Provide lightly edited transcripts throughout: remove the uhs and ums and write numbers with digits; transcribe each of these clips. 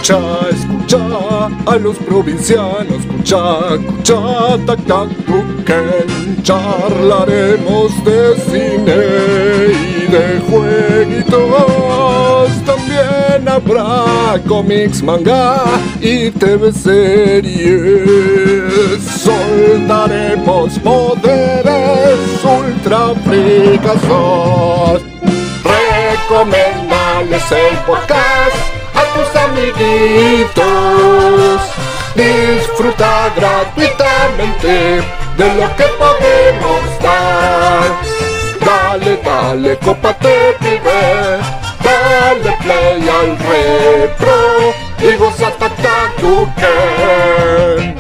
Escucha a los provincianos, escucha, tac, tac, tuquen. Charlaremos de cine y de jueguitos. También habrá cómics, manga y TV series. Soltaremos poderes ultra fricazos. Recomendales el podcast a tus amiguitos. Disfruta gratuitamente de lo que podemos dar. Dale, cópate, pibe. Dale play al retro y goza Tuken.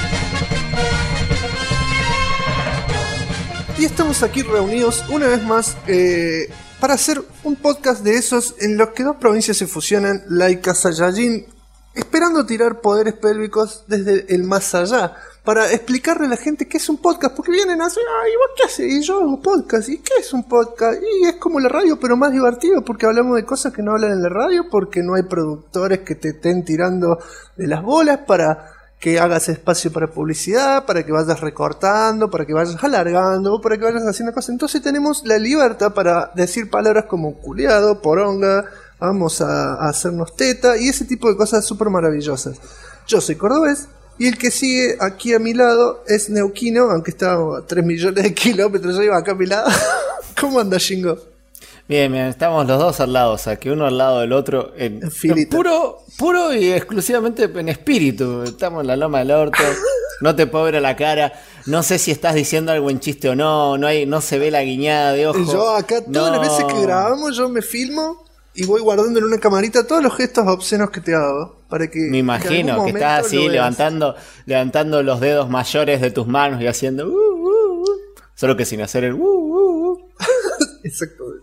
Y estamos aquí reunidos una vez más para hacer un podcast de esos en los que dos provincias se fusionan, Laika Saiyajin, esperando tirar poderes pélvicos desde el más allá, para explicarle a la gente qué es un podcast, porque vienen a decir, ay, ¿vos qué haces? Y yo hago podcast, ¿y qué es un podcast? Y es como la radio, pero más divertido, porque hablamos de cosas que no hablan en la radio, porque no hay productores que te estén tirando de las bolas para que hagas espacio para publicidad, para que vayas recortando, para que vayas alargando, para que vayas haciendo cosas. Entonces tenemos la libertad para decir palabras como culiado, poronga, vamos a hacernos teta y ese tipo de cosas súper maravillosas. Yo soy cordobés y el que sigue aquí a mi lado es neuquino, aunque está a 3 millones de kilómetros, yo iba acá a mi lado. ¿Cómo anda, Shingo? Bien, estamos los dos al lado, o sea, que uno al lado del otro en puro y exclusivamente en espíritu. Estamos en la loma del orto, no te puedo ver a la cara, no sé si estás diciendo algo en chiste o no, no se ve la guiñada de ojo. Yo acá todas las veces que grabamos yo me filmo y voy guardando en una camarita todos los gestos obscenos que te hago. Para que me imagino que estás así levantando los dedos mayores de tus manos y haciendo solo que sin hacer el Exactamente.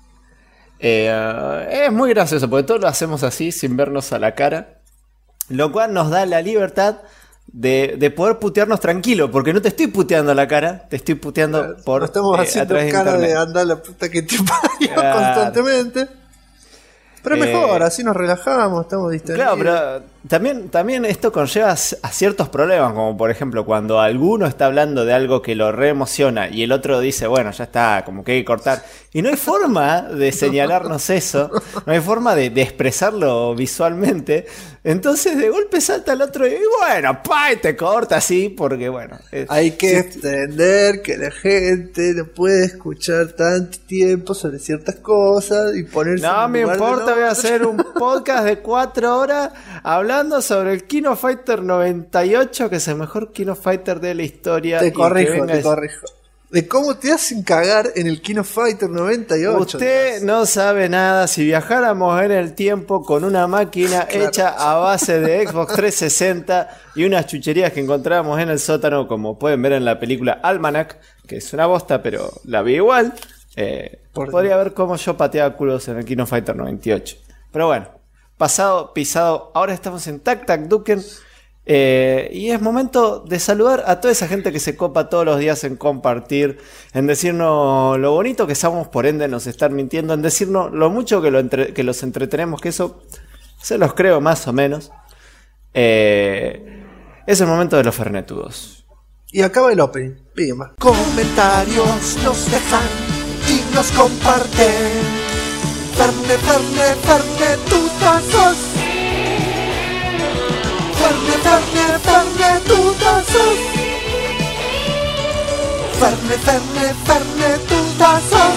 Es muy gracioso porque todos lo hacemos así sin vernos a la cara, lo cual nos da la libertad de poder putearnos tranquilo, porque no te estoy puteando a la cara, te estoy puteando por estamos haciendo cara de andar la puta que te parió constantemente. Pero mejor, así nos relajamos, estamos distendidos. Claro, pero también esto conlleva a ciertos problemas, como por ejemplo cuando alguno está hablando de algo que lo reemociona y el otro dice, bueno, ya está, como que hay que cortar. Y no hay forma de señalarnos eso, no hay forma de expresarlo visualmente. Entonces de golpe salta el otro y bueno, y te corta así, porque bueno. Hay que entender que la gente no puede escuchar tanto tiempo sobre ciertas cosas y ponerse no me importa, voy a hacer un podcast de 4 horas hablando sobre el King of Fighter 98, que es el mejor King of Fighter de la historia. Te corrijo. De cómo te hacen cagar en el King of Fighter 98. Usted no sabe nada. Si viajáramos en el tiempo con una máquina hecha a base de Xbox 360 y unas chucherías que encontramos en el sótano, como pueden ver en la película Almanac, que es una bosta, pero la vi igual, podría ver cómo yo pateaba culos en el King of Fighter 98. Pero bueno, pasado, pisado, ahora estamos en Tac Tac Duken. Y es momento de saludar a toda esa gente que se copa todos los días en compartir, en decirnos lo bonito que somos, por ende nos están mintiendo, en decirnos lo mucho que los entretenemos, que eso se los creo más o menos. Es el momento de los fernetudos. Y acaba el opening. Pima. Comentarios nos dejan y nos comparten. Fernetutazos. Fernetutazos. Fernetutazos.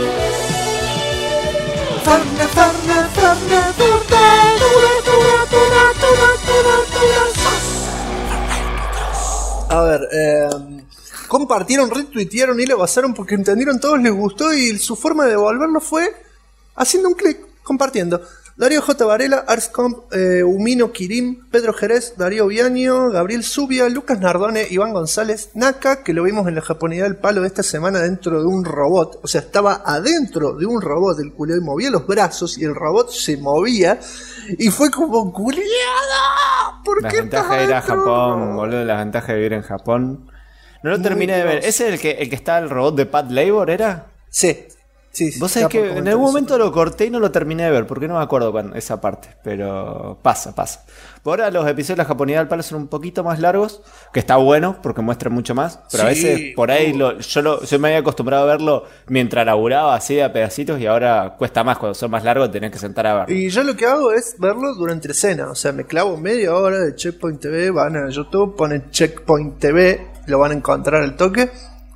A ver, compartieron, retuitearon y lo pasaron porque entendieron, todos les gustó y su forma de devolverlo fue haciendo un clic, compartiendo. Darío J. Varela, Arscomp, Umino Kirim, Pedro Jerez, Darío Viaño, Gabriel Zubia, Lucas Nardone, Iván González, Naka, que lo vimos en la Japonidad del Palo de esta semana dentro de un robot. O sea, estaba adentro de un robot, el culiado, y movía los brazos y el robot se movía. Y fue como, culiada, ¿por qué estás de ir a adentro? Japón, boludo, las ventajas de vivir en Japón. No lo terminé de ver. ¿Ese es el que está el robot de Pat Labor, era? Sí. Sí, Vos sabés está por que en comentar algún eso. momento lo corté y no lo terminé de ver, porque no me acuerdo esa parte, pero pasa. Por ahora los episodios de la Japonidad al Palo son un poquito más largos, que está bueno porque muestran mucho más, pero a Sí, veces por ahí yo me había acostumbrado a verlo mientras laburaba así a pedacitos y ahora cuesta más, cuando son más largos tenés que sentar a verlo. Y yo lo que hago es verlo durante escena, o sea, me clavo media hora de Checkpoint TV, van a YouTube, ponen Checkpoint TV, lo van a encontrar al toque.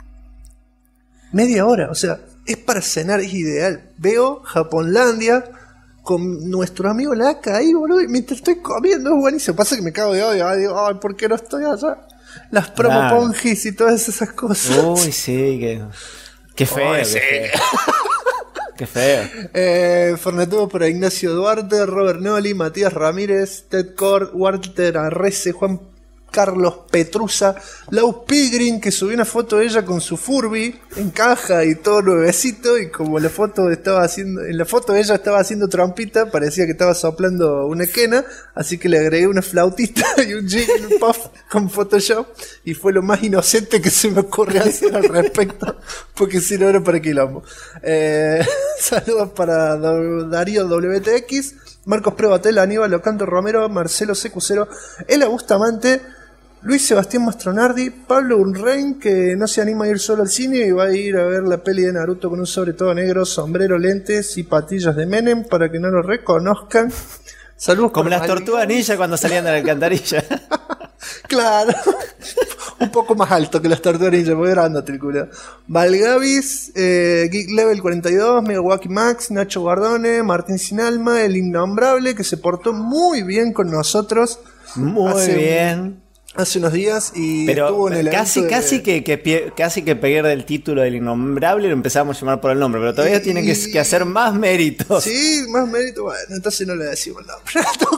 Media hora, o sea, es para cenar, es ideal. Veo Japonlandia con nuestro amigo Laka ahí, boludo, y mientras estoy comiendo es buenísimo. Pasa que me cago de odio, digo, ay, ¿por qué no estoy allá? Las promo Claro. pongis y todas esas cosas. Uy, sí, qué feo, Uy, qué sí. feo. Qué feo. Fornetudo para Ignacio Duarte, Robert Noli, Matías Ramírez, Ted Cord, Walter Arrece, Juan Carlos Petrusa, Lau Pigrin, que subió una foto de ella con su Furby en caja y todo nuevecito, y como en la foto ella estaba haciendo trampita, parecía que estaba soplando una quena, así que le agregué una flautita y un jiggle puff con Photoshop, y fue lo más inocente que se me ocurrió hacer al respecto, porque si no era para quilombo. Saludos para Darío WTX, Marcos Prebatel, Aníbal Ocanto Romero, Marcelo Secucero, Ela Bustamante, Luis Sebastián Mastronardi, Pablo Unrein, que no se anima a ir solo al cine y va a ir a ver la peli de Naruto con un sobre todo negro, sombrero, lentes y patillas de Menem para que no lo reconozcan. Saludos Como para las tortugas ninja cuando salían de la alcantarilla. Claro, un poco más alto que las tortugas ninja, muy grande, triculado. Valgavis, Geek Level 42, Megawaki Max, Nacho Guardone, Martín Sinalma, el innombrable, que se portó muy bien con nosotros. Muy bien. Hace unos días y Pero estuvo en el casi que pierde el título del innombrable y lo empezamos a llamar por el nombre, pero todavía tiene que hacer más méritos. Sí, más mérito. Bueno, entonces no le decimos el nombre.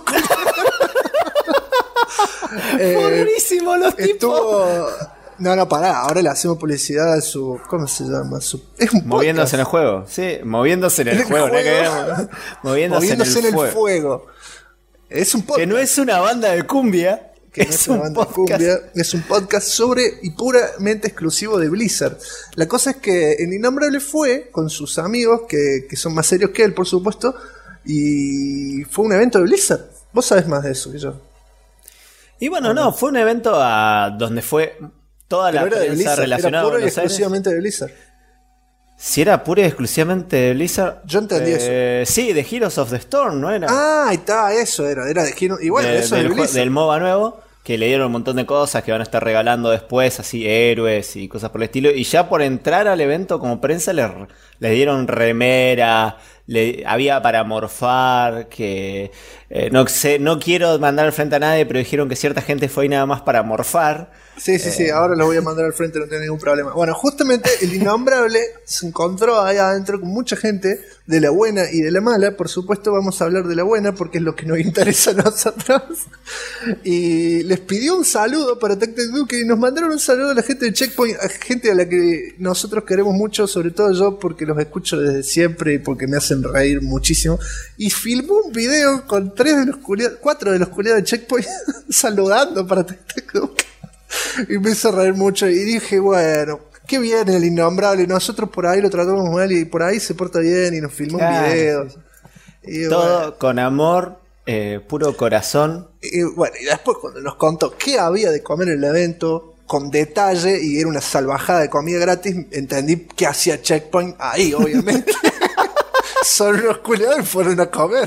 Buenísimo los tipos. Estuvo... No, pará. Ahora le hacemos publicidad a su... ¿Cómo se llama? Es un Moviéndose podcast. en el juego. Sí, moviéndose en el juego. ¿No? Moviéndose en el fuego. Es un podcast. Que no es una banda de cumbia. Que no es una banda de cumbia, es un podcast sobre y puramente exclusivo de Blizzard. La cosa es que el innombrable fue con sus amigos, que son más serios que él, por supuesto, y fue un evento de Blizzard. Vos sabés más de eso que yo. Y bueno, no, fue un evento donde fue toda la Pero era de prensa Blizzard, relacionada era puro a y Buenos Aires. exclusivamente de Blizzard. Si era pura y exclusivamente de Blizzard. Yo entendí eso. Sí, de Heroes of the Storm, ¿no era? Ah, ahí está, eso era de Giro. Y bueno, eso es de Blizzard. Del MOBA nuevo, que le dieron un montón de cosas que van a estar regalando después, así héroes y cosas por el estilo. Y ya por entrar al evento como prensa les dieron remera, había para morfar, que no sé, no quiero mandar al frente a nadie, pero dijeron que cierta gente fue ahí nada más para morfar. Sí, ahora lo voy a mandar al frente, no tengo ningún problema. Bueno, justamente el innombrable se encontró ahí adentro con mucha gente, de la buena y de la mala. Por supuesto vamos a hablar de la buena porque es lo que nos interesa a nosotros. Y les pidió un saludo para Tactic Duke y nos mandaron un saludo a la gente de Checkpoint, a gente a la que nosotros queremos mucho, sobre todo yo porque los escucho desde siempre y porque me hacen reír muchísimo. Y filmó un video con 4 de los culiados de Checkpoint saludando para Tactic Duke. Y me hizo reír mucho y dije, bueno, qué bien el innombrable. Nosotros por ahí lo tratamos mal y por ahí se porta bien y nos filmó un video. Y Todo bueno, con amor, puro corazón. y bueno, y después cuando nos contó qué había de comer en el evento, con detalle, y era una salvajada de comida gratis, entendí qué hacía Checkpoint ahí, obviamente. Son unos culiados y fueron a comer.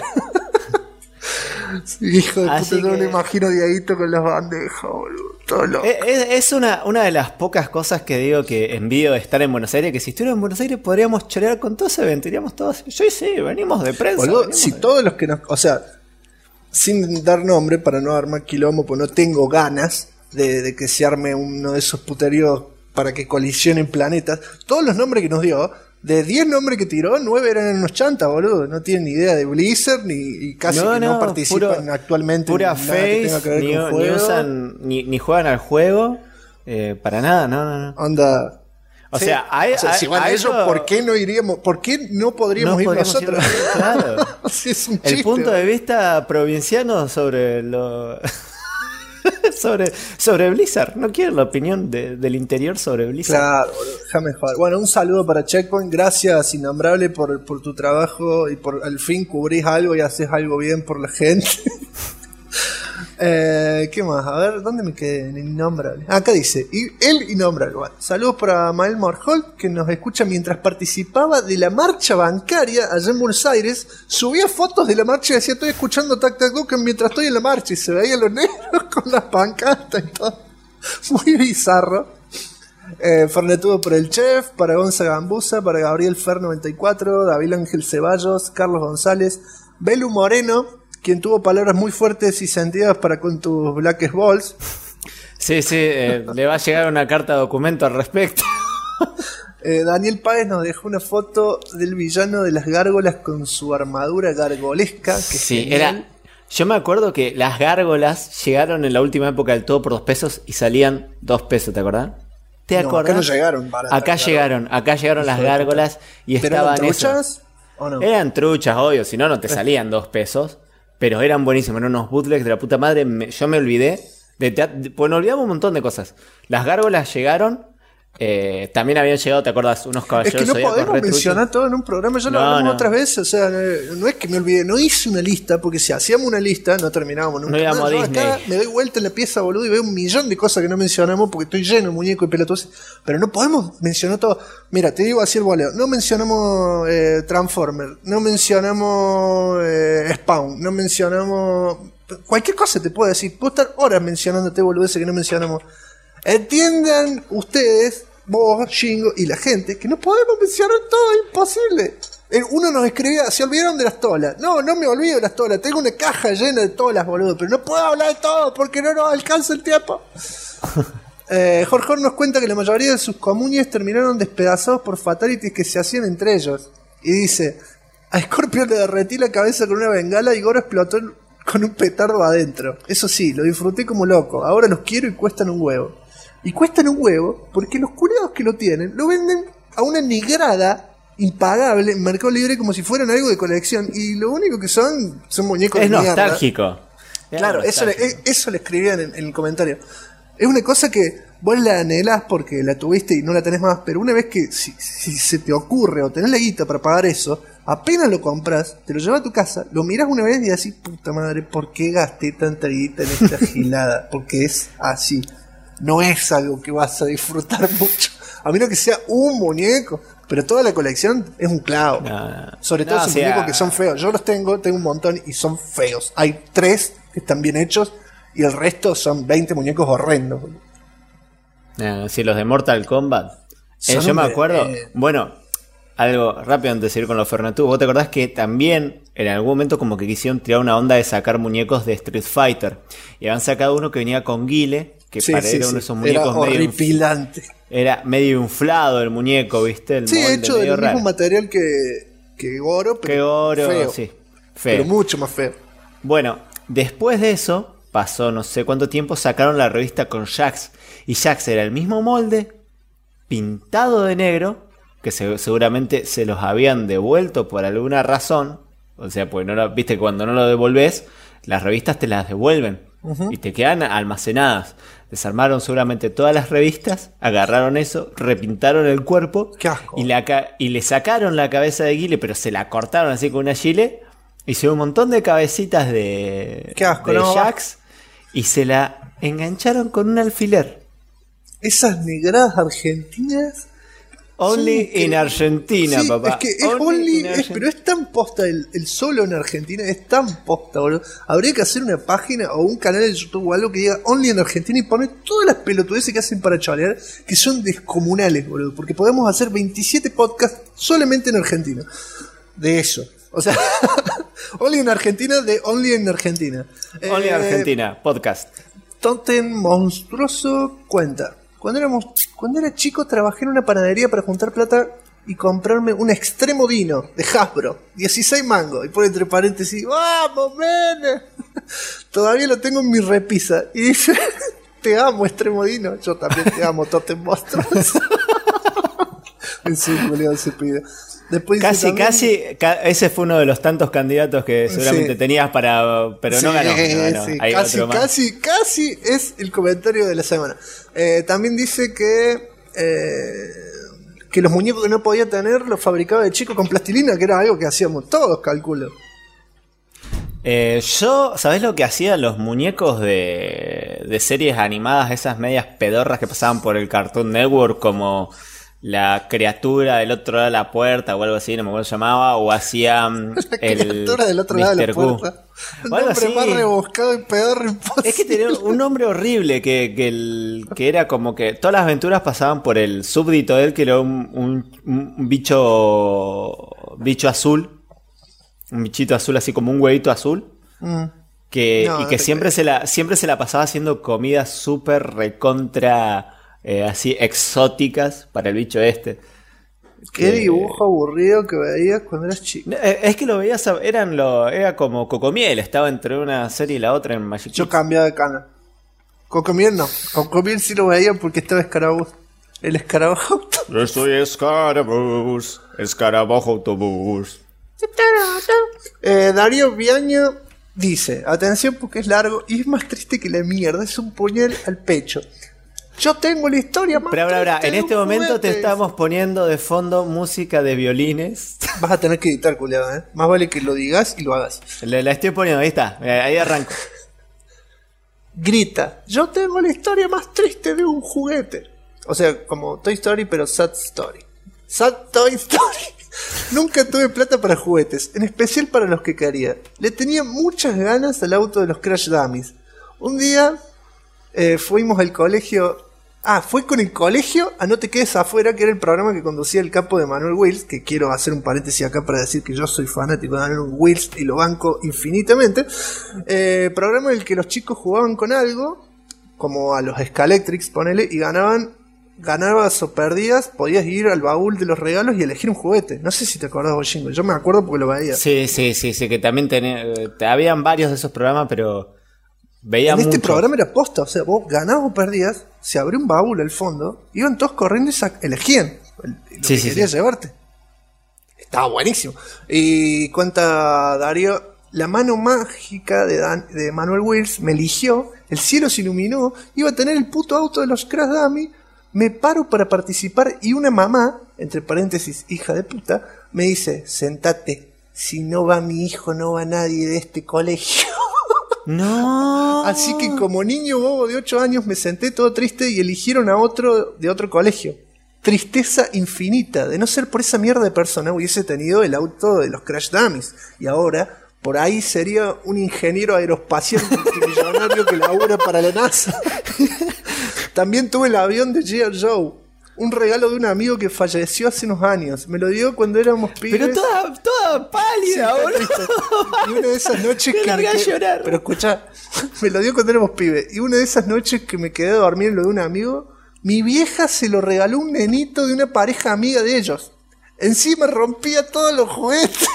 Hijo de Así puta, no que- me imagino Dieguito con las bandejas, boludo. Todo loco. Es una de las pocas cosas que digo que envidio de estar en Buenos Aires, que si estuviera en Buenos Aires podríamos chorear con todo ese evento, iríamos todos. Sí, venimos de prensa. Boludo, venimos si de- todos los que nos... O sea, sin dar nombre para no armar quilombo, pues no tengo ganas de que se arme uno de esos puteríos para que colisionen planetas. Todos los nombres que nos dio, de 10 nombres que tiró, 9 eran unos chantas, boludo. No tienen ni idea de Blizzard ni y casi que no participan actualmente pura en nada que tenga face, que ver ni, con ni juego. usan, ni juegan al juego, para nada, no. Onda... O sí. sea, si van a ellos, eso- ¿por qué no iríamos? ¿Por qué no podríamos ir podríamos ir nosotros? claro. Sí, es un El chiste, punto boludo. de vista provinciano sobre lo sobre Blizzard. ¿No quieren la opinión del interior sobre Blizzard? Claro, boludo, déjame joder. Bueno, un saludo para Checkpoint. Gracias, Innombrable, por tu trabajo y por al fin cubrís algo y haces algo bien por la gente. ¿Qué más? A ver, ¿dónde me quedé? En Innombrable. Acá dice, el Innombrable. Bueno, saludos para Mael Morholt, que nos escucha mientras participaba de la marcha bancaria allá en Buenos Aires. Subía fotos de la marcha y decía, estoy escuchando Tac Tac Book mientras estoy en la marcha. Y se veían los negros con las pancartas y todo. Muy bizarro. Fernetudo por el Chef, para Gonza Gambusa, para Gabriel Fer 94, David Ángel Ceballos, Carlos González, Belu Moreno, quien tuvo palabras muy fuertes y sentidas para con tus Black Balls. Sí, le va a llegar una carta de documento al respecto. Daniel Páez nos dejó una foto del villano de las gárgolas con su armadura gargolesca. Que sí, era. Yo me acuerdo que las gárgolas llegaron en la última época del todo por 2 pesos y salían 2 pesos, ¿te acordás? ¿Te acordás? Acá no llegaron. Acá llegaron las gárgolas y estaban ¿eran truchas o no? Eran truchas, obvio, si no, no te salían 2 pesos. Pero eran buenísimos, eran unos bootlegs de la puta madre. Yo me olvidé. Pues nos olvidamos un montón de cosas. Las gárgolas llegaron. También habían llegado, ¿te acuerdas? Unos caballeros. Es que no podemos mencionar todo en un programa. Ya lo hablamos otras veces. O sea, no es que me olvidé. No hice una lista. Porque si hacíamos una lista, no terminábamos nunca. No íbamos a Disney. Acá me doy vuelta en la pieza, boludo, y veo 1.000.000 de cosas que no mencionamos. Porque estoy lleno de muñecos y pelotudos. Pero no podemos mencionar todo. Mira, te digo así el boleo. No mencionamos Transformer. No mencionamos Spawn. No mencionamos. Cualquier cosa te puedo decir. Puedo estar horas mencionándote boludeces que no mencionamos. Entiendan ustedes, vos, Shingo y la gente, que no podemos mencionar todo, es imposible. Uno nos escribía, se olvidaron de las tolas. No me olvido de las tolas, tengo una caja llena de tolas, boludo, pero no puedo hablar de todo porque no nos alcanza el tiempo. Jorge nos cuenta que la mayoría de sus comunes terminaron despedazados por fatalities que se hacían entre ellos. Y dice, a Scorpio le derretí la cabeza con una bengala y Goro explotó con un petardo adentro. Eso sí, lo disfruté como loco. Ahora los quiero y cuestan un huevo. Y cuestan un huevo porque los culiados que lo tienen lo venden a una negrada impagable en Mercado Libre como si fueran algo de colección. Y lo único que son muñecos de mierda. Nostálgico. Claro, eso le escribían en el comentario. Es una cosa que vos la anhelás porque la tuviste y no la tenés más. Pero una vez que si se te ocurre o tenés la guita para pagar eso, apenas lo compras, te lo llevas a tu casa, lo miras una vez y decís, puta madre, ¿por qué gasté tanta guita en esta gilada? Porque es así. No es algo que vas a disfrutar mucho. A menos que sea un muñeco. Pero toda la colección es un clavo. Sobre todo esos muñecos que son feos. Yo los tengo un montón y son feos. Hay 3 que están bien hechos y el resto son 20 muñecos horrendos. Si los de Mortal Kombat. Yo me acuerdo. Bueno, algo rápido antes de seguir con los Fernetu. ¿Vos te acordás que también en algún momento como que quisieron tirar una onda de sacar muñecos de Street Fighter? Y habían sacado uno que venía con guile. Que era uno de esos muñecos era horripilante. Era medio inflado el muñeco, ¿viste? El molde hecho del mismo material que Goro, pero feo. Sí, feo. Pero mucho más feo. Bueno, después de eso, pasó no sé cuánto tiempo, sacaron la revista con Jax. Y Jax era el mismo molde, pintado de negro, que seguramente se los habían devuelto por alguna razón. O sea, pues viste que cuando no lo devolvés, las revistas te las devuelven. Y te quedan almacenadas. Desarmaron seguramente todas las revistas, agarraron eso, repintaron el cuerpo. ¡Qué asco! Y le sacaron la cabeza de Guile, pero se la cortaron así con una chile. Hicieron un montón de cabecitas de Jax y se la engancharon con un alfiler. Esas negradas argentinas. Only in Argentina, sí, papá. Es que es pero es tan posta el solo en Argentina, es tan posta, boludo. Habría que hacer una página o un canal de YouTube o algo que diga Only en Argentina y poner todas las pelotudeces que hacen para chalear, que son descomunales, boludo. Porque podemos hacer 27 podcasts solamente en Argentina. De eso. O sea, Only en Argentina de Only en Argentina. Only en Argentina, podcast. Totem Monstruoso cuenta. Cuando era chico trabajé en una panadería para juntar plata y comprarme un Extremo Dino de Hasbro, 16 mangos, y pone entre paréntesis, ¡vamos, men! Todavía lo tengo en mi repisa. Y dice, te amo, Extremo Dino. Yo también te amo, Totem Monstruos. Sí, Julián se pide. Después Casi, ese fue uno de los tantos candidatos que seguramente tenías para. Pero no ganó. Sí. Hay otro más. Casi es el comentario de la semana. También dice que los muñecos que no podía tener los fabricaba de chico con plastilina, que era algo que hacíamos todos, calculo. ¿Sabés lo que hacían los muñecos de series animadas, esas medias pedorras que pasaban por el Cartoon Network, como la criatura del otro lado de la puerta o algo así, no me acuerdo cómo se llamaba, o hacían la criatura del otro lado de la puerta. Un nombre más rebuscado y pedorro imposible. Es que tenía un nombre horrible que era como que todas las aventuras pasaban por el súbdito de él, que era un bicho azul. Un bichito azul, así como un huevito azul. Que siempre se la pasaba haciendo comidas súper recontra así exóticas para el bicho este. Qué dibujo aburrido que veías cuando eras chico. Es que lo veías, era como Cocomiel, estaba entre una serie y la otra en Magic Kids. Yo cambiaba de canal. Cocomiel no. Cocomiel sí lo veía porque estaba Escarabús. El escarabajo autobús. Yo soy Escarabús, escarabajo autobús. Darío Viaño dice: atención porque es largo y es más triste que la mierda. Es un puñal al pecho. Yo tengo la historia más triste. En este momento te estamos poniendo de fondo música de violines. Vas a tener que editar, culiado, Más vale que lo digas y lo hagas. La estoy poniendo, ahí está, ahí arranco. Grita: yo tengo la historia más triste de un juguete. O sea, como Toy Story, pero Sad Story. Sad Toy Story. Nunca tuve plata para juguetes, en especial para los que quería. Le tenía muchas ganas al auto de los Crash Dummies. Un día fuimos al colegio. Fue con el colegio a No Te Quedes Afuera, que era el programa que conducía el capo de Manuel Wills. Que quiero hacer un paréntesis acá para decir que yo soy fanático de Manuel Wills y lo banco infinitamente. Programa en el que los chicos jugaban con algo, como a los Scalectrics, ponele, y ganabas o perdías, podías ir al baúl de los regalos y elegir un juguete. No sé si te acordás, Bochingo. Yo me acuerdo porque lo veía. Sí, que también habían varios de esos programas, pero veía en mucho. Este programa era posta, o sea, vos ganabas o perdías, se abrió un baúl al fondo, iban todos corriendo y elegían lo que querías llevarte. Estaba buenísimo. Y cuenta Darío: la mano mágica de Manuel Wills me eligió, el cielo se iluminó, iba a tener el puto auto de los Crash Dummies. Me paro para participar y una mamá, entre paréntesis, hija de puta, me dice: sentate, si no va mi hijo, no va nadie de este colegio. No. Así que como niño bobo de 8 años me senté todo triste y eligieron a otro de otro colegio. Tristeza infinita, de no ser por esa mierda de persona hubiese tenido el auto de los Crash Dummies. Y ahora, por ahí sería un ingeniero aeroespacial multimillonario que labura para la NASA. También tuve el avión de G.I. Joe, un regalo de un amigo que falleció hace unos años. Me lo dio cuando éramos pibes. Pero toda pálida, boludo. Y una de esas noches que largué a llorar. Pero escuchá, me lo dio cuando éramos pibes. Y una de esas noches que me quedé a dormir en lo de un amigo, mi vieja se lo regaló a un nenito de una pareja amiga de ellos. Encima rompía todos los juguetes.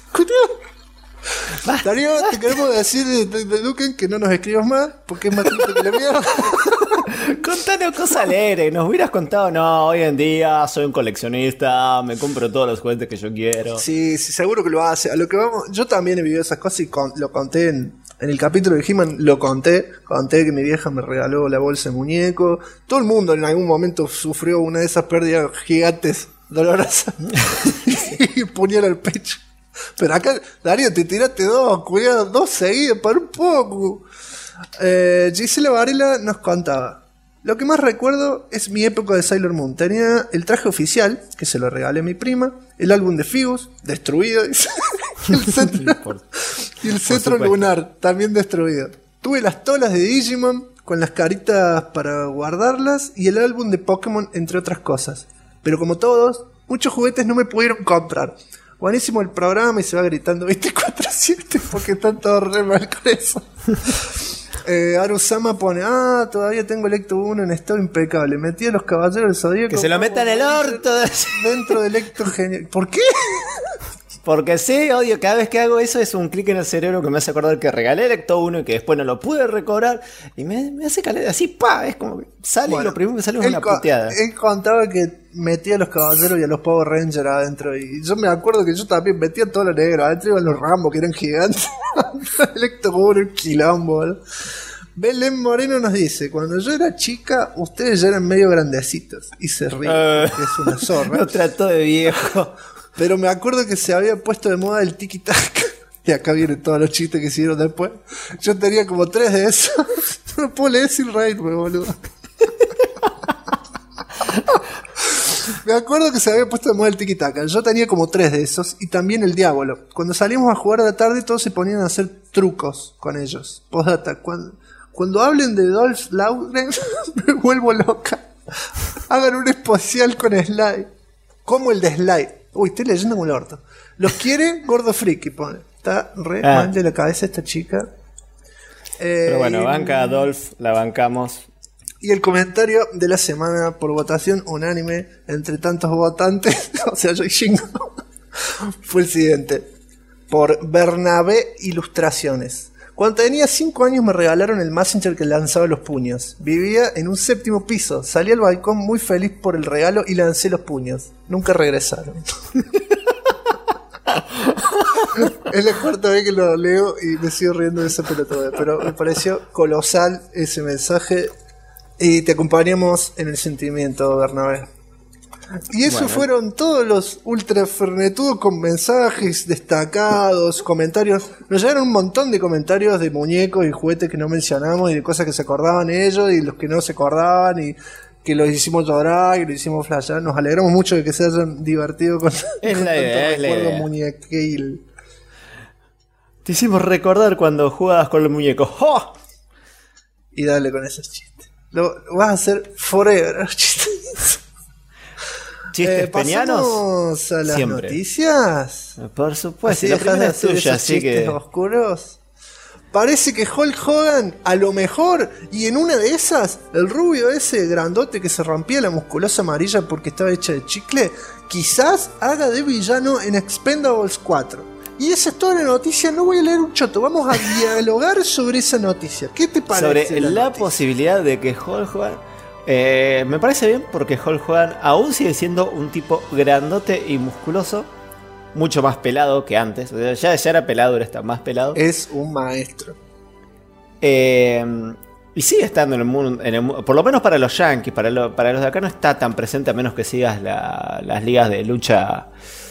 Darío, te queremos decir de Duken que no nos escribas más, porque es más triste que la mierda. Contanos cosas alegres. Nos hubieras contado: no, hoy en día soy un coleccionista, me compro todos los juguetes que yo quiero. Sí, seguro que lo hace. A lo que vamos, yo también he vivido esas cosas y lo conté en el capítulo de He-Man. Conté que mi vieja me regaló la bolsa de muñeco. Todo el mundo en algún momento sufrió una de esas pérdidas gigantes, dolorosas. Y puñal al pecho. Pero acá, Darío, te tiraste dos seguidas, para un poco. Gisela Varela nos contaba: lo que más recuerdo es mi época de Sailor Moon. Tenía el traje oficial, que se lo regalé a mi prima, el álbum de Figus, destruido, y el cetro lunar, también destruido. Tuve las tolas de Digimon, con las caritas para guardarlas, y el álbum de Pokémon, entre otras cosas. Pero como todos, muchos juguetes no me pudieron comprar. Buenísimo el programa y se va gritando 24/7 porque están todos re mal con eso. Arusama pone: todavía tengo el Ecto 1 en estado impecable. Metí a los caballeros del Zodíaco. Que se lo metan en el orto. Dentro del Ecto genial. ¿Por qué? Porque sí, odio, cada vez que hago eso es un clic en el cerebro que me hace acordar que regalé el Ecto 1 y que después no lo pude recobrar. Y me hace caler así, pa, es como que sale y lo primero que sale es una puteada. Él contaba que metía a los caballeros y a los Power Rangers adentro. Y yo me acuerdo que yo también metía todo lo negro. Adentro iban los Rambo, que eran gigantes. El Ecto 1, el quilombo, ¿no? Belén Moreno nos dice: cuando yo era chica, ustedes ya eran medio grandecitos. Y se ríe, porque es una zorra. Lo trató de viejo. Pero me acuerdo que se había puesto de moda el tiki-taka. Y acá vienen todos los chistes que hicieron después. Yo tenía como 3 de esos. No puedo leer sin reírme, boludo. Me acuerdo que se había puesto de moda el tiki-taka. Yo tenía como 3 de esos. Y también el diablo. Cuando salimos a jugar a la tarde, todos se ponían a hacer trucos con ellos. Postdata, cuando hablen de Dolph Lundgren, me vuelvo loca. Hagan un especial con Sly. Como el de Sly. Uy, estoy leyendo como el orto. Los quiere Gordo Friki, pone. Está re mal de la cabeza esta chica. Pero bueno, banca a Dolph, la bancamos. Y el comentario de la semana por votación unánime entre tantos votantes, o sea, yo y Shingo, fue el siguiente. Por Bernabé Ilustraciones. Cuando tenía 5 años me regalaron el Messenger que lanzaba los puños. Vivía en un 7º piso. Salí al balcón muy feliz por el regalo y lancé los puños. Nunca regresaron. Es la 4ª vez que lo leo y me sigo riendo de esa pelotuda. Pero me pareció colosal ese mensaje. Y te acompañamos en el sentimiento, Bernabé. Y eso fueron todos los ultra fernetudos con mensajes destacados, comentarios. Nos llegaron un montón de comentarios de muñecos y juguetes que no mencionamos y de cosas que se acordaban ellos y los que no se acordaban y que los hicimos llorar y los hicimos flashear. Nos alegramos mucho de que se hayan divertido con tanto recuerdo muñequil. Te hicimos recordar cuando jugabas con los muñecos. ¡Oh! Y dale con esos chistes. Lo vas a hacer forever, chistes. ¿Chistes peñanos? ¿Pasamos a las siempre. Noticias? Por supuesto, así la dejas primera de es hacer tuya, esos así chistes que... oscuros. Parece que Hulk Hogan, a lo mejor, y en una de esas, el rubio ese grandote que se rompía la musculosa amarilla porque estaba hecha de chicle, quizás haga de villano en Expendables 4. Y esa es toda la noticia, no voy a leer un choto, vamos a dialogar sobre esa noticia. ¿Qué te parece? Sobre la posibilidad de que Hulk Hogan... me parece bien porque Hulk Hogan aún sigue siendo un tipo grandote y musculoso, mucho más pelado que antes. O sea, ya era pelado, ahora está más pelado. Es un maestro. Y sigue estando en el mundo, por lo menos para los yankees, para los de acá no está tan presente a menos que sigas las ligas de lucha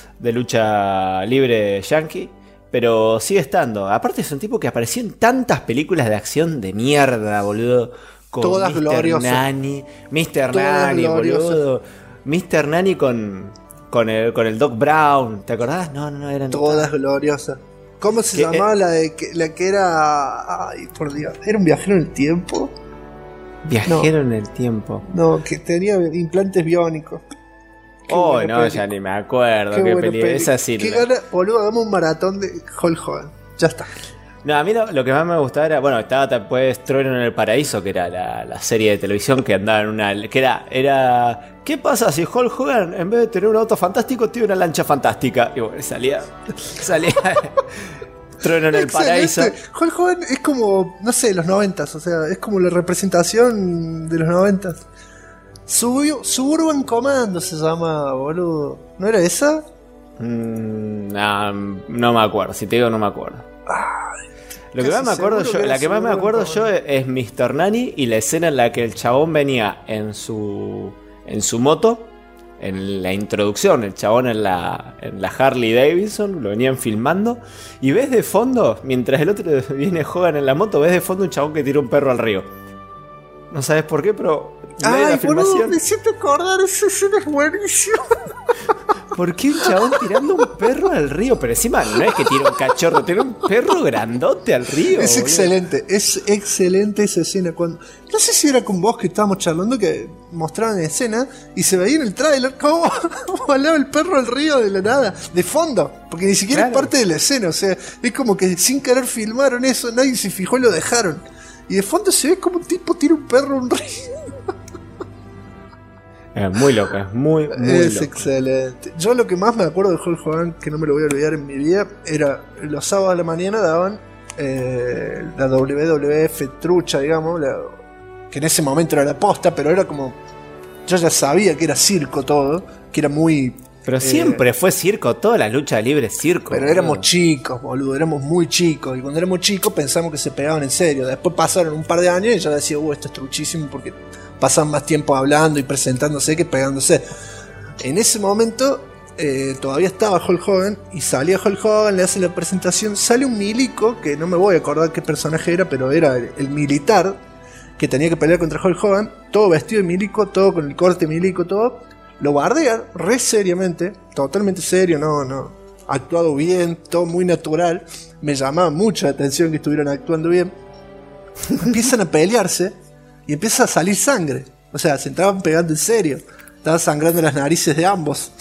libre yankee. Pero sigue estando. Aparte es un tipo que apareció en tantas películas de acción de mierda, boludo. Con todas Mr. gloriosas. Mr. Nani, boludo. Mr. Nani con el Doc Brown. ¿Te acordás? No, eran todas gloriosas. ¿Cómo se llamaba la que era? Ay, por Dios. ¿Era un viajero en el tiempo? Viajero en el tiempo. No, que tenía implantes biónicos. Oh, no, ya ni me acuerdo qué peli. Esa sí. Qué gana, boludo, hagamos un maratón de Hulk Hogan. Ya está. No, a mí lo que más me gustaba era, bueno, estaba después Trueno en el Paraíso, que era la serie de televisión que andaba en una... que era ¿qué pasa si Hulk Hogan en vez de tener un auto fantástico tiene una lancha fantástica? Y bueno, salía Trueno en el Paraíso. Hulk Hogan es como, no sé, los 90s, o sea, es como la representación de los 90s. Suburban Commando se llamaba, boludo. ¿No era esa? No me acuerdo, si te digo no me acuerdo. Lo que más me acuerdo yo, la que más me acuerdo yo es Mr. Nani y la escena en la que el chabón venía en su moto, en la introducción, el chabón en la Harley Davidson, lo venían filmando y ves de fondo, mientras el otro viene Hogan en la moto, ves de fondo un chabón que tira un perro al río. No sabes por qué, pero ay, boludo, me siento acordar, esa escena es buenísima. ¿Por qué un chabón tirando un perro al río? Pero encima no es que tira un cachorro, tira un perro grandote al río. Es excelente esa escena. No sé si era con vos que estábamos charlando, que mostraban la escena y se veía en el tráiler cómo volaba el perro al río de la nada, de fondo, porque ni siquiera es parte de la escena. O sea, es como que sin querer filmaron eso, nadie se fijó y lo dejaron. Y de fondo se ve como un tipo tira un perro a un río. Es muy loco, es muy Es loco. excelente. Yo lo que más me acuerdo de Hulk Hogan, que no me lo voy a olvidar en mi vida, era los sábados a la mañana daban la WWF trucha, digamos, que en ese momento era la posta, pero era como... Yo ya sabía que era circo todo, que era muy... Pero siempre fue circo, toda la lucha libre es circo. Pero boludo. éramos chicos, boludo, éramos muy chicos. Y cuando éramos chicos pensamos que se pegaban en serio. Después pasaron un par de años y ya decía, esto es truchísimo porque pasan más tiempo hablando y presentándose que pegándose. En ese momento todavía estaba Hulk Hogan y salía Hulk Hogan, le hace la presentación. Sale un milico, que no me voy a acordar qué personaje era, pero era el militar que tenía que pelear contra Hulk Hogan. Todo vestido de milico, todo con el corte milico, todo. Lo bardea re seriamente, totalmente serio, no actuado bien, todo muy natural. Me llamaba mucho la atención que estuvieran actuando bien. Empiezan a pelearse y empieza a salir sangre. O sea, se entraban pegando en serio. Estaban sangrando las narices de ambos.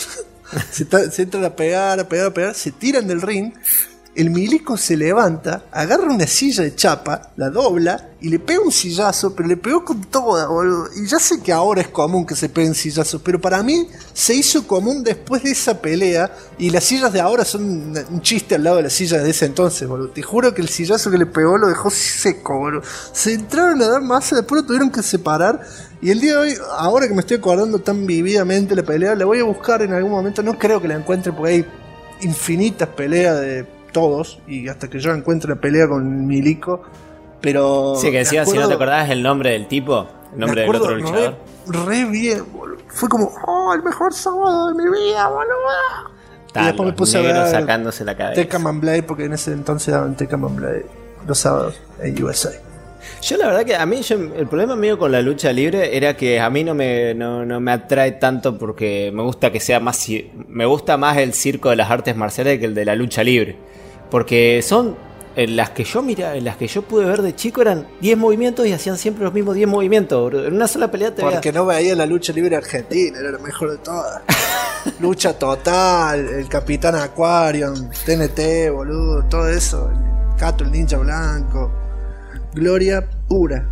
Se entran a pegar, se tiran del ring. El milico se levanta, agarra una silla de chapa, la dobla y le pega un sillazo, pero le pegó con toda, boludo. Y ya sé que ahora es común que se peguen sillazos, pero para mí se hizo común después de esa pelea. Y las sillas de ahora son un chiste al lado de las sillas de ese entonces, boludo. Te juro que el sillazo que le pegó lo dejó seco, boludo. Se entraron a dar masa, después lo tuvieron que separar. Y el día de hoy, ahora que me estoy acordando tan vividamente la pelea, la voy a buscar en algún momento. No creo que la encuentre porque hay infinitas peleas de todos, y hasta que yo encuentre la pelea con Milico, pero... Sí, que decías, si no te acordabas el nombre del tipo, el nombre del otro luchador. Re bien, boludo. Fue como, el mejor sábado de mi vida, boludo. Y después me puse a ver sacándose la cabeza. Tekken Blade, porque en ese entonces daban Tekken Blade los sábados en USA. Yo la verdad que a mí el problema mío con la lucha libre era que a mí no me atrae tanto porque me gusta que sea más, me gusta más el circo de las artes marciales que el de la lucha libre, porque son en las que yo pude ver de chico eran 10 movimientos y hacían siempre los mismos 10 movimientos, bro. En una sola pelea te porque no veía la lucha libre argentina, era la mejor de todas. Lucha Total, el Capitán Aquarium, TNT, boludo, todo eso, el Cato, el Ninja Blanco. Gloria pura.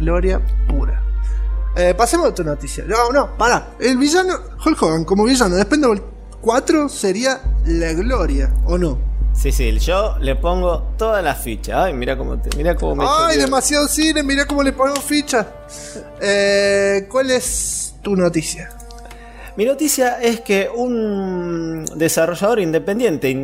Pasemos a otra noticia. No, pará. El villano, Hulk Hogan como villano de Expendables 4 sería la gloria, ¿o no? Sí, yo le pongo todas las fichas. Ay, mira cómo me Ay, demasiado cine, mira cómo le ponemos fichas. ¿Cuál es tu noticia? Mi noticia es que un desarrollador independiente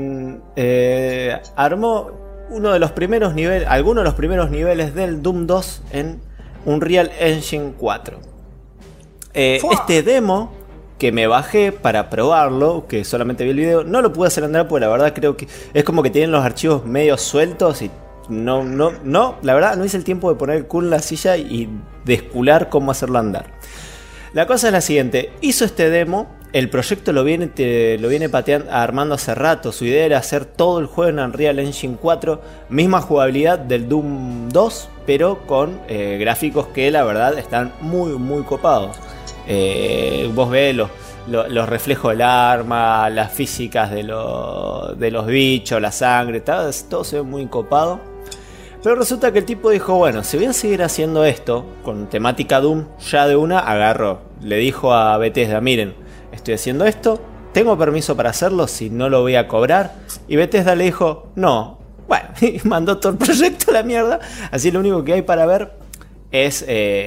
armó algunos de los primeros niveles del Doom 2 en Unreal Engine 4. Este demo que me bajé para probarlo, que solamente vi el video, no lo pude hacer andar porque la verdad creo que es como que tienen los archivos medio sueltos y no, la verdad no hice el tiempo de poner el culo en la silla y descular cómo hacerlo andar. La cosa es la siguiente, hizo este demo. El proyecto lo viene armando hace rato. Su idea era hacer todo el juego en Unreal Engine 4, misma jugabilidad del Doom 2, pero con gráficos que la verdad están muy copados. Vos ves los reflejos del arma, las físicas de los bichos, la sangre, todo se ve muy copado. Pero resulta que el tipo dijo, bueno, si voy a seguir haciendo esto con temática Doom, ya de una agarró. Le dijo a Bethesda, miren, estoy haciendo esto, tengo permiso para hacerlo, si no lo voy a cobrar. Y Bethesda le dijo, no. Bueno, y mandó todo el proyecto a la mierda. Así lo único que hay para ver es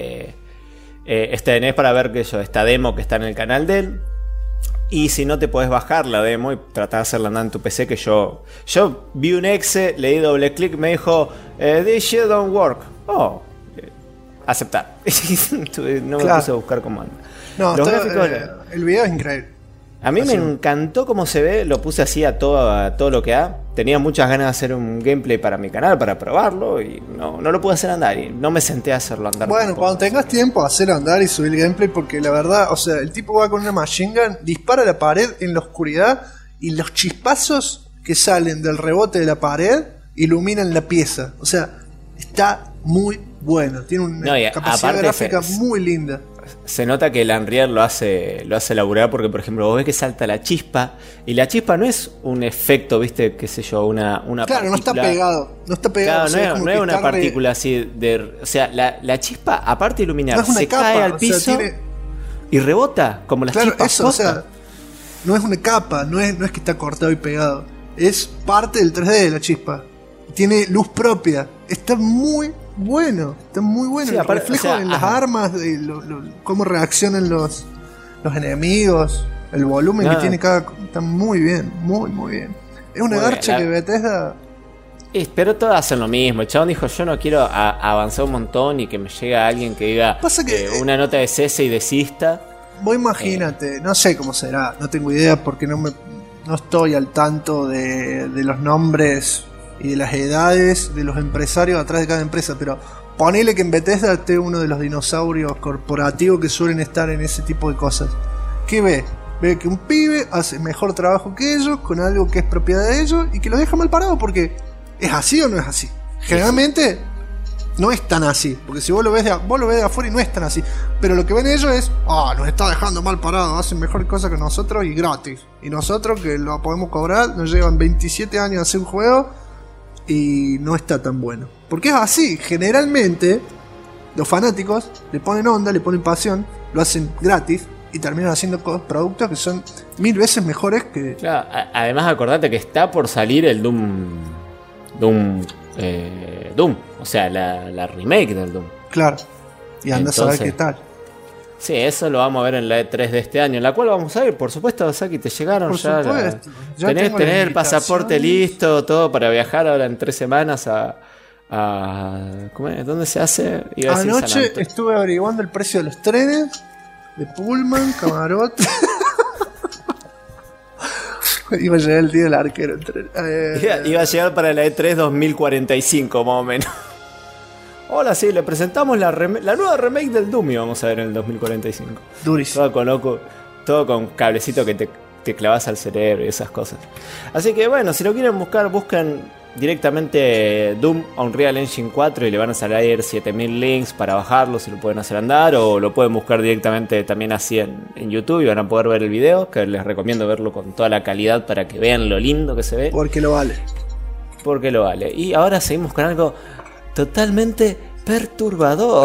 para ver esta demo que está en el canal de él. Y si no te podés bajar la demo y tratar de hacerla andar en tu PC, que yo vi un exe, le di doble clic, me dijo, this shit don't work. Aceptar. No me puse a buscar cómo anda. No, el video es increíble. A mí me encantó cómo se ve, lo puse así a todo lo que da. Tenía muchas ganas de hacer un gameplay para mi canal, para probarlo, y no lo pude hacer andar, y no me senté a hacerlo andar. Bueno, tampoco. cuando tengas tiempo, hacer andar y subir el gameplay, porque la verdad, o sea, el tipo va con una machine gun, dispara a la pared en la oscuridad, y los chispazos que salen del rebote de la pared iluminan la pieza. O sea, está muy bueno, tiene una capacidad gráfica muy linda. Se nota que el Unreal lo hace laburar porque, por ejemplo, vos ves que salta la chispa y la chispa no es un efecto, viste, qué sé yo, una claro, partícula. no está pegado. Claro, o sea, no es una partícula así de... O sea, la chispa, aparte de iluminar, no es una se capa, cae al piso. O sea, y rebota como las claro, chispas eso, posta. o sea, no es una capa, no es que está cortado y pegado. Es parte del 3D de la chispa. Tiene luz propia. Está muy bueno. Sí, el aparte, reflejo o sea, en las armas, cómo reaccionan los enemigos, el volumen que tiene cada. Está muy bien, muy bien. Es una garcha que Bethesda. Pero todos hacen lo mismo. El chabón dijo: yo no quiero avanzar un montón y que me llegue alguien que diga una nota de cese y desista. Vos imagínate, no sé cómo será, no tengo idea porque no estoy al tanto de los nombres y de las edades de los empresarios atrás de cada empresa, pero ponele que en Bethesda esté uno de los dinosaurios corporativos que suelen estar en ese tipo de cosas. ¿Qué ve? Ve que un pibe hace mejor trabajo que ellos con algo que es propiedad de ellos y que lo deja mal parado porque ¿es así o no es así? Generalmente no es tan así, porque si vos lo ves de afuera y no es tan así, pero lo que ven ellos es, nos está dejando mal parado, hacen mejor cosa que nosotros y gratis, y nosotros que lo podemos cobrar, nos llevan 27 años a hacer un juego y no está tan bueno, porque es así. Generalmente los fanáticos le ponen onda, le ponen pasión, lo hacen gratis y terminan haciendo productos que son 1000 veces mejores que... Claro, además acordate que está por salir el Doom, o sea, la remake del Doom. Claro, y anda a saber qué tal. Sí, eso lo vamos a ver en la E3 de este año, en la cual vamos a ir, por supuesto. Saki, te llegaron por ya. Supuesto. Tenés el pasaporte listo, todo para viajar ahora en 3 semanas a ¿cómo es? ¿Dónde se hace? Anoche estuve averiguando el precio de los trenes, de Pullman, camarote. Iba a llegar el día del arquero. Iba a llegar para la E3 2045, más o menos. Hola, sí, le presentamos la nueva remake del Doom y vamos a ver en el 2045. Durísimo. Todo con cablecito que te clavas al cerebro y esas cosas. Así que bueno, si lo quieren buscar, buscan directamente Doom Unreal Engine 4 y le van a salir 7000 links para bajarlo, si lo pueden hacer andar, o lo pueden buscar directamente también así en YouTube y van a poder ver el video, que les recomiendo verlo con toda la calidad para que vean lo lindo que se ve. Porque lo vale. Y ahora seguimos con algo totalmente perturbador.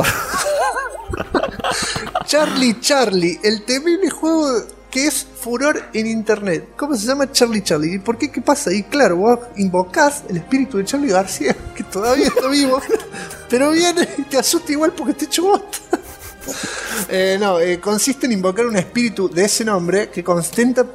Charlie, el temible juego que es furor en internet. ¿Cómo se llama Charlie? ¿Y por qué? ¿Qué pasa? Y claro, vos invocás el espíritu de Charlie García, que todavía está vivo, pero viene y te asusta igual porque te echo bosta. Consiste en invocar un espíritu de ese nombre que contesta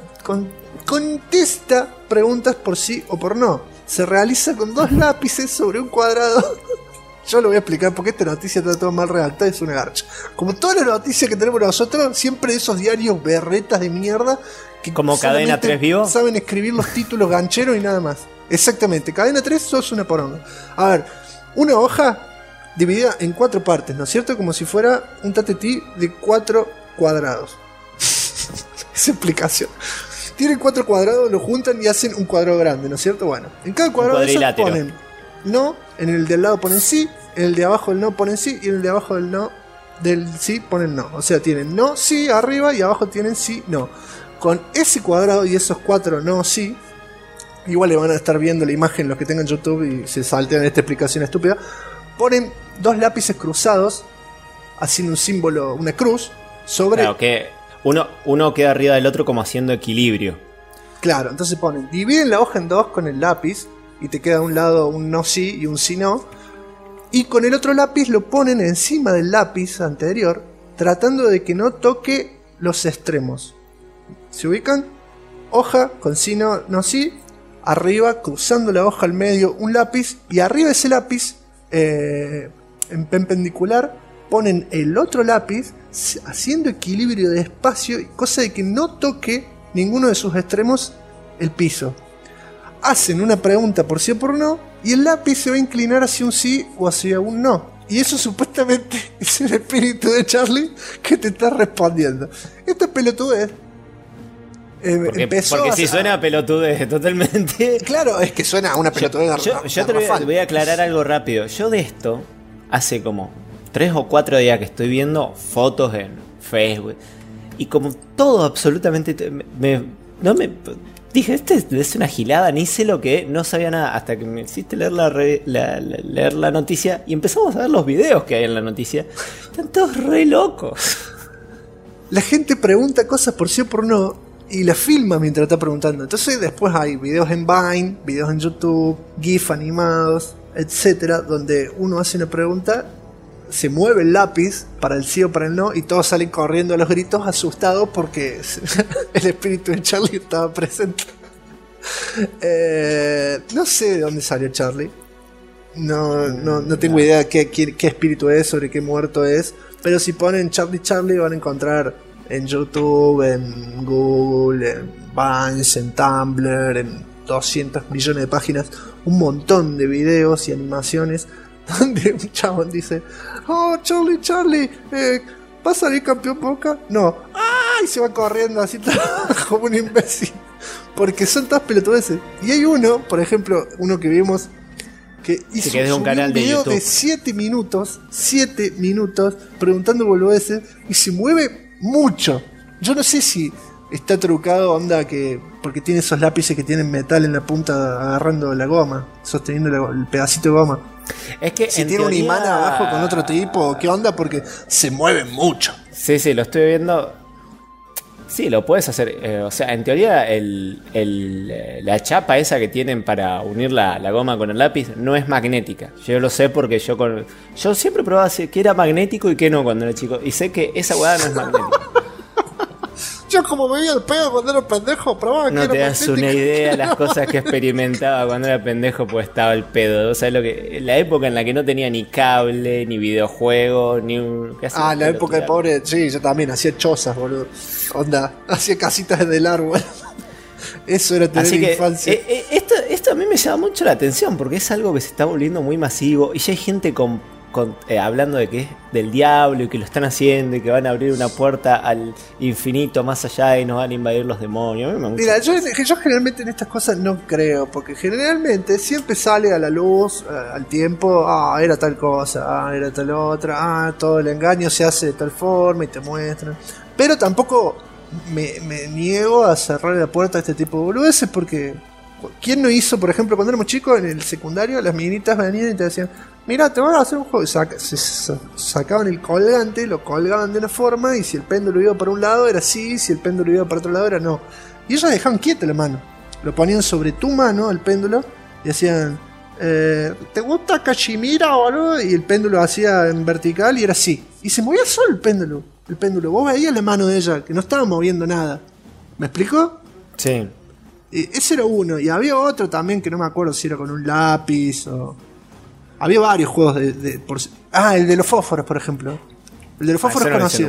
preguntas por sí o por no. Se realiza con 2 lápices sobre un cuadrado. Yo lo voy a explicar porque esta noticia está todo mal redactada, es una garcha. Como todas las noticias que tenemos nosotros, siempre esos diarios berretas de mierda que como Cadena 3 Vivo saben escribir los títulos gancheros y nada más. Exactamente, Cadena 3 sos una poronga. A ver, una hoja dividida en 4 partes, ¿no es cierto? Como si fuera un tatetí de 4 cuadrados. Esa explicación. Tienen 4 cuadrados, lo juntan y hacen un cuadrado grande, ¿no es cierto? Bueno, en cada cuadrado de esos ponen no, en el del lado ponen sí, en el de abajo del no ponen sí y en el de abajo del no del sí ponen no. O sea, tienen no, sí arriba y abajo tienen sí, no. Con ese cuadrado y esos 4 no, sí, igual le van a estar viendo la imagen los que tengan YouTube y se saltean esta explicación estúpida. Ponen 2 lápices cruzados haciendo un símbolo, una cruz sobre... Claro, que uno queda arriba del otro como haciendo equilibrio. Claro, entonces dividen la hoja en 2 con el lápiz y te queda a un lado un no sí y un sí no. Y con el otro lápiz lo ponen encima del lápiz anterior, tratando de que no toque los extremos. ¿Se ubican? Hoja con sí no, no sí. Arriba, cruzando la hoja al medio, un lápiz. Y arriba de ese lápiz, en perpendicular, ponen el otro lápiz, haciendo equilibrio de espacio, cosa de que no toque ninguno de sus extremos el piso. Hacen una pregunta por sí o por no, y el lápiz se va a inclinar hacia un sí o hacia un no. Y eso supuestamente es el espíritu de Charlie que te está respondiendo. Esta pelotudez porque si suena a pelotudez totalmente. Claro, es que suena a una pelotudez. Yo te voy a aclarar algo rápido. Yo de esto, hace como 3 o 4 días que estoy viendo fotos en Facebook. Y como todo absolutamente... Dije, es una gilada, ni sé lo que es, no sabía nada, hasta que me hiciste leer leer la noticia y empezamos a ver los videos que hay en la noticia. Están todos re locos. la gente pregunta cosas por sí o por no y la filma mientras está preguntando. Entonces después hay videos en Vine, videos en YouTube, GIF animados, etcétera, donde uno hace una pregunta, se mueve el lápiz para el sí o para el no y todos salen corriendo a los gritos asustados porque el espíritu de Charlie estaba presente. No sé de dónde salió Charlie. No tengo idea qué espíritu es, sobre qué muerto es. Pero si ponen Charlie van a encontrar en YouTube, en Google, en Vines, en Tumblr, en 200 millones de páginas, un montón de videos y animaciones donde un chabón dice: oh, Charlie, ¿va a salir campeón Boca? No. ¡Ah! Y se va corriendo así como un imbécil. Porque son todas pelotudeces. Y hay uno, por ejemplo, uno que vimos, que hizo un canal video de YouTube de 7 minutos preguntando boludeces y se mueve mucho. Yo no sé si está trucado, onda, que porque tiene esos lápices que tienen metal en la punta agarrando la goma, sosteniendo el pedacito de goma. Es que si tiene un imán abajo con otro tipo, ¿qué onda? Porque se mueve mucho. Sí, lo estoy viendo. Sí, lo puedes hacer. O sea, en teoría la chapa esa que tienen para unir la goma con el lápiz no es magnética. Yo lo sé porque yo siempre probaba que era magnético y que no cuando era chico. Y sé que esa hueá no es magnética. Yo como me veía el pedo cuando era pendejo, probaba que no era te das magnético. una idea de las cosas que experimentaba cuando era pendejo, pues estaba el pedo. O sea, la época en la que no tenía ni cable, ni videojuego, ni un... la época de pobre, sí, yo también hacía chozas, boludo. Onda, hacía casitas del árbol. Eso era tener Así que, infancia. Esto a mí me llama mucho la atención porque es algo que se está volviendo muy masivo y ya hay gente hablando de que es del diablo y que lo están haciendo y que van a abrir una puerta al infinito más allá y nos van a invadir los demonios. Mira, yo generalmente en estas cosas no creo, porque generalmente siempre sale a la luz, al tiempo, era tal cosa, era tal otra, todo el engaño se hace de tal forma y te muestran. Pero tampoco me niego a cerrar la puerta a este tipo de boludeces, porque ¿quién no hizo, por ejemplo, cuando éramos chicos en el secundario, las minitas venían y te decían: mira, te van a hacer un juego. Sacaban el colgante, lo colgaban de una forma, y si el péndulo iba para un lado era sí, si el péndulo iba para otro lado era no. Y ellos dejaban quieta la mano, lo ponían sobre tu mano, el péndulo, y hacían: ¿te gusta Cachimira o algo? Y el péndulo hacía en vertical y era sí. Y se movía solo el péndulo. Vos veías la mano de ella, que no estaba moviendo nada. ¿Me explicó? Sí. Ese era uno. Y había otro también que no me acuerdo si era con un lápiz o... Había varios juegos el de los fósforos, por ejemplo. El de los fósforos es conocido.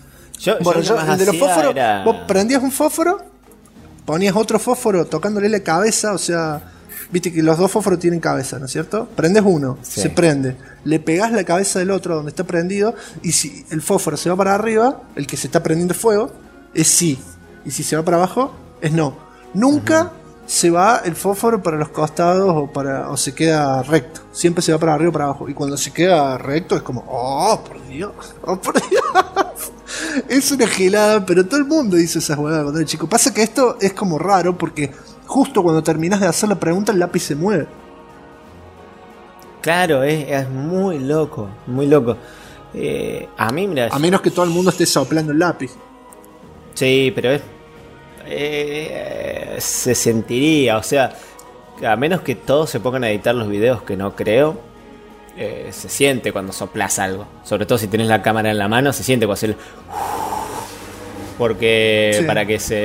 El de los fósforos, vos prendías un fósforo, ponías otro fósforo tocándole la cabeza, o sea, viste que los dos fósforos tienen cabeza, ¿no es cierto? Prendes uno, sí. Se prende, le pegás la cabeza del otro donde está prendido, y si el fósforo se va para arriba, el que se está prendiendo fuego, es sí. Y si se va para abajo, es no. Nunca se va el fósforo para los costados o se queda recto. Siempre se va para arriba o para abajo. Y cuando se queda recto es como: ¡oh, por Dios! ¡Oh, por Dios! Es una gelada, pero todo el mundo hizo esas huevadas cuando era chico. Pasa que esto es como raro porque justo cuando terminás de hacer la pregunta el lápiz se mueve. Claro, es muy loco, muy loco. A mí, mira, a menos que todo el mundo esté soplando el lápiz. Sí, pero se sentiría, o sea, a menos que todos se pongan a editar los videos, que no creo, se siente cuando soplas algo, sobre todo si tenés la cámara en la mano, se siente cuando hacer porque sí.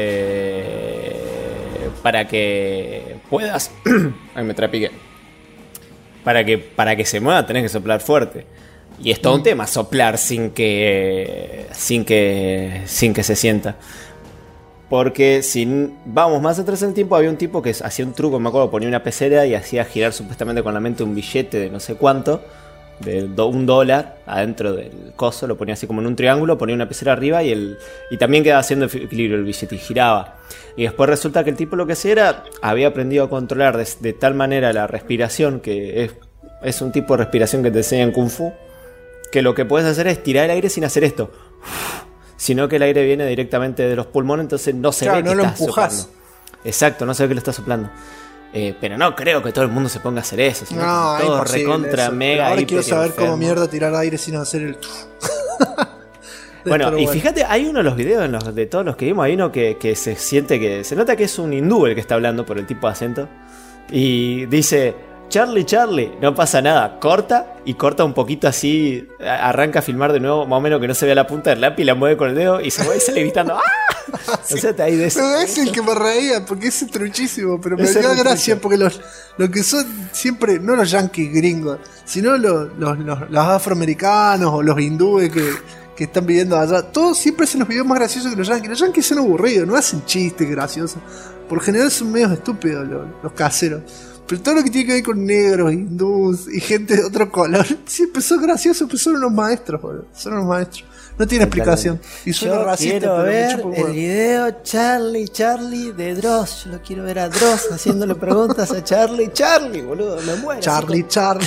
para que puedas ay, me trapiqué, para que se mueva tenés que soplar fuerte. Y es todo un tema soplar sin que se sienta. Porque si vamos más atrás en el tiempo, había un tipo que hacía un truco, me acuerdo, ponía una pecera y hacía girar supuestamente con la mente un billete de no sé cuánto, de $1 adentro del coso, lo ponía así como en un triángulo, ponía una pecera arriba y también quedaba haciendo equilibrio el billete y giraba. Y después resulta que el tipo lo que hacía era, había aprendido a controlar de tal manera la respiración, que es un tipo de respiración que te enseña en Kung Fu, que lo que puedes hacer es tirar el aire sin hacer esto, sino que el aire viene directamente de los pulmones, entonces no se ve que no estás soplando. Exacto, no se ve que lo estás soplando. Pero no creo que todo el mundo se ponga a hacer eso, sino no, todo recontra eso. mega. Ahora quiero saber cómo mierda tirar aire sin hacer el Bueno, y fíjate, hay uno de los videos de todos los que vimos, hay uno que se siente que se nota que es un hindú el que está hablando por el tipo de acento. Y dice, Charlie, Charlie, no pasa nada, corta y corta un poquito así, arranca a filmar de nuevo, más o menos que no se vea la punta del lápiz, la mueve con el dedo y se mueve y sale gritando ¡ah! Sí. O sea, ahí de eso. Pero es el que me reía, porque es truchísimo, pero me dio gracia porque los que son siempre, no los yankees gringos, sino los afroamericanos o los hindúes que están viviendo allá, todos siempre hacen los videos más graciosos que los yankees. Los yankees son aburridos, no hacen chistes graciosos. Por general son medios estúpidos los caseros. Pero todo lo que tiene que ver con negros, hindús y gente de otro color, siempre son graciosos, pero son unos maestros, boludo. Son unos maestros. No tiene explicación. Y yo quiero ver el video Charlie de Dross. Yo lo quiero ver a Dross haciéndole preguntas a Charlie, boludo. Me muero. Charlie.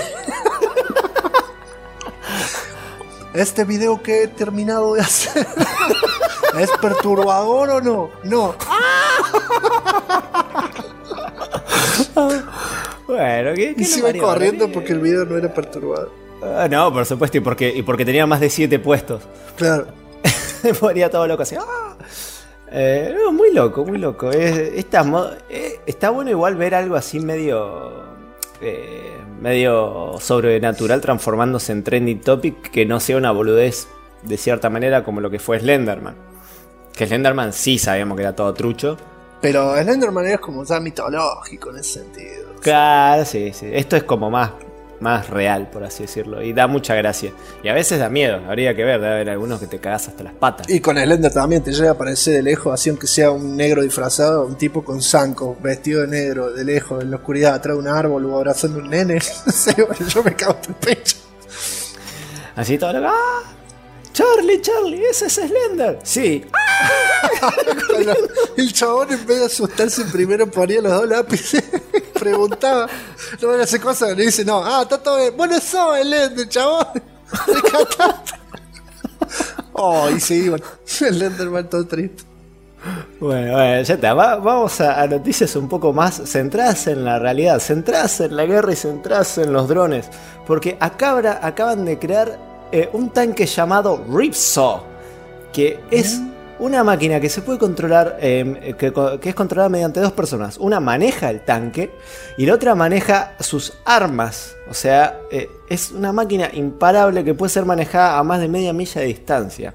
Este video que he terminado de hacer ¿es perturbador o no? No. Bueno, ¿qué y se iba corriendo porque el video no era perturbador. No, por supuesto, y porque tenía más de 7 puestos. Claro. Me ponía todo loco así. No, muy loco. Está bueno igual ver algo así medio sobrenatural transformándose en trending topic, que no sea una boludez de cierta manera como lo que fue Slenderman. Que Slenderman sí sabíamos que era todo trucho. Pero Slenderman es como ya mitológico en ese sentido. Claro, sí. Esto es como más real, por así decirlo. Y da mucha gracia. Y a veces da miedo. Habría que ver, debe haber algunos que te cagas hasta las patas. Y con Slender también te llega a aparecer de lejos, así aunque sea un negro disfrazado, un tipo con zanco, vestido de negro, de lejos, en la oscuridad, atrás de un árbol o abrazando un nene. No sé, bueno, yo me cago en el pecho. Así todo lo... ¡Ah! Charlie, ese es Slender. Sí. El chabón, en vez de asustarse, primero ponía los 2 lápices, preguntaba, no van a hacer cosas, le dice, no, está todo bien, bueno, sos Slender, chabón. Y se iban. Slenderman todo triste. Bueno, ya está. Vamos a noticias un poco más centradas en la realidad, centradas en la guerra y centradas en los drones. Porque acaban de crear un tanque llamado Ripsaw, que es una máquina que se puede controlar, que es controlada mediante 2 personas. Una maneja el tanque y la otra maneja sus armas. O sea, es una máquina imparable que puede ser manejada a más de media milla de distancia.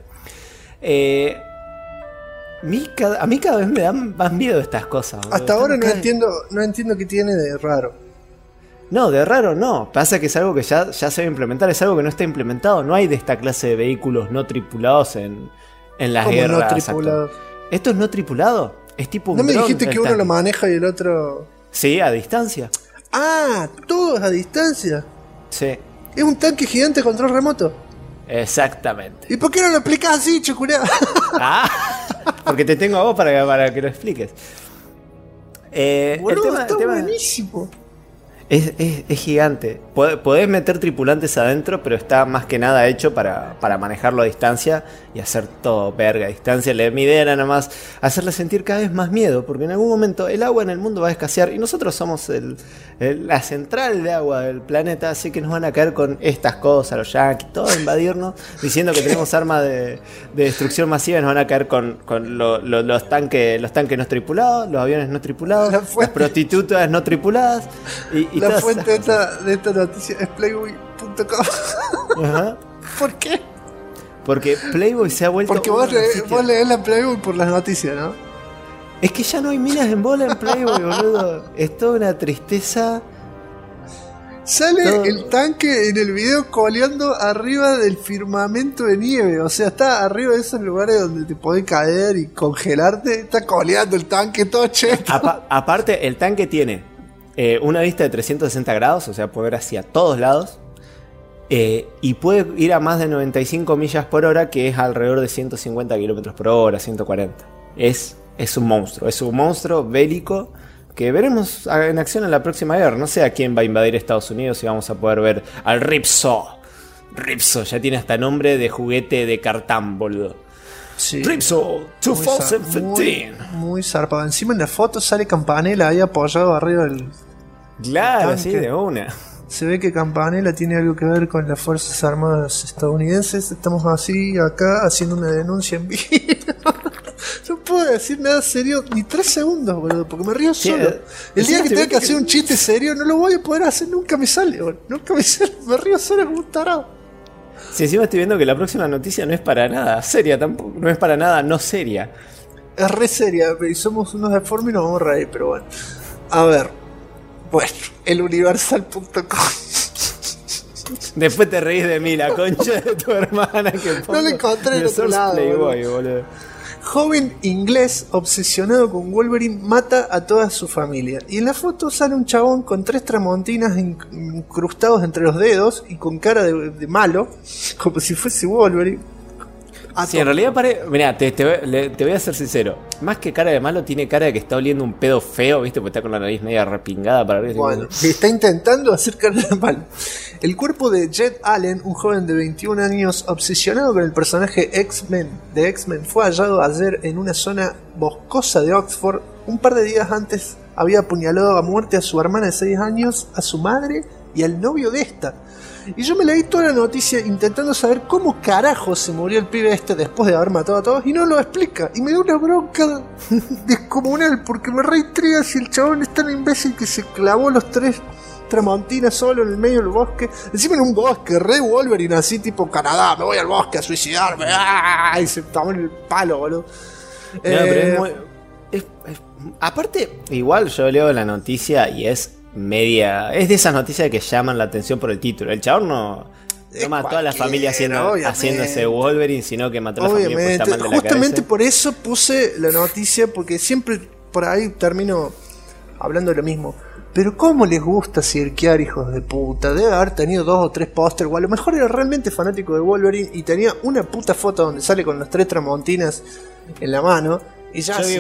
A mí cada vez me dan más miedo estas cosas. Hasta ahora no entiendo qué tiene de raro. No, de raro no. Pasa que es algo que ya se va a implementar. Es algo que no está implementado. No hay de esta clase de vehículos no tripulados en las guerras. No tripulados? ¿Esto es no tripulado? Es tipo un ¿No me dron, dijiste que uno lo maneja y el otro...? Sí, a distancia. Ah, todo es a distancia. Sí. Es un tanque gigante de control remoto. Exactamente. ¿Y por qué no lo explicás así, chucurá? Porque te tengo a vos para que lo expliques. Boludo, está buenísimo. Es gigante. Podés meter tripulantes adentro, pero está más que nada hecho para manejarlo a distancia y hacer todo verga a distancia. Mi idea era nada más hacerle sentir cada vez más miedo, porque en algún momento el agua en el mundo va a escasear y nosotros somos la central de agua del planeta, así que nos van a caer con estas cosas, los yankees, todo a invadirnos, diciendo que tenemos armas de destrucción masiva y nos van a caer con los tanques no tripulados, los aviones no tripulados, las prostitutas no tripuladas y la fuente de esta noticia es playboy.com. Ajá. ¿Por qué? Porque Playboy se ha vuelto... Porque vos leés la Playboy por las noticias, ¿no? Es que ya no hay minas en bola en Playboy, boludo. Es toda una tristeza. Sale el tanque en el video coleando arriba del firmamento de nieve. O sea, está arriba de esos lugares donde te podés caer y congelarte. Está coleando el tanque todo cheto. Aparte, el tanque tiene una vista de 360 grados, o sea, puede ver hacia todos lados. Y puede ir a más de 95 millas por hora, que es alrededor de 150 kilómetros por hora, 140. Es un monstruo bélico que veremos en acción en la próxima guerra. No sé a quién va a invadir Estados Unidos y vamos a poder ver al Ripsaw. Ripsaw ya tiene hasta nombre de juguete de cartán, boludo. Sí. Ripsaw 2015. Muy zarpado. Encima en la foto sale Campanella ahí apoyado arriba del... Claro, sí, de una. Se ve que Campanella tiene algo que ver con las Fuerzas Armadas estadounidenses. Estamos así, acá, haciendo una denuncia en vivo. No puedo decir nada serio ni 3 segundos, boludo, porque me río solo. El día que tenga que hacer un chiste serio, no lo voy a poder hacer, nunca me sale, boludo. Nunca me sale, me río solo como un tarado. Si encima estoy viendo que la próxima noticia no es para nada seria, tampoco, no es para nada no seria. Es re seria, y somos unos deformes y nos vamos a reír, pero bueno. A ver. Bueno, eluniversal.com. Después te reís de mí, la concha de tu hermana que no le encontré en otro lado, Playboy, boludo. Joven inglés obsesionado con Wolverine mata a toda su familia. Y en la foto sale un chabón con 3 tramontinas incrustados entre los dedos y con cara de malo, como si fuese Wolverine. Sí, en realidad mirá, te voy a ser sincero. Más que cara de malo, tiene cara de que está oliendo un pedo feo, ¿viste? Porque está con la nariz media repingada para arriba. Bueno, está intentando hacer cara de malo. El cuerpo de Jed Allen, un joven de 21 años obsesionado con el personaje de X-Men, fue hallado ayer en una zona boscosa de Oxford. Un par de días antes había apuñalado a muerte a su hermana de 6 años, a su madre y al novio de esta. Y yo me leí toda la noticia intentando saber cómo carajo se murió el pibe este después de haber matado a todos y no lo explica. Y me da una bronca descomunal porque me reintriga si el chabón es tan imbécil que se clavó los 3 tramontinas solo en el medio del bosque. Encima en un bosque, re Wolverine así tipo Canadá, me voy al bosque a suicidarme. ¡Ah! Y se tomó en el palo, boludo. No, pero es muy... aparte, igual yo leo la noticia y es de esas noticias que llaman la atención por el título. El chabón no mató a la familia haciéndose Wolverine, sino que mató a la familia por estar mal de la cabeza. Justamente por eso puse la noticia, porque siempre por ahí termino hablando de lo mismo. Pero cómo les gusta cirquear, hijos de puta. Debe haber tenido 2 o 3 pósters, o a lo mejor era realmente fanático de Wolverine y tenía una puta foto donde sale con los 3 tramontinas en la mano. Y ya yo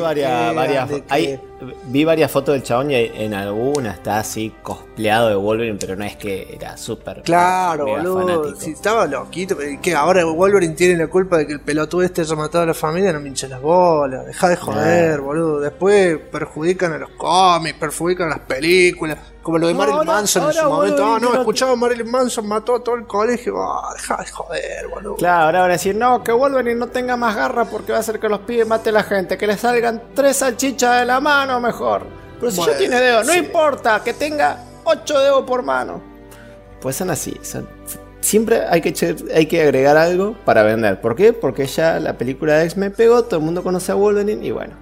vi varias fotos del chabón y en alguna está así cospleado de Wolverine, pero no es que era súper boludo, si estaba loquito. Que ahora Wolverine tiene la culpa de que el pelotudo este haya matado a la familia, no me hinches las bolas, deja de joder, boludo. Después perjudican a los cómics, perjudican a las películas, como lo de Marilyn Manson en su momento. Escuchaba a Marilyn Manson, mató a todo el colegio. Deja de joder, boludo. Claro, ahora van a decir, no, que Wolverine no tenga más garra porque va a hacer que los pibes mate a la gente, que le salgan 3 salchichas de la mano mejor. Pero si ya tiene dedos, no importa, que tenga 8 dedos por mano. Pues son así, siempre hay que agregar algo para vender. ¿Por qué? Porque ya la película de X-Men pegó, todo el mundo conoce a Wolverine y bueno,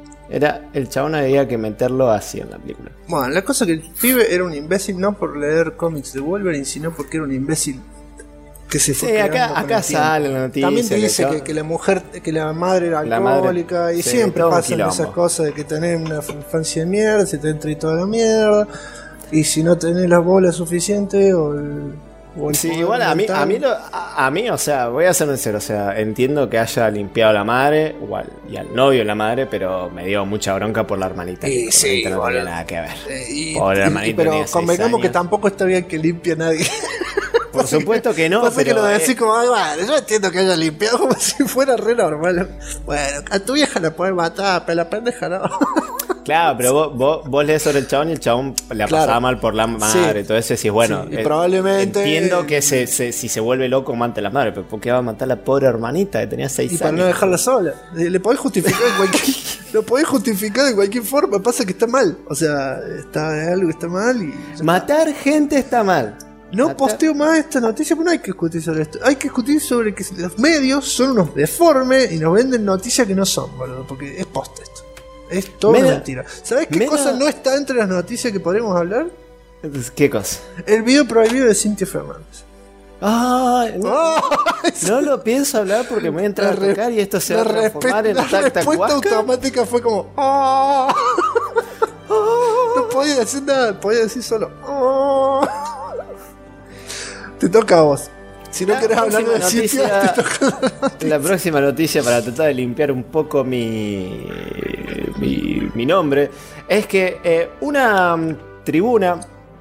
el chabón había que meterlo así en la película. Bueno, la cosa es que el pibe era un imbécil no por leer cómics de Wolverine, sino porque era un imbécil que se fue. Sí, acá sale la noticia. También te dice que la mujer, que la madre era alcohólica, y siempre pasan esas cosas de que tenés una infancia de mierda, se te entra y toda la mierda, y si no tenés las bolas suficientes o el sí, igual a mí, o sea, voy a ser sincero, o sea, entiendo que haya limpiado a la madre y al novio de la madre, pero me dio mucha bronca por la hermanita. Y sí, no tenía nada que ver. Por la hermanita, pero convengamos que tampoco está bien que limpie a nadie. Por supuesto que no. Pasa que lo decís como, bueno, yo entiendo que haya limpiado como si fuera re normal. Bueno, a tu vieja la podés matar, pero la pendeja no. Claro, pero vos lees sobre el chabón y el chabón la pasaba mal por la madre. Entonces decís, bueno, y probablemente entiendo que si se vuelve loco mate a la madre, pero ¿por qué va a matar a la pobre hermanita que tenía 6 años? Y para no dejarla sola. Le podés justificar lo podés justificar de cualquier forma. Pasa que está mal. O sea, algo que está mal y matar gente está mal. No posteo más esta noticia, pero no hay que discutir sobre esto. Hay que discutir sobre que los medios son unos deformes y nos venden noticias que no son, boludo, porque es posta esto. Es todo mentira. ¿Sabés qué cosa no está entre las noticias que podremos hablar? ¿Qué cosa? El video prohibido de Cintia Fernández. No lo pienso hablar porque me voy a entrar a tocar y esto se va a transformar en tacta. La respuesta automática fue como no podía decir nada, podía decir solo Te toca a vos. Si no querés hablar de Cintia, te toca la próxima noticia para tratar de limpiar un poco mi nombre es que una tribuna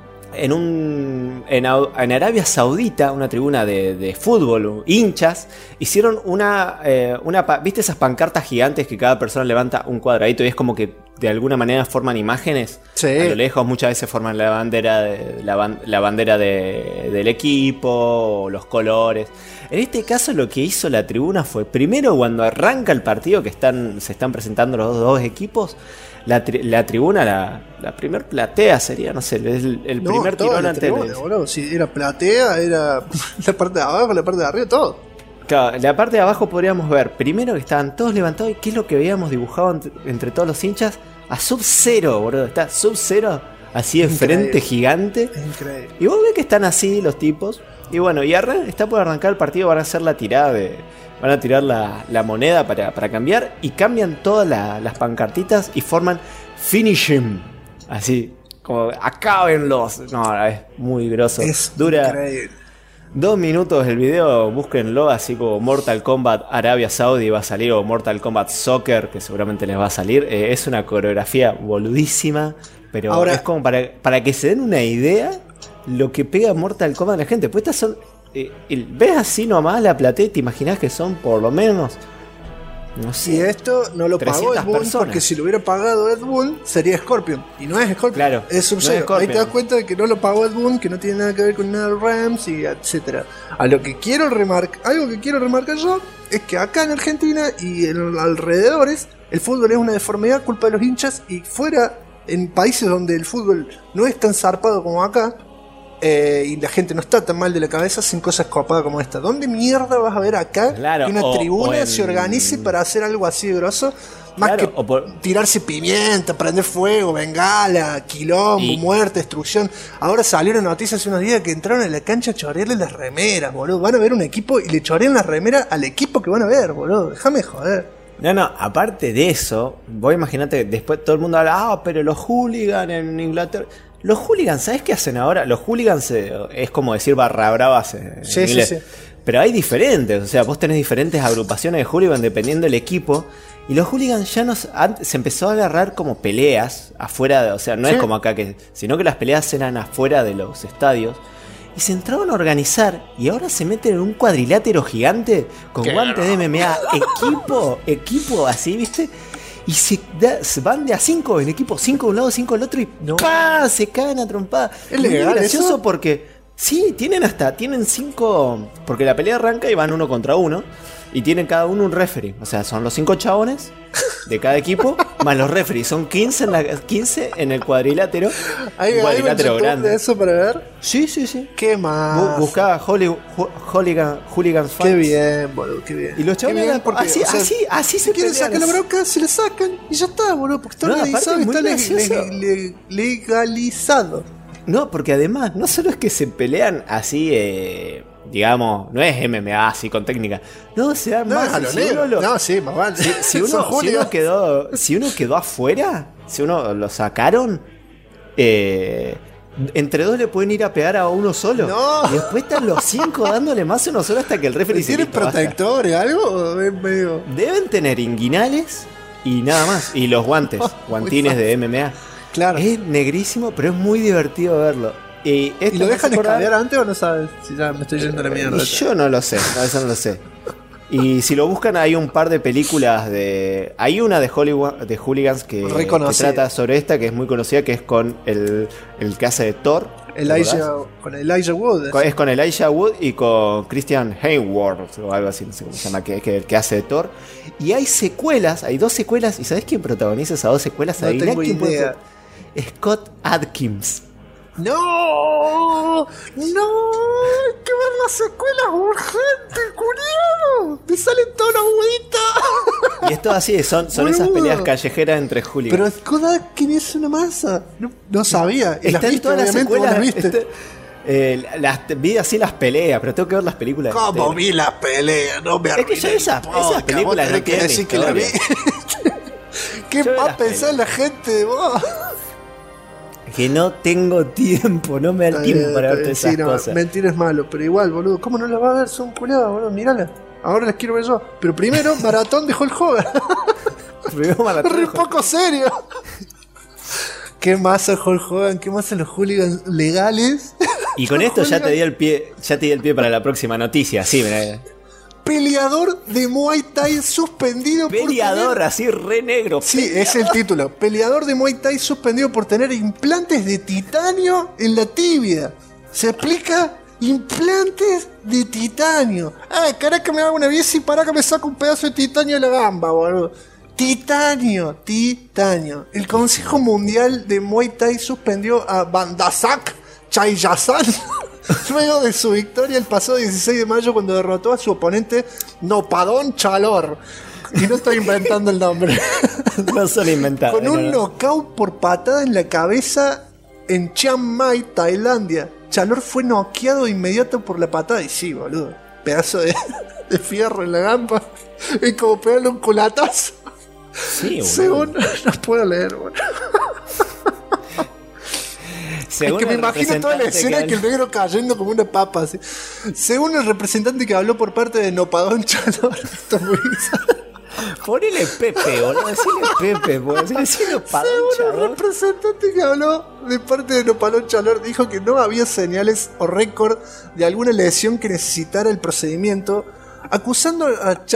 en Arabia Saudita, una tribuna de fútbol, hinchas, hicieron ¿viste esas pancartas gigantes que cada persona levanta un cuadradito y es como que de alguna manera forman imágenes. Sí. A lo lejos muchas veces forman la bandera, la bandera del equipo, o los colores. En este caso lo que hizo la tribuna fue, primero cuando arranca el partido que se están presentando los dos equipos, la tribuna, la primer platea sería, no sé, el primer tirón ante el... Si era platea, era la parte de abajo, la parte de arriba, todo. Claro, la parte de abajo podríamos ver primero que estaban todos levantados y qué es lo que veíamos dibujado entre todos los hinchas. A Sub-Zero, boludo, está Sub-Zero así de frente gigante. Increíble. Y vos ves que están así los tipos. Y bueno, y está por arrancar el partido, van a hacer la tirada van a tirar la moneda para cambiar. Y cambian todas las pancartitas y forman Finish him. Así, como acábenlos. No, es muy groso. Dura increíble. 2 minutos el video, búsquenlo, así como Mortal Kombat Arabia Saudi va a salir, o Mortal Kombat Soccer, que seguramente les va a salir. Es una coreografía boludísima, pero ahora, es como para que se den una idea lo que pega Mortal Kombat a la gente. Pues estas son... ves así nomás la platea y te imaginas que son por lo menos... No sé, y esto no lo pagó Ed Boon, porque si lo hubiera pagado Ed Boon sería Scorpion, y no es Scorpion, claro, es Sub-Zero. No es ahí te das cuenta de que no lo pagó Ed Boon, que no tiene nada que ver con nada de Rams y etcétera. Algo que quiero remarcar yo es que acá en Argentina y en los alrededores el fútbol es una deformidad culpa de los hinchas, y fuera, en países donde el fútbol no es tan zarpado como acá, y la gente no está tan mal de la cabeza, sin cosas copadas como esta. ¿Dónde mierda vas a ver acá que una tribuna se organice para hacer algo así de grosso? Más que tirarse pimienta, prender fuego, bengala, quilombo, muerte, destrucción. Ahora salieron noticias hace unos días que entraron a la cancha a chorrearle las remeras, boludo. Van a ver un equipo y le chorrean las remeras al equipo que van a ver, boludo. Déjame joder. No, aparte de eso, vos imaginate, después todo el mundo habla, pero los hooligans en Inglaterra... Los hooligans, ¿sabes qué hacen ahora? Los hooligans es como decir barra bravas en inglés. Sí. Pero hay diferentes, o sea, vos tenés diferentes agrupaciones de hooligans dependiendo del equipo. Y los hooligans ya se empezó a agarrar como peleas afuera, o sea, no es como acá, sino que las peleas eran afuera de los estadios. Y se entraron a organizar y ahora se meten en un cuadrilátero gigante con guantes de MMA, equipo así, ¿viste? Y se van de a 5 en equipo, 5 de un lado, 5 del otro y ¡pah! Se caen a trompada. Es legal, gracioso eso, porque sí, tienen 5, porque la pelea arranca y van 1 contra 1 y tienen cada uno un referee, o sea, son los 5 chabones de cada equipo más los referees, son 15 en el cuadrilátero. ¿Hay un cuadrilátero grande de eso para ver? Sí. ¿Qué más? Buscaba Hooligans Fans. Qué bien, boludo, qué bien. Y los chavales así se quieren sacar la bronca, se la sacan y ya está, boludo, porque está organizado y está legalizado. No, porque además, no solo es que se pelean así, digamos, no es MMA así con técnica. No, se dan más. Más vale. Si uno quedó afuera, si uno lo sacaron, entre dos le pueden ir a pegar a uno solo. No. Y después están los 5 dándole más a uno solo hasta que el referee se ¿Tienen protectores, algo? Deben tener inguinales y nada más. Y los guantines de MMA. Claro. Es negrísimo, pero es muy divertido verlo. ¿Y lo dejan escabear antes o no sabes? Si ya me estoy yendo a la mierda. Yo no lo sé, eso no lo sé. Y si lo buscan, hay un par de películas hay una de Hooligans que trata sobre esta, que es muy conocida, que es con el que hace de Thor. Con Elijah Wood. Es con Elijah Wood y con Christian Hemsworth o algo así, no sé cómo se llama, que hace de Thor. Y hay secuelas, hay 2 secuelas. ¿Y sabés quién protagoniza esas 2 secuelas? No tengo idea. Scott Adkins. ¡No! ¡No! ¡Hay que ver las secuelas urgente, culiado! ¡Me salen todas las huevitas! Y esto así, son esas peleas callejeras entre hooligans. Pero Scott Adkins es una masa. No sabía. Y está en todas las secuelas. Vi así las peleas, pero tengo que ver las películas. ¿Cómo vi las peleas? No me arruiné. Es que yo esas películas no tienen decir que la vi. ¿Qué va a pensar la gente de vos? Que no tengo tiempo, no me da tiempo para ver esas cosas. Mentir es malo, pero igual, boludo. ¿Cómo no las va a ver? Son culiadas, boludo. Mírala. Ahora las quiero ver yo. Pero primero, maratón de Hulk Hogan. Re poco serio. ¿Qué más a Hulk Hogan? ¿Qué más a los hooligans legales? Y con esto ya te di el pie para la próxima noticia. Sí, Peleador de Muay Thai suspendido Peleador, por tener... así re negro. Sí, peleador. es el título. Peleador de Muay Thai suspendido por tener implantes de titanio en la tibia. ¿Se explica? Implantes de titanio. Ay, caraca, me hago una bici para que me saque un pedazo de titanio de la gamba, boludo. Titanio. El Consejo Mundial de Muay Thai suspendió a Bandasak Chayasan luego de su victoria el pasado 16 de mayo cuando derrotó a su oponente Nopadon Chalor. Y no estoy inventando el nombre. No solo inventado. Con un knockout por patada en la cabeza en Chiang Mai, Tailandia. Chalor fue noqueado de inmediato por la patada. Y sí, boludo. Pedazo de fierro en la gamba. Es como pegarle un culatazo. Sí, boludo. Según... No puedo leer, boludo. Según es que me imagino toda la escena que que el negro cayendo como una papa así. Según el representante que habló por parte de Nopadon Chalor. Esto es muy bizarro. Ponele Pepe, boludo. Decile Pepe, boludo. Decile Nopadon Según el Chalor. representante que habló de parte de Nopadon Chalor, dijo que no había señales o récord de alguna lesión que necesitara el procedimiento, acusando a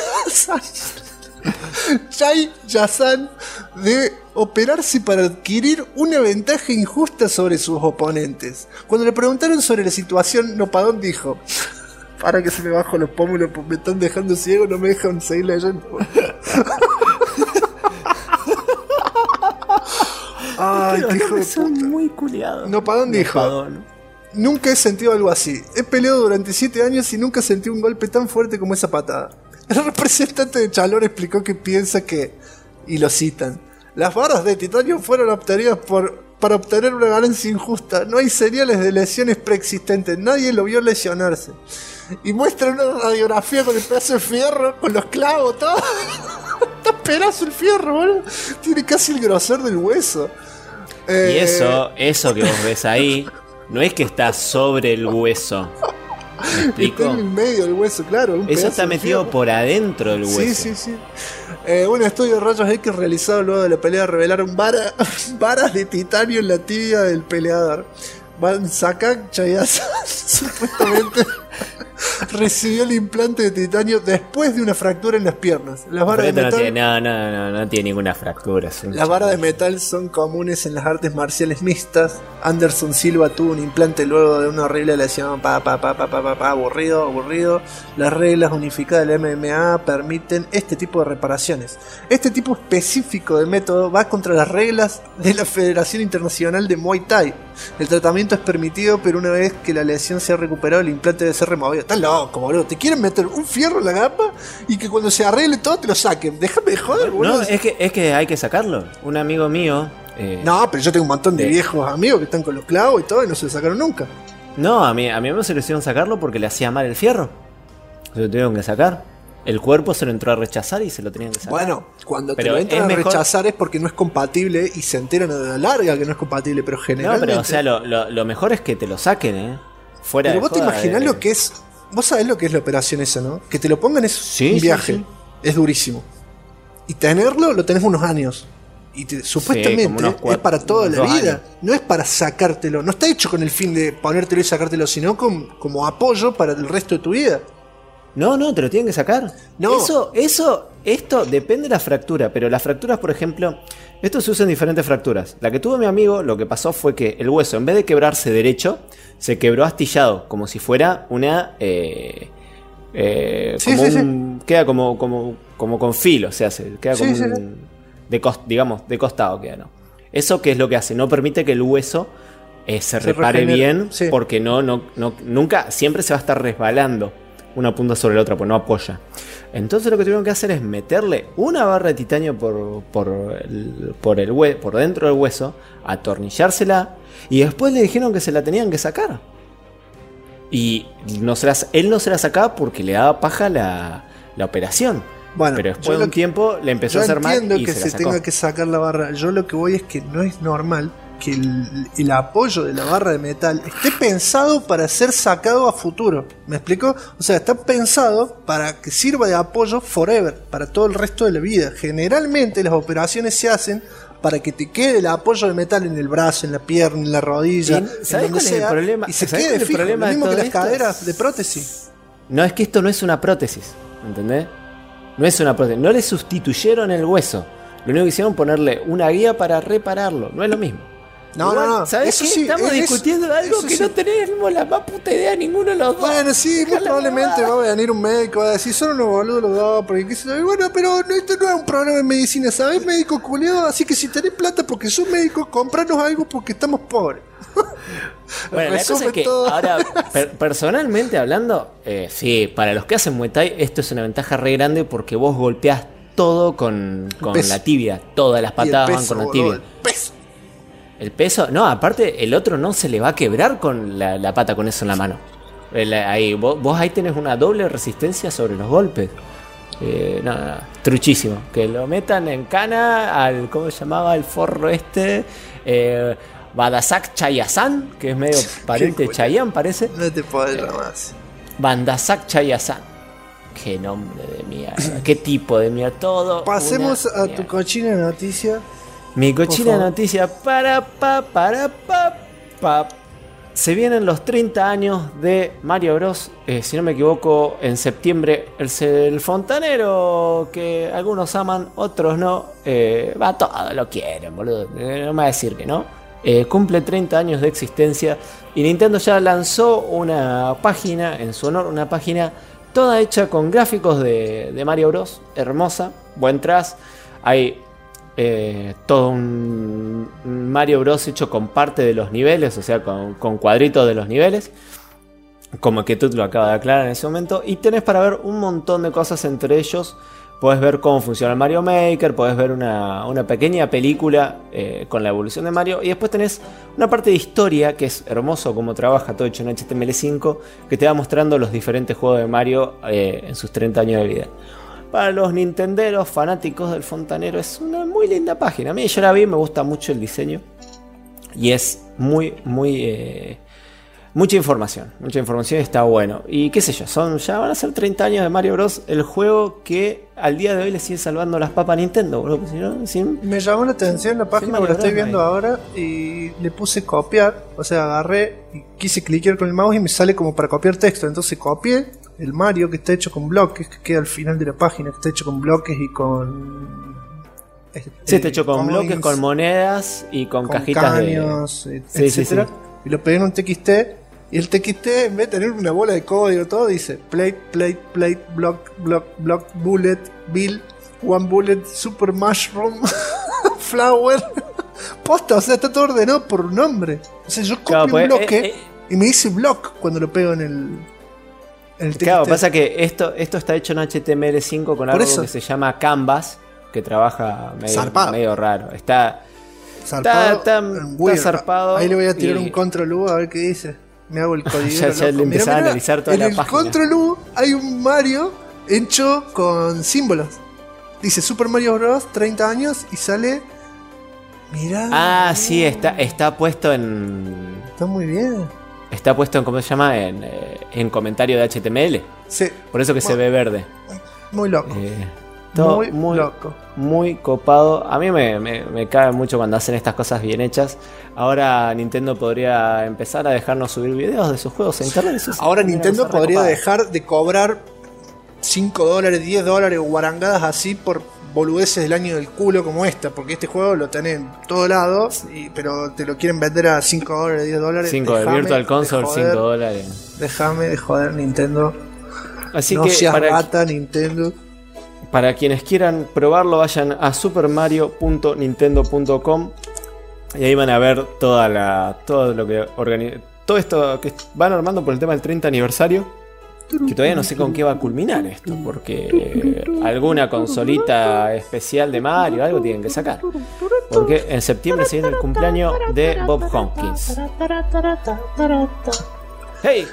Chayasan de operarse para adquirir una ventaja injusta sobre sus oponentes. Cuando le preguntaron sobre la situación, Nopadon dijo: para que se me bajo los pómulos, pues me están dejando ciego, no me dejan seguir leyendo. Ay, qué hijo de Son puta. muy culiados. Nopadon dijo: Nopadon. nunca he sentido algo así. He peleado durante 7 años y nunca sentí un golpe tan fuerte como esa patada. El representante de Chalor explicó que piensa que, y lo citan, las barras de titanio fueron obtenidas para obtener una ganancia injusta. No hay señales de lesiones preexistentes. Nadie lo vio lesionarse. Y muestra una radiografía con el pedazo de fierro, con los clavos, todo. Está pedazo el fierro, boludo. Tiene casi el grosor del hueso. Y eso que vos ves ahí, no es que está sobre el hueso. ¿Me explico? Está en el medio del hueso, claro. Eso está metido por adentro del hueso. Sí. Un estudio de rayos X realizado luego de la pelea revelaron varas de titanio en la tibia del peleador. Bansakak Chayasan supuestamente recibió el implante de titanio después de una fractura en las piernas. Las varas de metal No tiene ninguna fractura. Las varas de metal son comunes en las artes marciales mixtas. Anderson Silva tuvo un implante luego de una horrible lesión. Aburrido. Las reglas unificadas del MMA permiten este tipo de reparaciones. Este tipo específico de método va contra las reglas de la Federación Internacional de Muay Thai. El tratamiento es permitido, pero una vez que la lesión se ha recuperado, el implante debe ser removido. Estás loco, boludo. Te quieren meter un fierro en la gamba y que cuando se arregle todo te lo saquen. Déjame de joder, boludo. No, es que hay que sacarlo. Un amigo mío. No, pero yo tengo un montón de viejos amigos que están con los clavos y todo y no se lo sacaron nunca. No, a mí me se lo hicieron sacarlo porque le hacía mal el fierro. Se lo tuvieron que sacar. El cuerpo se lo entró a rechazar y se lo tenían que sacar. Bueno, cuando te Pero lo entran a es mejor- rechazar es porque no es compatible y se enteran a la larga que no es compatible, pero No, generalmente... pero o sea, lo mejor es que te lo saquen, Fuera Pero de vos te joda, imaginás lo que es... Vos sabés lo que es la operación esa, ¿no? Que te lo pongan es Sí, un sí, viaje. sí. Es durísimo. Y tenerlo, lo tenés unos años. Y supuestamente como unos es para toda la 2 vida. años. No es para sacártelo. No está hecho con el fin de ponértelo y sacártelo, sino como apoyo para el resto de tu vida. No, te lo tienen que sacar. No. Esto depende de la fractura, pero las fracturas, por ejemplo, esto se usa en diferentes fracturas. La que tuvo mi amigo, lo que pasó fue que el hueso, en vez de quebrarse derecho, se quebró astillado, como si fuera una... Queda como con filo, se hace. Queda como Sí. digamos, de costado queda, ¿no? Eso que es lo que hace, no permite que el hueso se repare regenere, bien, sí. porque nunca, siempre se va a estar resbalando una punta sobre la otra, pues no apoya. Entonces lo que tuvieron que hacer es meterle una barra de titanio por dentro del hueso, atornillársela, y después le dijeron que se la tenían que sacar. Y él no se la sacaba porque le daba paja la operación. Bueno, pero después de un tiempo le empezó Yo a hacer mal entiendo y que se se la sacó. tenga que sacar la barra. Yo lo que voy es que no es normal que el apoyo de la barra de metal esté pensado para ser sacado a futuro. ¿Me explico? O sea, está pensado para que sirva de apoyo forever, para todo el resto de la vida. Generalmente las operaciones se hacen para que te quede el apoyo de metal en el brazo, en la pierna, en la rodilla, ¿Sabes en donde cuál es el sea, problema? y se ¿Sabes quede cuál es el fijo. Lo problema de mismo que todo las esto? caderas de prótesis. No, es que esto no es una prótesis, ¿entendés? No es una prótesis. No le sustituyeron el hueso. Lo único que hicieron es ponerle una guía para repararlo. No es lo mismo. No, Igual, no, no. ¿sabes qué? Sí, Estamos discutiendo algo que no tenemos la más puta idea ninguno de los dos. Bueno, sí, muy probablemente va a venir un médico va a decir, son unos boludos los dos, porque qué sé yo. Y bueno, pero esto no es un problema de medicina, ¿sabes, médico culiado? Así que si tenés plata porque sos médico, compranos algo porque estamos pobres. Bueno, la cosa es que ahora, personalmente hablando, sí, para los que hacen Muay Thai, esto es una ventaja re grande porque vos golpeás todo con la tibia. Todas las patadas van con la tibia. El peso, no, aparte el otro no se le va a quebrar con la pata con eso en la mano. Ahí, vos ahí tenés una doble resistencia sobre los golpes. No, truchísimo. Que lo metan en cana al, ¿cómo se llamaba? El forro este. Bandasak Chayasan, que es medio pariente de Chayanne, parece. No te podés llamar así. Bandasak Chayasan. Qué nombre de mierda. Qué tipo de mierda. Todo. Pasemos a tu cochina noticia. Mi cochina noticia para. Se vienen los 30 años de Mario Bros. Si no me equivoco, en septiembre el fontanero que algunos aman, otros no. Todos lo quieren, boludo. No me va a decir que no. Cumple 30 años de existencia y Nintendo ya lanzó una página en su honor, una página toda hecha con gráficos de Mario Bros. Hermosa, buen tras. Hay todo un Mario Bros. Hecho con parte de los niveles, o sea, con cuadritos de los niveles, como que tú lo acabas de aclarar en ese momento. Y tenés para ver un montón de cosas, entre ellos podés ver cómo funciona el Mario Maker, podés ver una pequeña película con la evolución de Mario. Y después tenés una parte de historia, que es hermoso como trabaja todo hecho en HTML5, que te va mostrando los diferentes juegos de Mario en sus 30 años de vida. Para los nintenderos fanáticos del fontanero es una muy linda página. A mí yo la vi, me gusta mucho el diseño. Y es mucha información y está bueno. Y qué sé yo, ya van a ser 30 años de Mario Bros. El juego que al día de hoy le sigue salvando las papas a Nintendo, bro. Me llamó la atención la página, que la estoy viendo ahora, y le puse copiar. O sea, agarré y quise cliquear con el mouse y me sale como para copiar texto. Entonces copié el Mario, que está hecho con bloques, que queda al final de la página, que está hecho con bloques y con... Sí, está hecho con bloques, con monedas y con cajitas caños, etcétera. Sí. Y lo pegué en un TXT. Y el TXT, en vez de tener una bola de código, todo dice plate, block, bullet, bill, one bullet, super mushroom, flower. Posta, o sea, está todo ordenado por nombre. O sea, yo copio un bloque y me dice block cuando lo pego en el TXT. Claro, pasa que esto está hecho en HTML5 con algo que se llama Canvas, que trabaja medio raro. Está zarpado. Ahí le voy a tirar un control U a ver qué dice. Me hago el código. ya le empecé a analizar toda la página. En el control U hay un Mario hecho con símbolos. Dice Super Mario Bros. 30 años y sale. Mirá. Sí, está puesto en. Está muy bien. Está puesto en, ¿cómo se llama? En comentario de HTML. Sí. Por eso que se ve verde. Muy loco. Muy loco. Muy copado. A mí me cae mucho cuando hacen estas cosas bien hechas. Ahora Nintendo podría empezar a dejarnos subir videos de sus juegos a internet. Ahora Nintendo podría dejar de cobrar $5, $10 o guarangadas así por boludeces del año del culo como esta. Porque este juego lo tenés en todo lado, pero te lo quieren vender a $5, $10. 5 de Virtual Console, $5. Déjame de joder, Nintendo. Así no que seas rata, Nintendo. Para quienes quieran probarlo, vayan a supermario.nintendo.com y ahí van a ver todo esto que van armando por el tema del 30 aniversario, que todavía no sé con qué va a culminar esto, porque alguna consolita especial de Mario, algo tienen que sacar, porque en septiembre se viene el cumpleaños de Bob Hoskins. ¡Hey!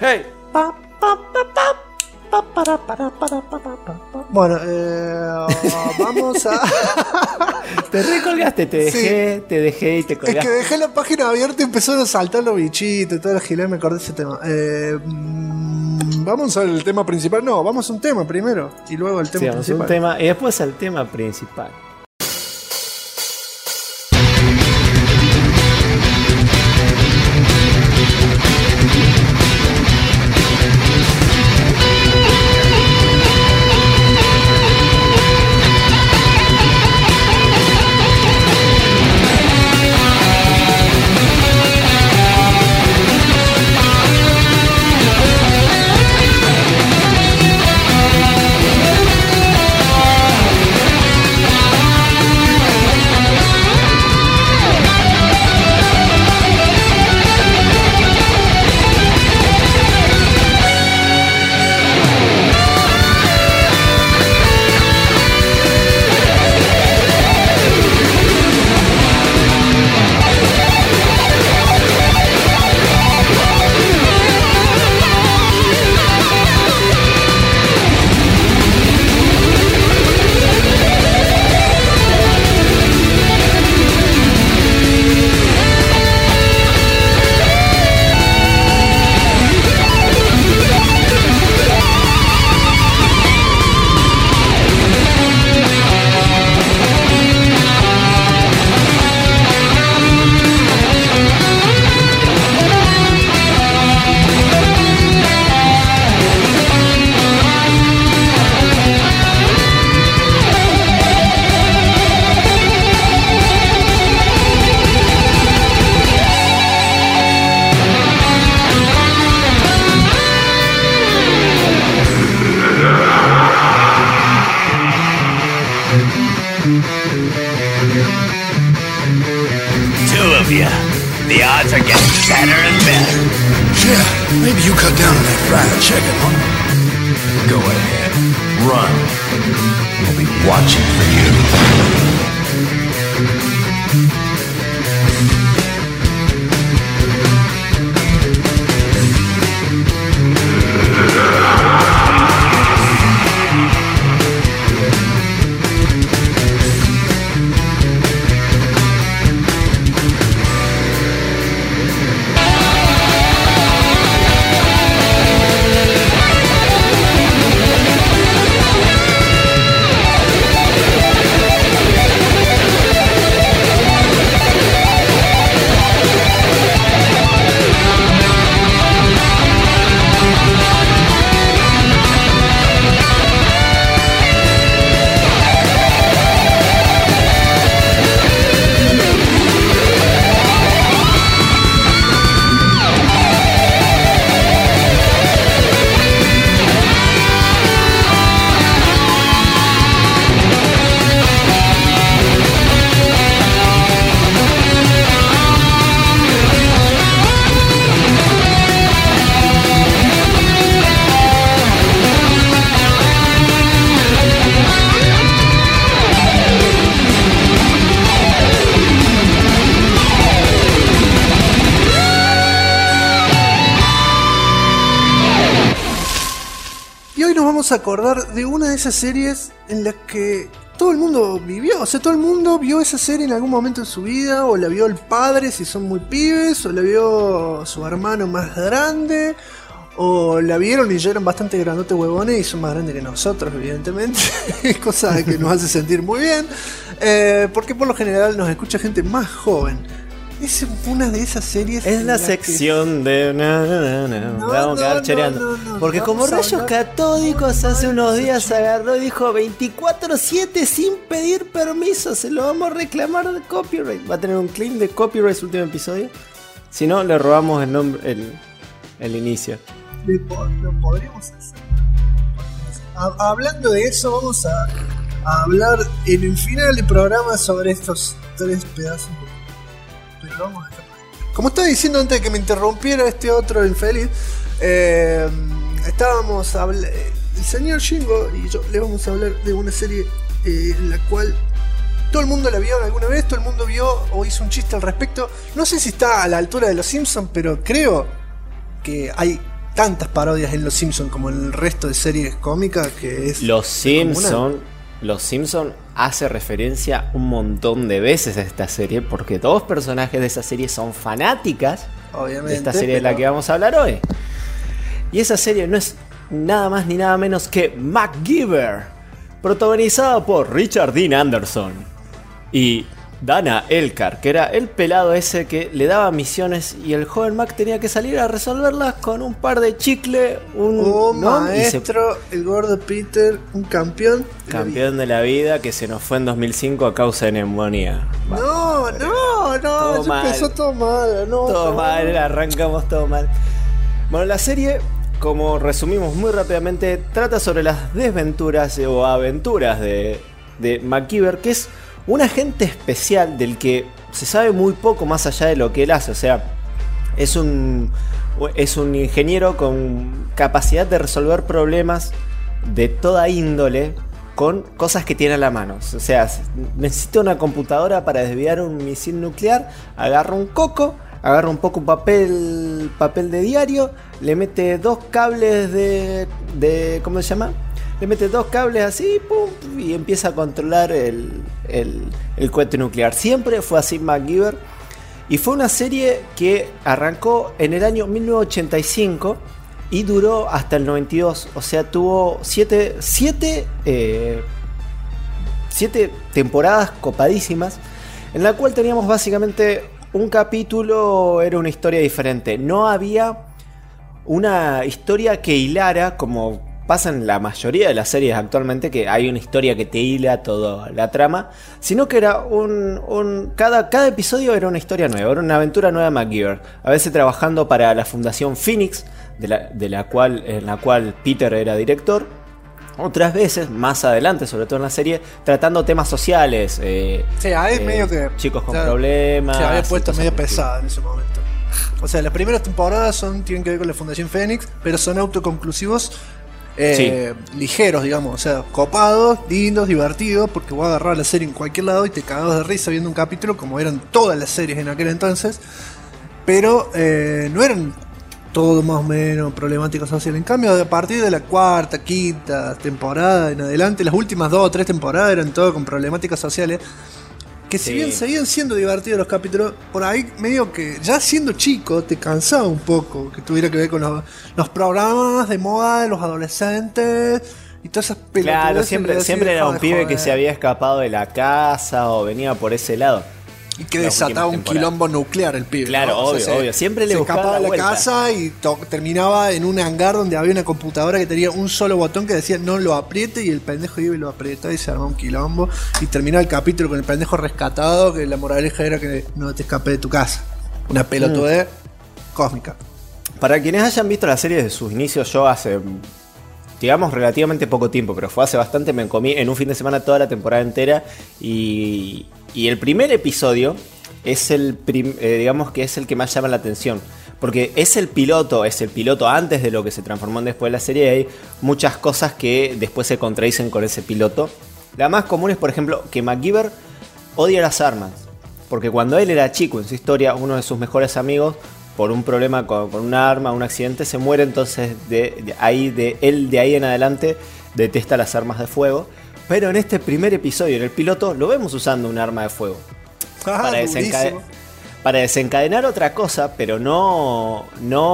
Bueno, vamos a... Te recolgaste, te dejé y te colgaste. Es que dejé la página abierta y empezaron a saltar los bichitos y toda la gilada, me acordé de ese tema. ¿Vamos al tema principal? No, vamos a un tema primero y luego al tema principal. Un tema y después al tema principal. sadder and better. Yeah, maybe you cut down on that fried chicken, huh? Go ahead. Run. We'll be watching for you. A acordar de una de esas series en las que todo el mundo vivió, o sea, todo el mundo vio esa serie en algún momento en su vida, o la vio el padre si son muy pibes, o la vio su hermano más grande, o la vieron y ya eran bastante grandotes huevones y son más grandes que nosotros, evidentemente, cosa que nos hace sentir muy bien, porque por lo general nos escucha gente más joven. Es una de esas series. Es la sección de. Vamos a quedar choreando. Porque como Rayos Catódicos hace unos días agarró y dijo 24/7 sin pedir permiso. Se lo vamos a reclamar de copyright. Va a tener un claim de copyright su último episodio. Si no, le robamos el nombre, el inicio. Lo podríamos hacer. Hablando de eso, vamos a hablar en el final del programa sobre estos 3 pedazos. Pero vamos a dejar. Como estaba diciendo antes de que me interrumpiera este otro infeliz, estábamos hablando. El señor Shingo y yo le vamos a hablar de una serie en la cual todo el mundo la vio alguna vez, todo el mundo vio o hizo un chiste al respecto. No sé si está a la altura de Los Simpsons, pero creo que hay tantas parodias en Los Simpsons como en el resto de series cómicas que es. Los Simpsons hace referencia un montón de veces a esta serie porque 2 personajes de esa serie son fanáticas. Obviamente, de esta serie de la que vamos a hablar hoy. Y esa serie no es nada más ni nada menos que MacGyver, protagonizada por Richard Dean Anderson y Dana Elkar, que era el pelado ese que le daba misiones y el joven Mac tenía que salir a resolverlas con un par de chicle, un maestro, el gordo Peter, un campeón de la vida que se nos fue en 2005 a causa de neumonía. No, empezó todo mal, todo mal, arrancamos todo mal. Bueno, la serie, como resumimos muy rápidamente, trata sobre las desventuras o aventuras de MacGyver, que es un agente especial del que se sabe muy poco más allá de lo que él hace. O sea, es un ingeniero con capacidad de resolver problemas de toda índole con cosas que tiene a la mano. O sea, necesita una computadora para desviar un misil nuclear, agarra un coco, agarra un poco papel de diario, le mete 2 cables de ¿cómo se llama? Le mete 2 cables así, pum, y empieza a controlar el cohete nuclear. Siempre fue así MacGyver. Y fue una serie que arrancó en el año 1985 y duró hasta el 92. O sea, tuvo 7 temporadas copadísimas, en la cual teníamos básicamente un capítulo, era una historia diferente. No había una historia que hilara como pasa en la mayoría de las series actualmente, que hay una historia que te hila toda la trama, sino que era cada episodio era una historia nueva, era una aventura nueva de MacGyver, a veces trabajando para la Fundación Phoenix, en la cual Peter era director, otras veces, más adelante, sobre todo en la serie, tratando temas sociales, medio que chicos con problemas. Se había puesto medio pesada en ese momento. O sea, las primeras temporadas tienen que ver con la Fundación Fénix, pero son autoconclusivos, ligeros, digamos. O sea, copados, lindos, divertidos, porque vos agarrabas la serie en cualquier lado y te cagabas de risa viendo un capítulo, como eran todas las series en aquel entonces. Pero no eran todo más o menos problemática social. En cambio, a partir de la cuarta, quinta temporada en adelante, las últimas 2 o 3 temporadas eran todo con problemáticas sociales. Que si bien seguían siendo divertidos los capítulos, por ahí medio que ya siendo chico te cansaba un poco que tuviera que ver con los programas de moda de los adolescentes y todas esas pelotudeces. Claro, siempre era un pibe que se había escapado de la casa o venía por ese lado. Y que desataba un quilombo nuclear el pibe. Claro, ¿no? Obvio. Siempre le se buscaba escapaba de la vuelta. casa y terminaba en un hangar donde había una computadora que tenía un solo botón que decía no lo apriete, y el pendejo iba y lo apretaba y se armaba un quilombo. Y terminaba el capítulo con el pendejo rescatado, que la moraleja era que no te escapes de tu casa. Una pelotudez cósmica. Para quienes hayan visto la serie desde sus inicios, yo hace, digamos, relativamente poco tiempo, pero fue hace bastante, me comí en un fin de semana toda la temporada entera. Y el primer episodio es digamos que es el que más llama la atención. Porque es el piloto antes de lo que se transformó en después de la serie. Hay muchas cosas que después se contradicen con ese piloto. La más común es, por ejemplo, que MacGyver odia las armas. Porque cuando él era chico en su historia, uno de sus mejores amigos, por un problema con una arma, un accidente, se muere. Entonces de ahí en adelante detesta las armas de fuego. Pero en este primer episodio, en el piloto, lo vemos usando un arma de fuego. Para desencadenar otra cosa, pero no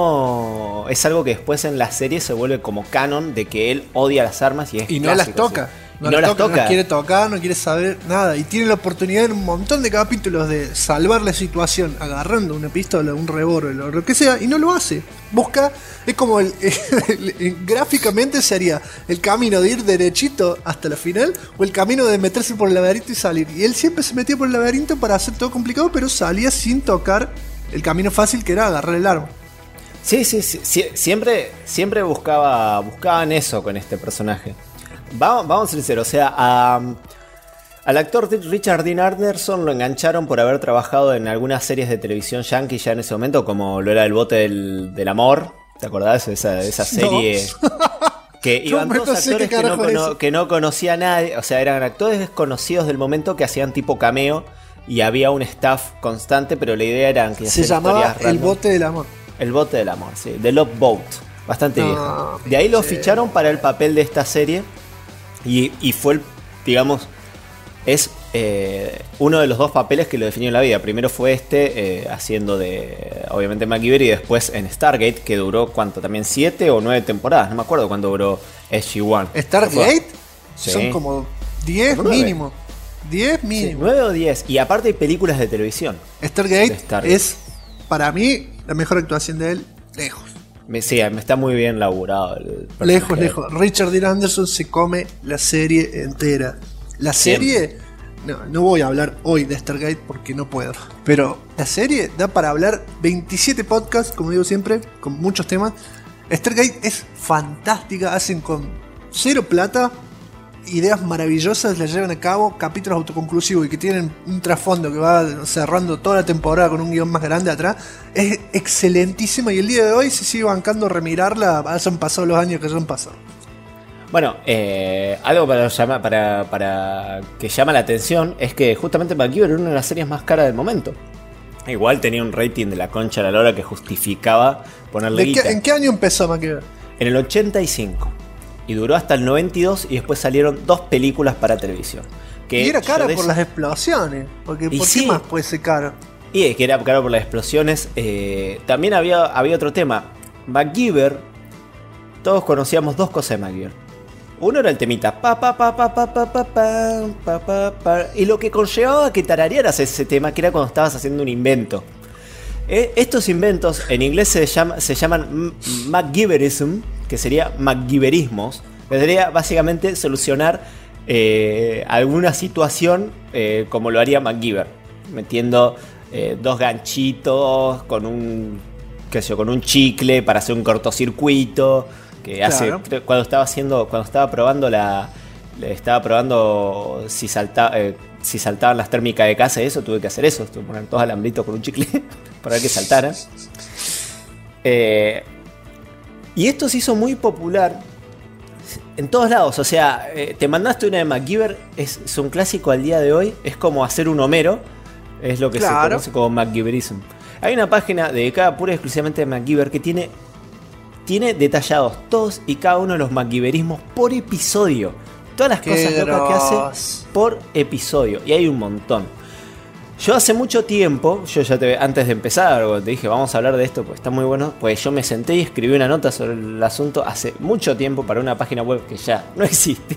es algo que después en la serie se vuelve como canon de que él odia las armas y es y no clásico, las toca. ¿sí? No las quiere tocar, no quiere saber nada. Y tiene la oportunidad en un montón de capítulos de salvar la situación agarrando una pistola, un revólver o lo que sea, y no lo hace. Busca, es como gráficamente sería el camino de ir derechito hasta la final o el camino de meterse por el laberinto y salir. Y él siempre se metía por el laberinto para hacer todo complicado, pero salía sin tocar el camino fácil, que era agarrar el arma. Sí, siempre buscaban eso con este personaje. Vamos a ser sinceros, o sea, al actor Richard Dean Anderson lo engancharon por haber trabajado en algunas series de televisión yankee ya en ese momento, como lo era El Bote del Amor. ¿Te acordás de esa serie? No. Que iban dos actores que no conocía a nadie, o sea, eran actores desconocidos del momento que hacían tipo cameo y había un staff constante, pero la idea era que se llamaba El Bote del Amor. El Bote del Amor, sí, The Love Boat, bastante viejo. De ahí lo ficharon para el papel de esta serie. Y fue, digamos, es uno de los dos papeles que lo definió en la vida. Primero fue haciendo de, obviamente, MacGyver, y después en Stargate, que duró, ¿cuánto? También 7 o 9 temporadas. No me acuerdo cuánto duró SG-1. ¿Stargate? Sí. Son como 10 mínimo. 10 mínimo. Sí, 9 o 10. Y aparte hay películas de televisión. Stargate es, para mí, la mejor actuación de él, lejos. Sí, me está muy bien laburado. Lejos. Richard Dean Anderson se come la serie entera. La serie, no voy a hablar hoy de Stargate porque no puedo. Pero la serie da para hablar 27 podcasts, como digo siempre, con muchos temas. Stargate es fantástica, hacen con cero plata, ideas maravillosas, las llevan a cabo, capítulos autoconclusivos y que tienen un trasfondo que va cerrando toda la temporada con un guión más grande atrás. Es excelentísima y el día de hoy se sigue bancando remirarla. Han pasado los años que ya han pasado. Bueno, algo para que llama la atención es que justamente MacGyver era una de las series más caras del momento. Igual tenía un rating de la concha a la lora que justificaba ponerle guita. ¿En qué año empezó MacGyver? En el 85. Y duró hasta el 92 y después salieron 2 películas para televisión. Y era cara por las explosiones. Porque ¿por qué más puede ser caro? Y es que era caro por las explosiones. También había otro tema. MacGyver, todos conocíamos 2 cosas de MacGyver. Uno era el temita y lo que conllevaba que tararearas ese tema, que era cuando estabas haciendo un invento. Estos inventos en inglés se llaman MacGyverism, que sería MacGyverismos, que sería básicamente solucionar alguna situación como lo haría MacGyver, metiendo 2 ganchitos con un chicle para hacer un cortocircuito, que claro. Cuando estaba probando si saltaba, si saltaban las térmicas de casa y eso, tuve que hacer eso. Tuve que poner todos alambritos con un chicle para ver que saltaran. Y esto se hizo muy popular en todos lados. O sea, te mandaste una de MacGyver, es un clásico al día de hoy. Es como hacer un Homero. Es lo que se conoce como MacGyverism. Hay una página dedicada pura y exclusivamente a MacGyver que tiene detallados todos y cada uno de los MacGyverismos por episodio. Todas las cosas locas que hace por episodio. Y hay un montón. Yo hace mucho tiempo, antes de empezar, te dije vamos a hablar de esto, pues está muy bueno. Pues yo me senté y escribí una nota sobre el asunto hace mucho tiempo para una página web que ya no existe.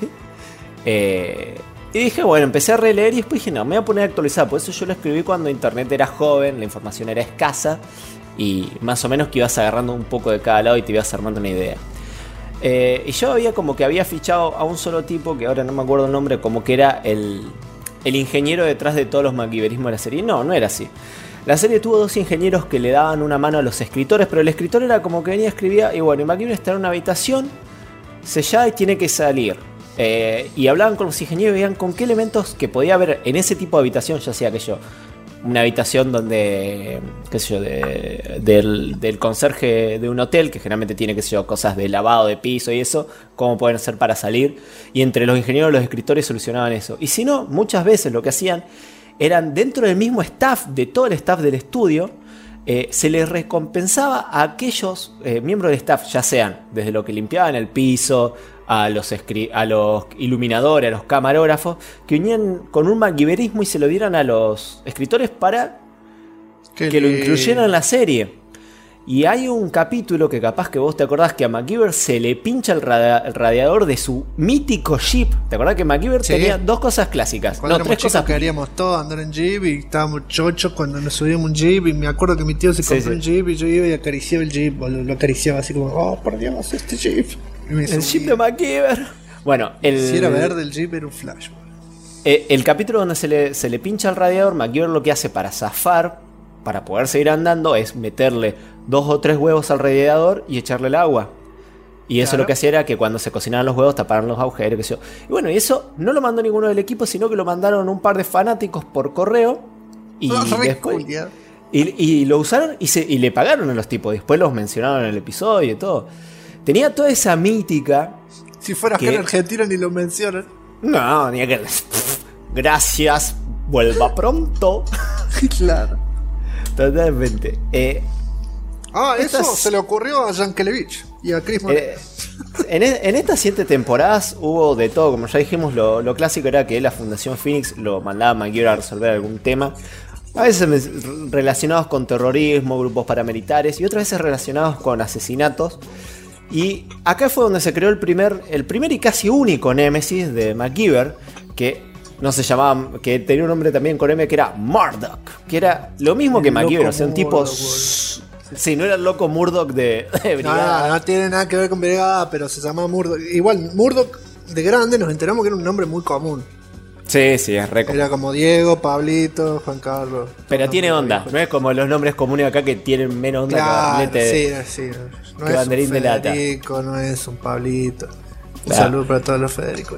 Y dije, bueno, empecé a releer y después dije, no, me voy a poner a actualizar. Por eso yo lo escribí cuando internet era joven, la información era escasa. Y más o menos que ibas agarrando un poco de cada lado y te ibas armando una idea. Y yo había fichado a un solo tipo, que ahora no me acuerdo el nombre, como que era el ingeniero detrás de todos los MacGyverismos de la serie. No era así. La serie tuvo 2 ingenieros que le daban una mano a los escritores, pero el escritor era como que venía, escribía, y bueno, y MacGyver está en una habitación, sellada y tiene que salir. Y hablaban con los ingenieros y veían con qué elementos que podía haber en ese tipo de habitación, ya sea una habitación donde, qué sé yo, del conserje de un hotel, que generalmente tiene, qué sé yo, cosas de lavado de piso y eso, cómo pueden hacer para salir. Y entre los ingenieros y los escritores solucionaban eso. Y si no, muchas veces lo que hacían eran dentro del mismo staff, de todo el staff del estudio, se les recompensaba a aquellos miembros del staff, ya sean desde lo que limpiaban el piso, a los iluminadores, a los camarógrafos, que venían con un MacGyverismo y se lo dieran a los escritores para que lo incluyeran en la serie. Y hay un capítulo que capaz que vos te acordás que a MacGyver se le pincha el radiador de su mítico Jeep. ¿Te acordás que MacGyver tenía 2 cosas clásicas? Cuando éramos 3 chicos cosas. queríamos todos andar en Jeep y estábamos chochos cuando nos subíamos un Jeep. Y me acuerdo que mi tío se compró un Jeep y yo iba y acariciaba el Jeep. Lo acariciaba así como, oh, por Dios, este Jeep. El Jeep de MacGyver. Bueno, si era verde el Jeep era un flash. El capítulo donde se le pincha el radiador, MacGyver lo que hace para zafar, para poder seguir andando, es meterle 2 o 3 huevos al radiador y echarle el agua. Y eso lo que hacía era que cuando se cocinaban los huevos taparan los agujeros, qué sé yo. Y bueno, y eso no lo mandó ninguno del equipo, sino que lo mandaron un par de fanáticos por correo. Y después, y lo usaron y le pagaron a los tipos. Después los mencionaron en el episodio y todo. Tenía toda esa mítica. Si fuera acá en Argentina ni lo mencionan. No, ni que. Gracias, vuelva pronto. Claro. Totalmente. Eso se le ocurrió a Yankelevich y a Chris Moore. En estas 7 temporadas hubo de todo. Como ya dijimos, lo clásico era que la Fundación Phoenix lo mandaba a MacGyver a resolver algún tema. A veces relacionados con terrorismo, grupos paramilitares, y otras veces relacionados con asesinatos. Y acá fue donde se creó el primer y casi único némesis de MacGyver, que no se llamaba, que tenía un nombre también con M, que era Murdoch, que era lo mismo que MacGyver, o sea, un tipo. Sí, no era el loco Murdoch de Brigada. No tiene nada que ver con Brigada, pero se llamaba Murdoch. Igual, Murdoch de grande nos enteramos que era un nombre muy común. Sí, es re común. Era como Diego, Pablito, Juan Carlos. Pero tiene onda, no es como los nombres comunes acá que tienen menos onda, claro, que sí. No que es banderín un de lata. Federico, no es un Pablito. Un Claro. saludo para todos los Federicos.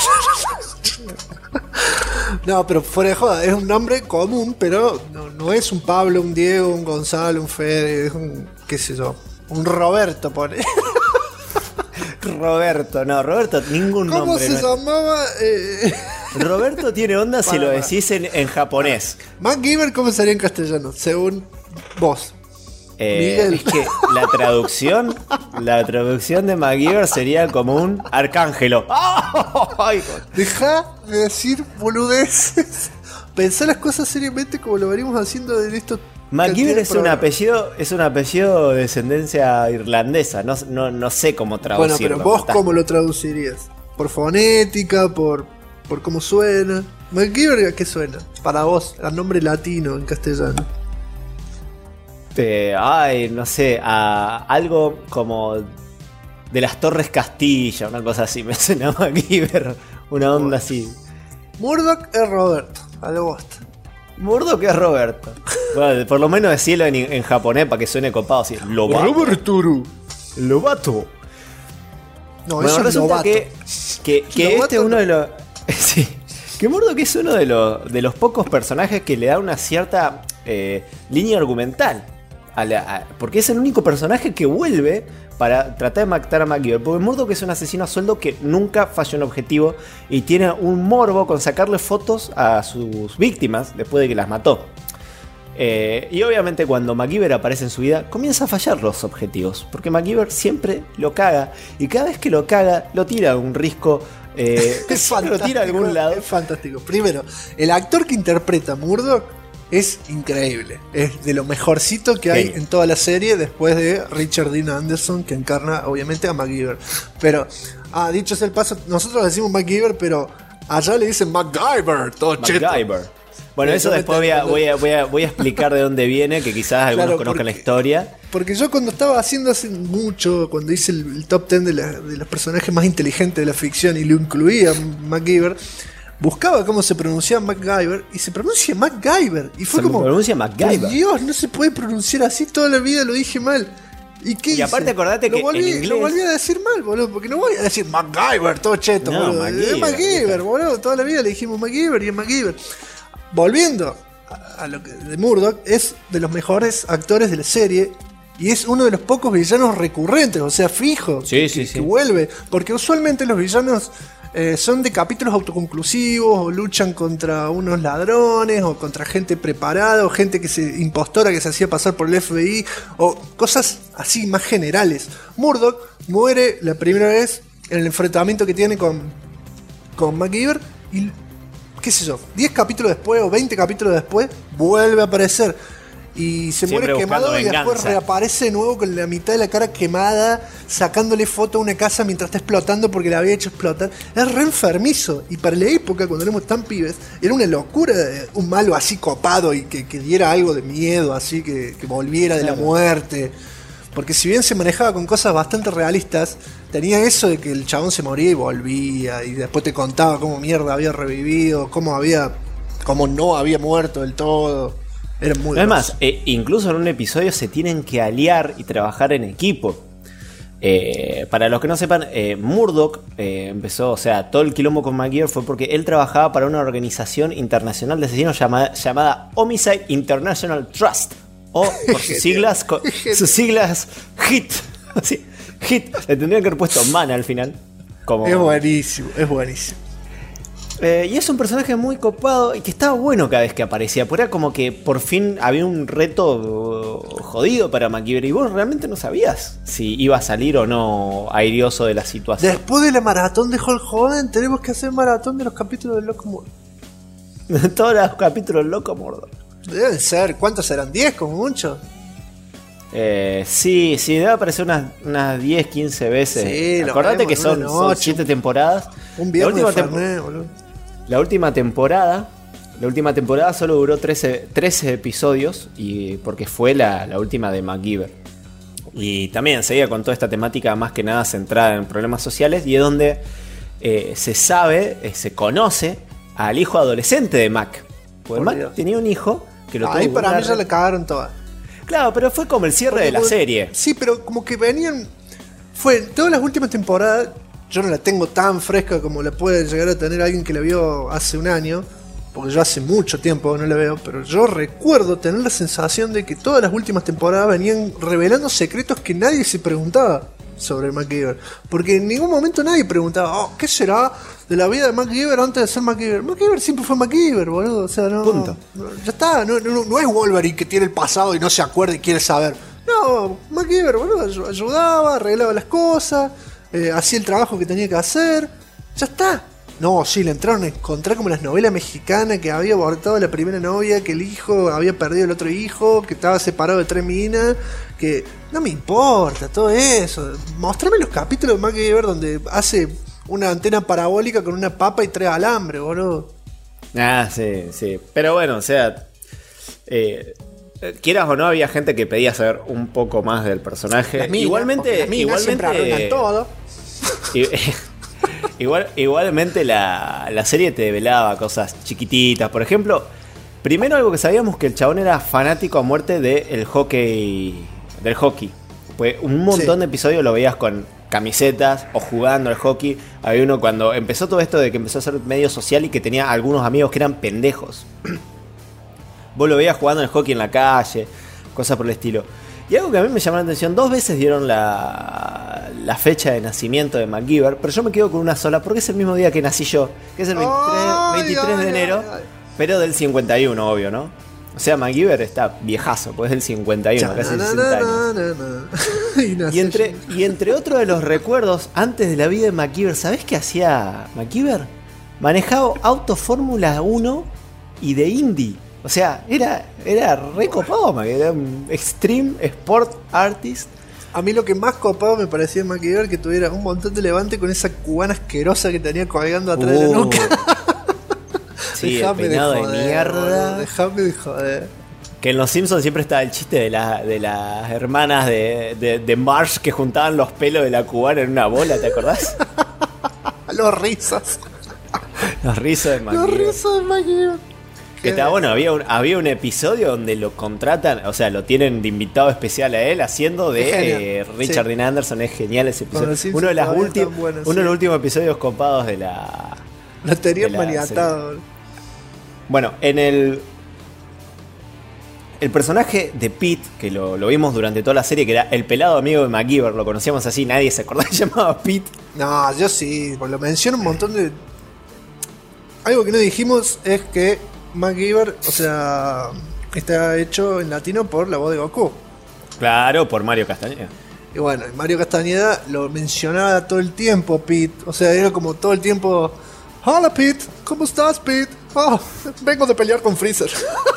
No, pero fuera de joda, es un nombre común, pero no es un Pablo, un Diego, un Gonzalo, un Fede, es un, qué sé yo, un Roberto, pone. Roberto, ningún ¿Cómo nombre. se llamaba? Roberto tiene onda si lo decís en japonés. MacGyver, ¿cómo sería en castellano? Según vos. Miguel. Es que la traducción de MacGyver sería como un arcángelo. ¡Ay! Deja de decir boludeces. Pensá las cosas seriamente como lo venimos haciendo en esto. MacGyver es un apellido de descendencia irlandesa. No sé cómo traducirlo. Bueno, pero vos cómo lo traducirías. ¿Por fonética? ¿Por cómo suena? MacGyver, ¿a qué suena? Para vos, al nombre latino en castellano. No sé, a algo como de las Torres Castilla, una cosa así, me suena MacGyver, una onda así. Murdoch es Roberto, a lo bosta. Murdoch es Roberto. Bueno, por lo menos decirlo en japonés para que suene copado, así. Roberturu. Lobato. No, Bueno, eso es resulta Lobato. que este es uno de los. Sí. Que Murdock es uno de los pocos personajes que le da una cierta línea argumental. Porque es el único personaje que vuelve para tratar de matar a MacGyver. Porque Murdock es un asesino a sueldo que nunca falló un objetivo y tiene un morbo con sacarle fotos a sus víctimas después de que las mató. Y obviamente cuando MacGyver aparece en su vida, comienza a fallar los objetivos. Porque MacGyver siempre lo caga. Y cada vez que lo caga, lo tira a un risco. Lo tira a algún lado. Es fantástico. Primero, el actor que interpreta a Murdock es increíble. Es de lo mejorcito que hay en toda la serie, después de Richard Dean Anderson, que encarna obviamente a MacGyver. Pero, dicho sea el paso, nosotros decimos MacGyver, pero allá le dicen MacGyver, todo cheto. MacGyver. Bueno, eso después voy a explicar de dónde viene, que quizás algunos conozcan la historia. Porque yo cuando estaba haciendo hace mucho, cuando hice el top 10 de los personajes más inteligentes de la ficción y lo incluía MacGyver, buscaba cómo se pronunciaba MacGyver y se pronuncia MacGyver. Y fue como, pronuncia MacGyver. Por Dios, no se puede pronunciar así, toda la vida lo dije mal. ¿Y qué hice? Aparte acordate que en inglés... Lo volví a decir mal, boludo, porque no voy a decir MacGyver, todo cheto, no, boludo. Es MacGyver, boludo, toda la vida le dijimos MacGyver y es MacGyver. Volviendo a lo que de Murdock, es de los mejores actores de la serie y es uno de los pocos villanos recurrentes, o sea, fijo, que vuelve, porque usualmente los villanos son de capítulos autoconclusivos o luchan contra unos ladrones o contra gente preparada o gente impostora que se hacía pasar por el FBI o cosas así más generales. Murdock muere la primera vez en el enfrentamiento que tiene con MacGyver y qué sé yo, 10 capítulos después o 20 capítulos después, vuelve a aparecer. Y se siempre muere quemado y después venganza. reaparece de nuevo con la mitad de la cara quemada, sacándole foto a una casa mientras está explotando porque la había hecho explotar. Es re enfermizo. Y para la época, cuando éramos tan pibes, era una locura un malo así copado y que diera algo de miedo, así que volviera de la muerte. Porque si bien se manejaba con cosas bastante realistas, tenía eso de que el chabón se moría y volvía, y después te contaba cómo mierda había revivido, cómo no había muerto del todo. Era muy Además, incluso en un episodio se tienen que aliar y trabajar en equipo. Para los que no sepan, Murdock empezó, o sea, todo el quilombo con MacGyver fue porque él trabajaba para una organización internacional de asesinos llamada Homicide International Trust. O por sus siglas HIT. Sí, HIT. Le tendrían que haber puesto man al final. Es buenísimo, es buenísimo. Y es un personaje muy copado y que estaba bueno cada vez que aparecía. Porque era como que por fin había un reto jodido para MacGyver y vos realmente no sabías si iba a salir o no airioso de la situación. Después de la maratón de Hulk Hogan, tenemos que hacer maratón de los capítulos de Loco Murdock. Todos los capítulos de Loco Murdock. Deben ser, ¿cuántos serán? ¿10 como mucho? Sí, debe aparecer unas 10, 15 veces. Sí, acordate que son 7 temporadas. Un viernes boludo. La última temporada solo duró 13 episodios y porque fue la última de MacGyver. Y también seguía con toda esta temática más que nada centrada en problemas sociales y es donde se conoce al hijo adolescente de Mac. Porque Mac tenía un hijo que lo tuvo. Ahí para mí ya le cagaron todas. Claro, pero fue como el cierre de la serie. Sí, pero como que venían... Fue todas las últimas temporadas. Yo no la tengo tan fresca como la puede llegar a tener alguien que la vio hace un año, porque yo hace mucho tiempo no la veo, pero yo recuerdo tener la sensación de que todas las últimas temporadas venían revelando secretos que nadie se preguntaba sobre MacGyver, porque en ningún momento nadie preguntaba, ¿qué será de la vida de MacGyver antes de ser MacGyver? MacGyver siempre fue MacGyver, boludo, o sea, no... Punto. Ya está, no es Wolverine que tiene el pasado y no se acuerda y quiere saber. No, MacGyver, boludo, ayudaba, arreglaba las cosas... hacía el trabajo que tenía que hacer. Ya está. No, sí, le entraron a encontrar como las novelas mexicanas, que había abortado a la primera novia, que el hijo había perdido el otro hijo, que estaba separado de 3 minas, que no me importa todo eso. Mostrame los capítulos de MacGyver donde hace una antena parabólica con una papa y 3 alambres, boludo. Sí. Pero bueno, o sea, quieras o no, había gente que pedía saber un poco más del personaje. Las minas, siempre arruinan todo. Igualmente la serie te develaba cosas chiquititas. Por ejemplo, primero algo que sabíamos, que el chabón era fanático a muerte del hockey. Pues un montón de episodios lo veías con camisetas o jugando al hockey. Había uno cuando empezó todo esto de que empezó a ser medio social y que tenía algunos amigos que eran pendejos. Vos lo veías jugando al hockey en la calle, cosas por el estilo. Y algo que a mí me llamó la atención, 2 veces dieron la fecha de nacimiento de MacGyver, pero yo me quedo con una sola porque es el mismo día que nací yo, que es el 23 de enero, pero del 51, obvio, ¿no? O sea, MacGyver está viejazo, pues es del 51, casi 60 años. Y entre otros de los recuerdos, antes de la vida de MacGyver, ¿sabés qué hacía MacGyver? Manejaba auto Fórmula 1 y de Indy. O sea, era re copado, era un Extreme Sport Artist. A mí lo que más copado me parecía en MacGyver que tuviera un montón de levante con esa cubana asquerosa que tenía colgando atrás de la nuca. Sí, el peinado de mierda. Dejame de joder. Que en Los Simpsons siempre estaba el chiste de las hermanas de Marge que juntaban los pelos de la cubana en una bola, ¿te acordás? Los rizos. Los rizos de MacGyver. Los rizos de MacGyver. Que está bueno, había un episodio donde lo contratan, o sea, lo tienen de invitado especial a él haciendo de Richard Dean Anderson. Es genial ese episodio. Uno de los últimos episodios copados de la... Lo tenían maniatado. Bueno, en el personaje de Pete, que lo vimos durante toda la serie, que era el pelado amigo de MacGyver, lo conocíamos así, nadie se acordaba que se llamaba Pete. No, yo sí, lo menciono un montón de... Algo que no dijimos es que MacGyver, o sea, está hecho en latino por la voz de Goku. Claro, por Mario Castañeda. Y bueno, Mario Castañeda lo mencionaba todo el tiempo, Pete. O sea, era como todo el tiempo... Hola Pete, ¿cómo estás Pete? Oh, vengo de pelear con Freezer.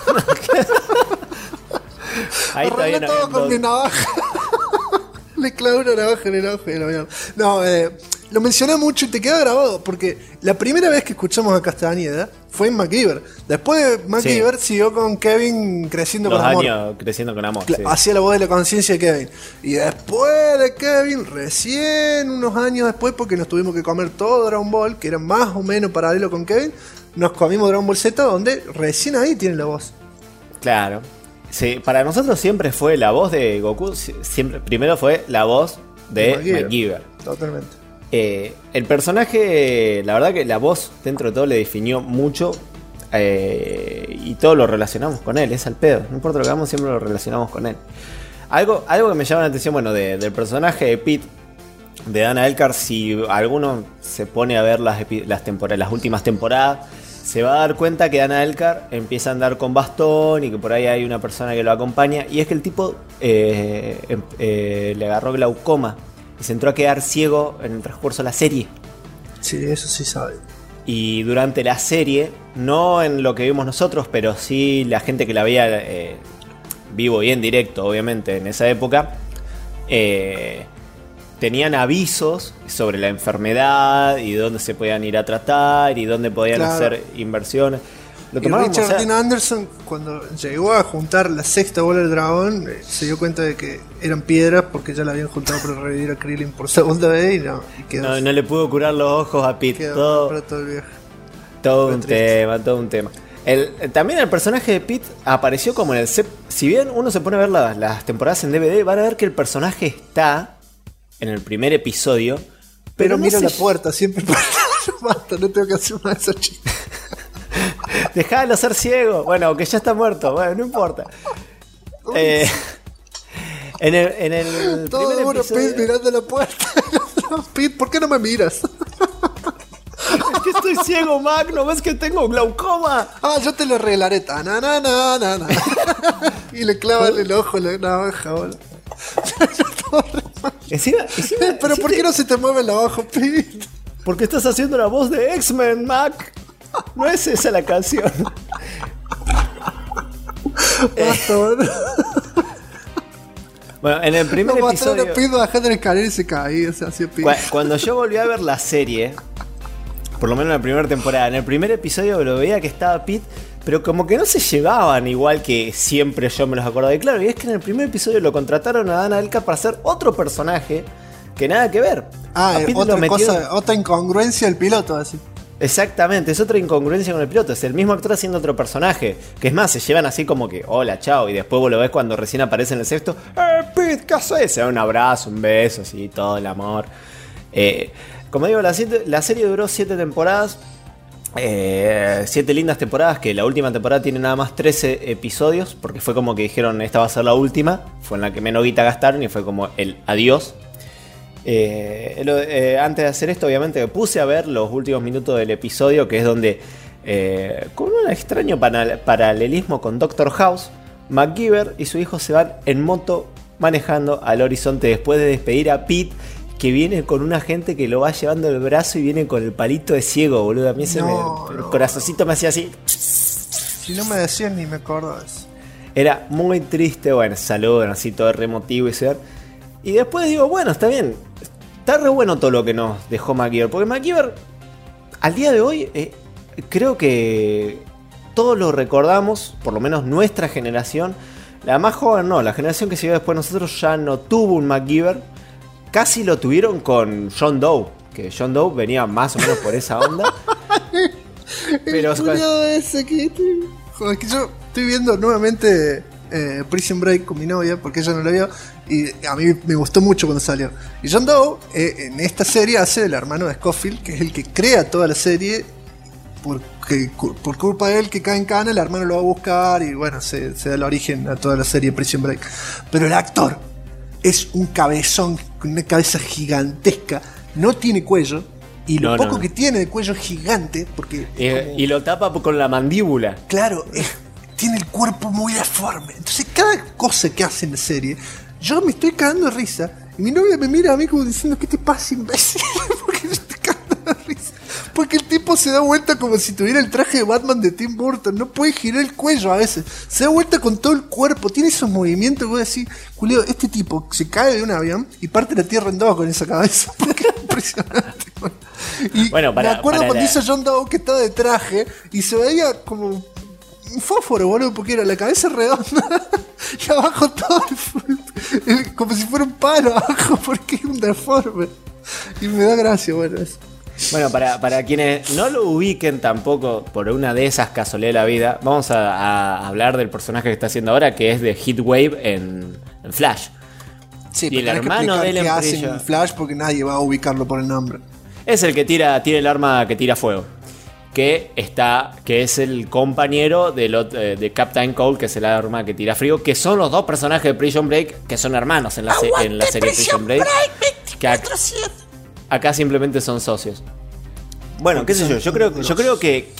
Ahí arreglé todo con mi navaja. Le clavé una navaja en el ojo y lo vieron. No, lo mencioné mucho y te queda grabado porque la primera vez que escuchamos a Castañeda fue en MacGyver. Después MacGyver siguió con Kevin creciendo con amor. 2 años creciendo con amor. Hacía la voz de la conciencia de Kevin. Y después de Kevin, recién unos años después, porque nos tuvimos que comer todo Dragon Ball, que era más o menos paralelo con Kevin, nos comimos Dragon Ball Z, donde recién ahí tiene la voz. Claro. Sí, para nosotros siempre fue la voz de Goku, primero fue la voz de MacGyver. Totalmente. El personaje, la verdad que la voz dentro de todo le definió mucho y todo lo relacionamos con él, es al pedo. No importa lo que hagamos, siempre lo relacionamos con él. Algo que me llama la atención, bueno, del personaje de Pete, de Dana Elkar, si alguno se pone a ver las últimas temporadas, se va a dar cuenta que Dana Elkar empieza a andar con bastón y que por ahí hay una persona que lo acompaña. Y es que el tipo le agarró glaucoma y se entró a quedar ciego en el transcurso de la serie. Sí, eso sí sabe. Y durante la serie, no en lo que vimos nosotros, pero sí la gente que la veía vivo y en directo, obviamente, en esa época, tenían avisos sobre la enfermedad y dónde se podían ir a tratar y dónde podían hacer inversiones. Y Richard Dean Anderson, cuando llegó a juntar la 6ª bola del dragón, se dio cuenta de que eran piedras porque ya la habían juntado para revivir a Krillin por segunda vez y quedó. No le pudo curar los ojos a Pete. Todo el viejo. Todo un tema. También el personaje de Pete apareció como en el... Si bien uno se pone a ver las temporadas en DVD, van a ver que el personaje está en el primer episodio, pero no mira la puerta, siempre basta, no tengo que hacer uno de esos chistes. Dejalo ser ciego. Bueno, que ya está muerto. Bueno, no importa. En el todo primer uno episodio... Pete mirando la puerta. Pete, ¿por qué no me miras? Es que estoy ciego, Mac. ¿No ves que tengo glaucoma? Yo te lo arreglaré. Y le clavan el ojo la navaja. Pero ¿por qué no se te mueve el ojo, Pete? Porque estás haciendo la voz de X-Men, Mac. No es esa la canción. Bueno, en el primer episodio... Cuando yo volví a ver la serie, por lo menos en la primera temporada, en el primer episodio lo veía que estaba Pete, pero como que no se llevaban igual que siempre yo me los acordaba. Y claro, y es que en el primer episodio lo contrataron a Dana Elkar para hacer otro personaje que nada que ver. Otra incongruencia del piloto, así. Exactamente, es otra incongruencia con el piloto. Es el mismo actor haciendo otro personaje. Que es más, se llevan así como que, hola, chao. Y después vos lo ves cuando recién aparece en el sexto. Pete, ¿qué haces? Se da un abrazo, un beso, así, todo el amor. Como digo, la serie duró 7 temporadas. 7 lindas temporadas. Que la última temporada tiene nada más 13 episodios. Porque fue como que dijeron, esta va a ser la última. Fue en la que menos guita gastaron y fue como el adiós. Antes de hacer esto, obviamente me puse a ver los últimos minutos del episodio, que es donde, con un extraño paralelismo con Doctor House, MacGyver y su hijo se van en moto manejando al horizonte después de despedir a Pete, que viene con un agente que lo va llevando el brazo y viene con el palito de ciego, boludo. A mí el corazoncito me hacía así. Si no me decías ni me acuerdo de eso. Era muy triste. Bueno, saludan así todo remotivo y se. Y después digo, bueno, está bien. Está re bueno todo lo que nos dejó MacGyver. Porque MacGyver, al día de hoy, creo que todos lo recordamos, por lo menos nuestra generación. La más joven no, la generación que siguió después de nosotros ya no tuvo un MacGyver. Casi lo tuvieron con John Doe. Que John Doe venía más o menos por esa onda. Pero ese que joder, que yo estoy viendo nuevamente Prison Break con mi novia, porque ella no lo vio. Y a mí me gustó mucho cuando salió. Y John Doe en esta serie hace el hermano de Scofield, que es el que crea toda la serie. Porque por culpa de él que cae en cana, el hermano lo va a buscar. Y bueno, se da el origen a toda la serie Prison Break. Pero el actor es un cabezón, con una cabeza gigantesca. No tiene cuello. Y lo poco que tiene de cuello es gigante. Porque y lo tapa con la mandíbula. Claro, tiene el cuerpo muy deforme. Entonces cada cosa que hace en la serie, yo me estoy cagando de risa. Y mi novia me mira a mí como diciendo, ¿qué te pasa, imbécil? Porque yo estoy cagando de risa. Porque el tipo se da vuelta como si tuviera el traje de Batman de Tim Burton. No puede girar el cuello a veces. Se da vuelta con todo el cuerpo. Tiene esos movimientos que voy a decir, Julio, este tipo se cae de un avión y parte la tierra en dos con esa cabeza. Porque es impresionante. Y bueno, me acuerdo cuando hizo John Doe que estaba de traje y se veía como un fósforo, boludo, porque era la cabeza redonda y abajo todo como si fuera un palo abajo, porque es un deforme. Y me da gracia, bueno, eso. Bueno, para quienes no lo ubiquen tampoco por una de esas casualidades de la vida, vamos a hablar del personaje que está haciendo ahora, que es de Heatwave en Flash. Sí, y el hermano de él en Flash, porque nadie va a ubicarlo por el nombre. Es el que tiene el arma que tira fuego. Que es el compañero de Captain Cold, que es el arma que tira frío. Que son los dos personajes de Prison Break, que son hermanos en la serie Prison Break. Que acá simplemente son socios. Bueno, qué sé yo. Yo creo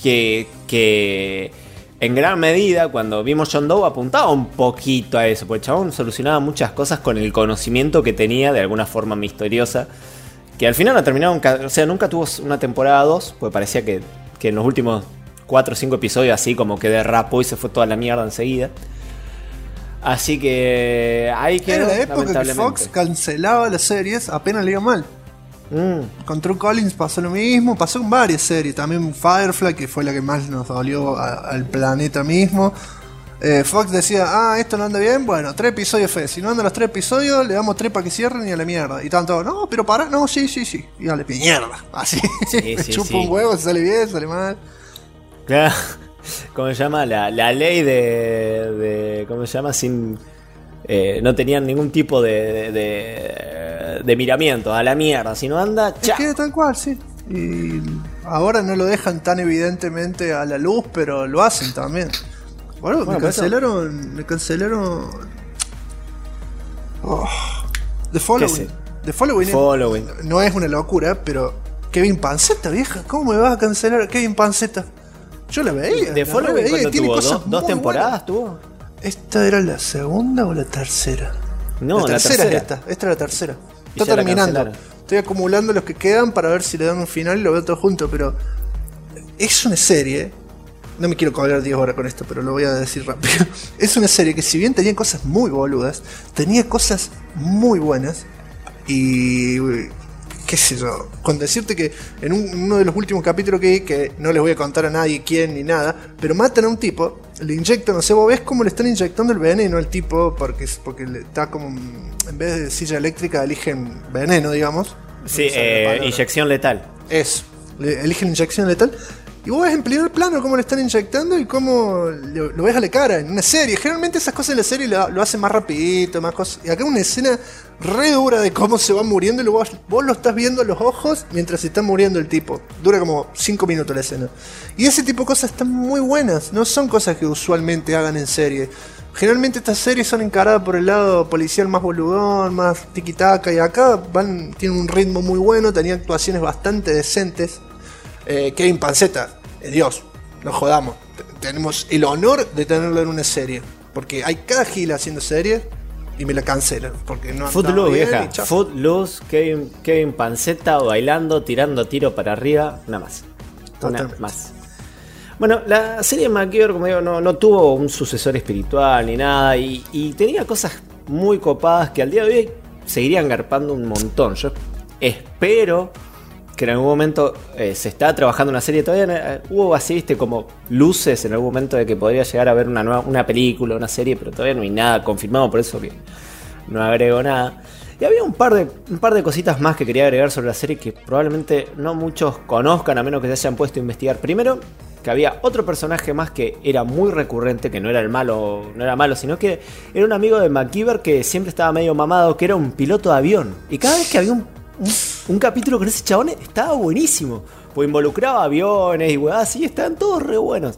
que en gran medida, cuando vimos John Doe, apuntaba un poquito a eso. Porque el chabón solucionaba muchas cosas con el conocimiento que tenía de alguna forma misteriosa. Que al final no terminaron, o sea, nunca tuvo una temporada 2, porque parecía que en los últimos 4 o 5 episodios así como que derrapó y se fue toda la mierda enseguida. Así que ahí quedó. Era la época que Fox cancelaba las series apenas le iba mal. Con True Collins pasó lo mismo, pasó con varias series, también Firefly, que fue la que más nos dolió al planeta mismo. Fox decía, esto no anda bien, bueno, 3 episodios fe. Si no andan los 3 episodios, le damos 3 para que cierren y a la mierda. Y tanto, no, pero para, no, sí. Y dale, mierda. Así. Chupa un huevo, si sale bien, sale mal. Claro. ¿Cómo se llama? La ley de ¿cómo se llama? Sin. No tenían ningún tipo de miramiento, a la mierda. Si no anda, chao. Es que tal cual, sí. Y ahora no lo dejan tan evidentemente a la luz, pero lo hacen también. Bueno, me cancelaron. The Following. The Following. No es una locura, pero Kevin Pancetta, vieja. ¿Cómo me vas a cancelar a Kevin Pancetta? Yo la veía. The Following cuando tuvo dos temporadas tuvo. ¿Esta era la segunda o la tercera? No, la tercera es esta. Esta es la tercera. Está terminando. Estoy acumulando los que quedan para ver si le dan un final y lo veo todo junto, pero es una serie. No me quiero colgar 10 horas con esto, pero lo voy a decir rápido. Es una serie que si bien tenía cosas muy boludas, tenía cosas muy buenas. Y qué sé yo, con decirte que en uno de los últimos capítulos que no les voy a contar a nadie quién ni nada, pero matan a un tipo, le inyectan, no sé, vos ves cómo le están inyectando el veneno al tipo, porque le está como, en vez de silla eléctrica eligen veneno, digamos. Sí, inyección letal. Eso. le elige la inyección letal. Y vos ves en primer plano cómo le están inyectando y cómo lo ves a la cara en una serie. Generalmente esas cosas en la serie lo hacen más rapidito, más cosas. Y acá una escena re dura de cómo se va muriendo y vos lo estás viendo a los ojos mientras se está muriendo el tipo. Dura como 5 minutos la escena. Y ese tipo de cosas están muy buenas. No son cosas que usualmente hagan en serie. Generalmente estas series son encaradas por el lado policial más boludón, más tiki-taka. Y acá tienen un ritmo muy bueno, tenían actuaciones bastante decentes. Kevin Pancetta, Dios, no jodamos. Tenemos el honor de tenerlo en una serie. Porque hay cada gila haciendo series y me la cancelan. Porque no Footloose, vieja. Footloose, Kevin Pancetta bailando, tirando tiro para arriba, nada más. Totalmente. Una más. Bueno, la serie MacGyver, como digo, no tuvo un sucesor espiritual ni nada. Y tenía cosas muy copadas que al día de hoy seguirían garpando un montón. Yo espero que en algún momento se está trabajando una serie. Todavía hubo así, viste, como luces en algún momento de que podría llegar a ver una película, una serie, pero todavía no hay nada confirmado, por eso que no agrego nada. Y había un par de cositas más que quería agregar sobre la serie que probablemente no muchos conozcan, a menos que se hayan puesto a investigar. Primero, que había otro personaje más que era muy recurrente, que no era malo, sino que era un amigo de MacGyver que siempre estaba medio mamado, que era un piloto de avión. Y cada vez que había un capítulo con ese chabón estaba buenísimo, pues involucraba aviones y weá, así, estaban todos re buenos.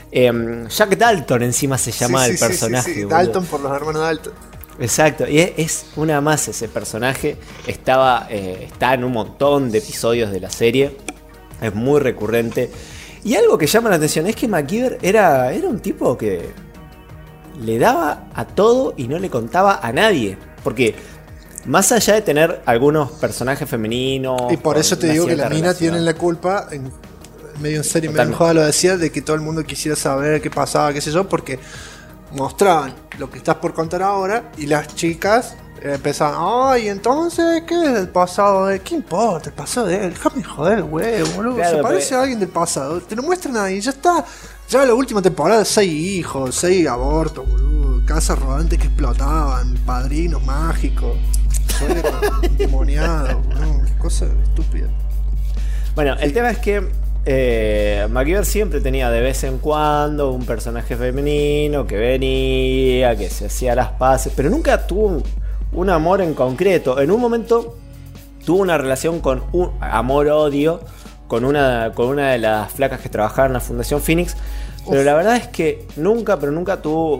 Jack Dalton encima se llamaba el personaje. Sí. Dalton por los hermanos Dalton. Exacto, y es una más ese personaje. Está en un montón de episodios de la serie, es muy recurrente. Y algo que llama la atención es que MacGyver era un tipo que le daba a todo y no le contaba a nadie, porque más allá de tener algunos personajes femeninos. Y por eso te digo que la mina tiene la culpa, medio en serio, medio enojada lo decía, de que todo el mundo quisiera saber qué pasaba, qué sé yo, porque mostraban lo que estás por contar ahora y las chicas empezaban, ay, entonces, ¿qué es el pasado de él? ¿Qué importa el pasado de él? Déjame joder, güey, boludo. Claro, se parece a alguien del pasado, te lo muestran ahí, ya está. Ya la última temporada, 6 hijos, 6 abortos, boludo, casas rodantes que explotaban, padrinos mágicos. Demoniado, no, qué cosa estúpida. Bueno, el tema es que MacGyver siempre tenía de vez en cuando un personaje femenino que venía, que se hacía las paces, pero nunca tuvo un amor en concreto. En un momento tuvo una relación con un amor-odio con una de las flacas que trabajaba en la Fundación Phoenix, pero la verdad es que nunca tuvo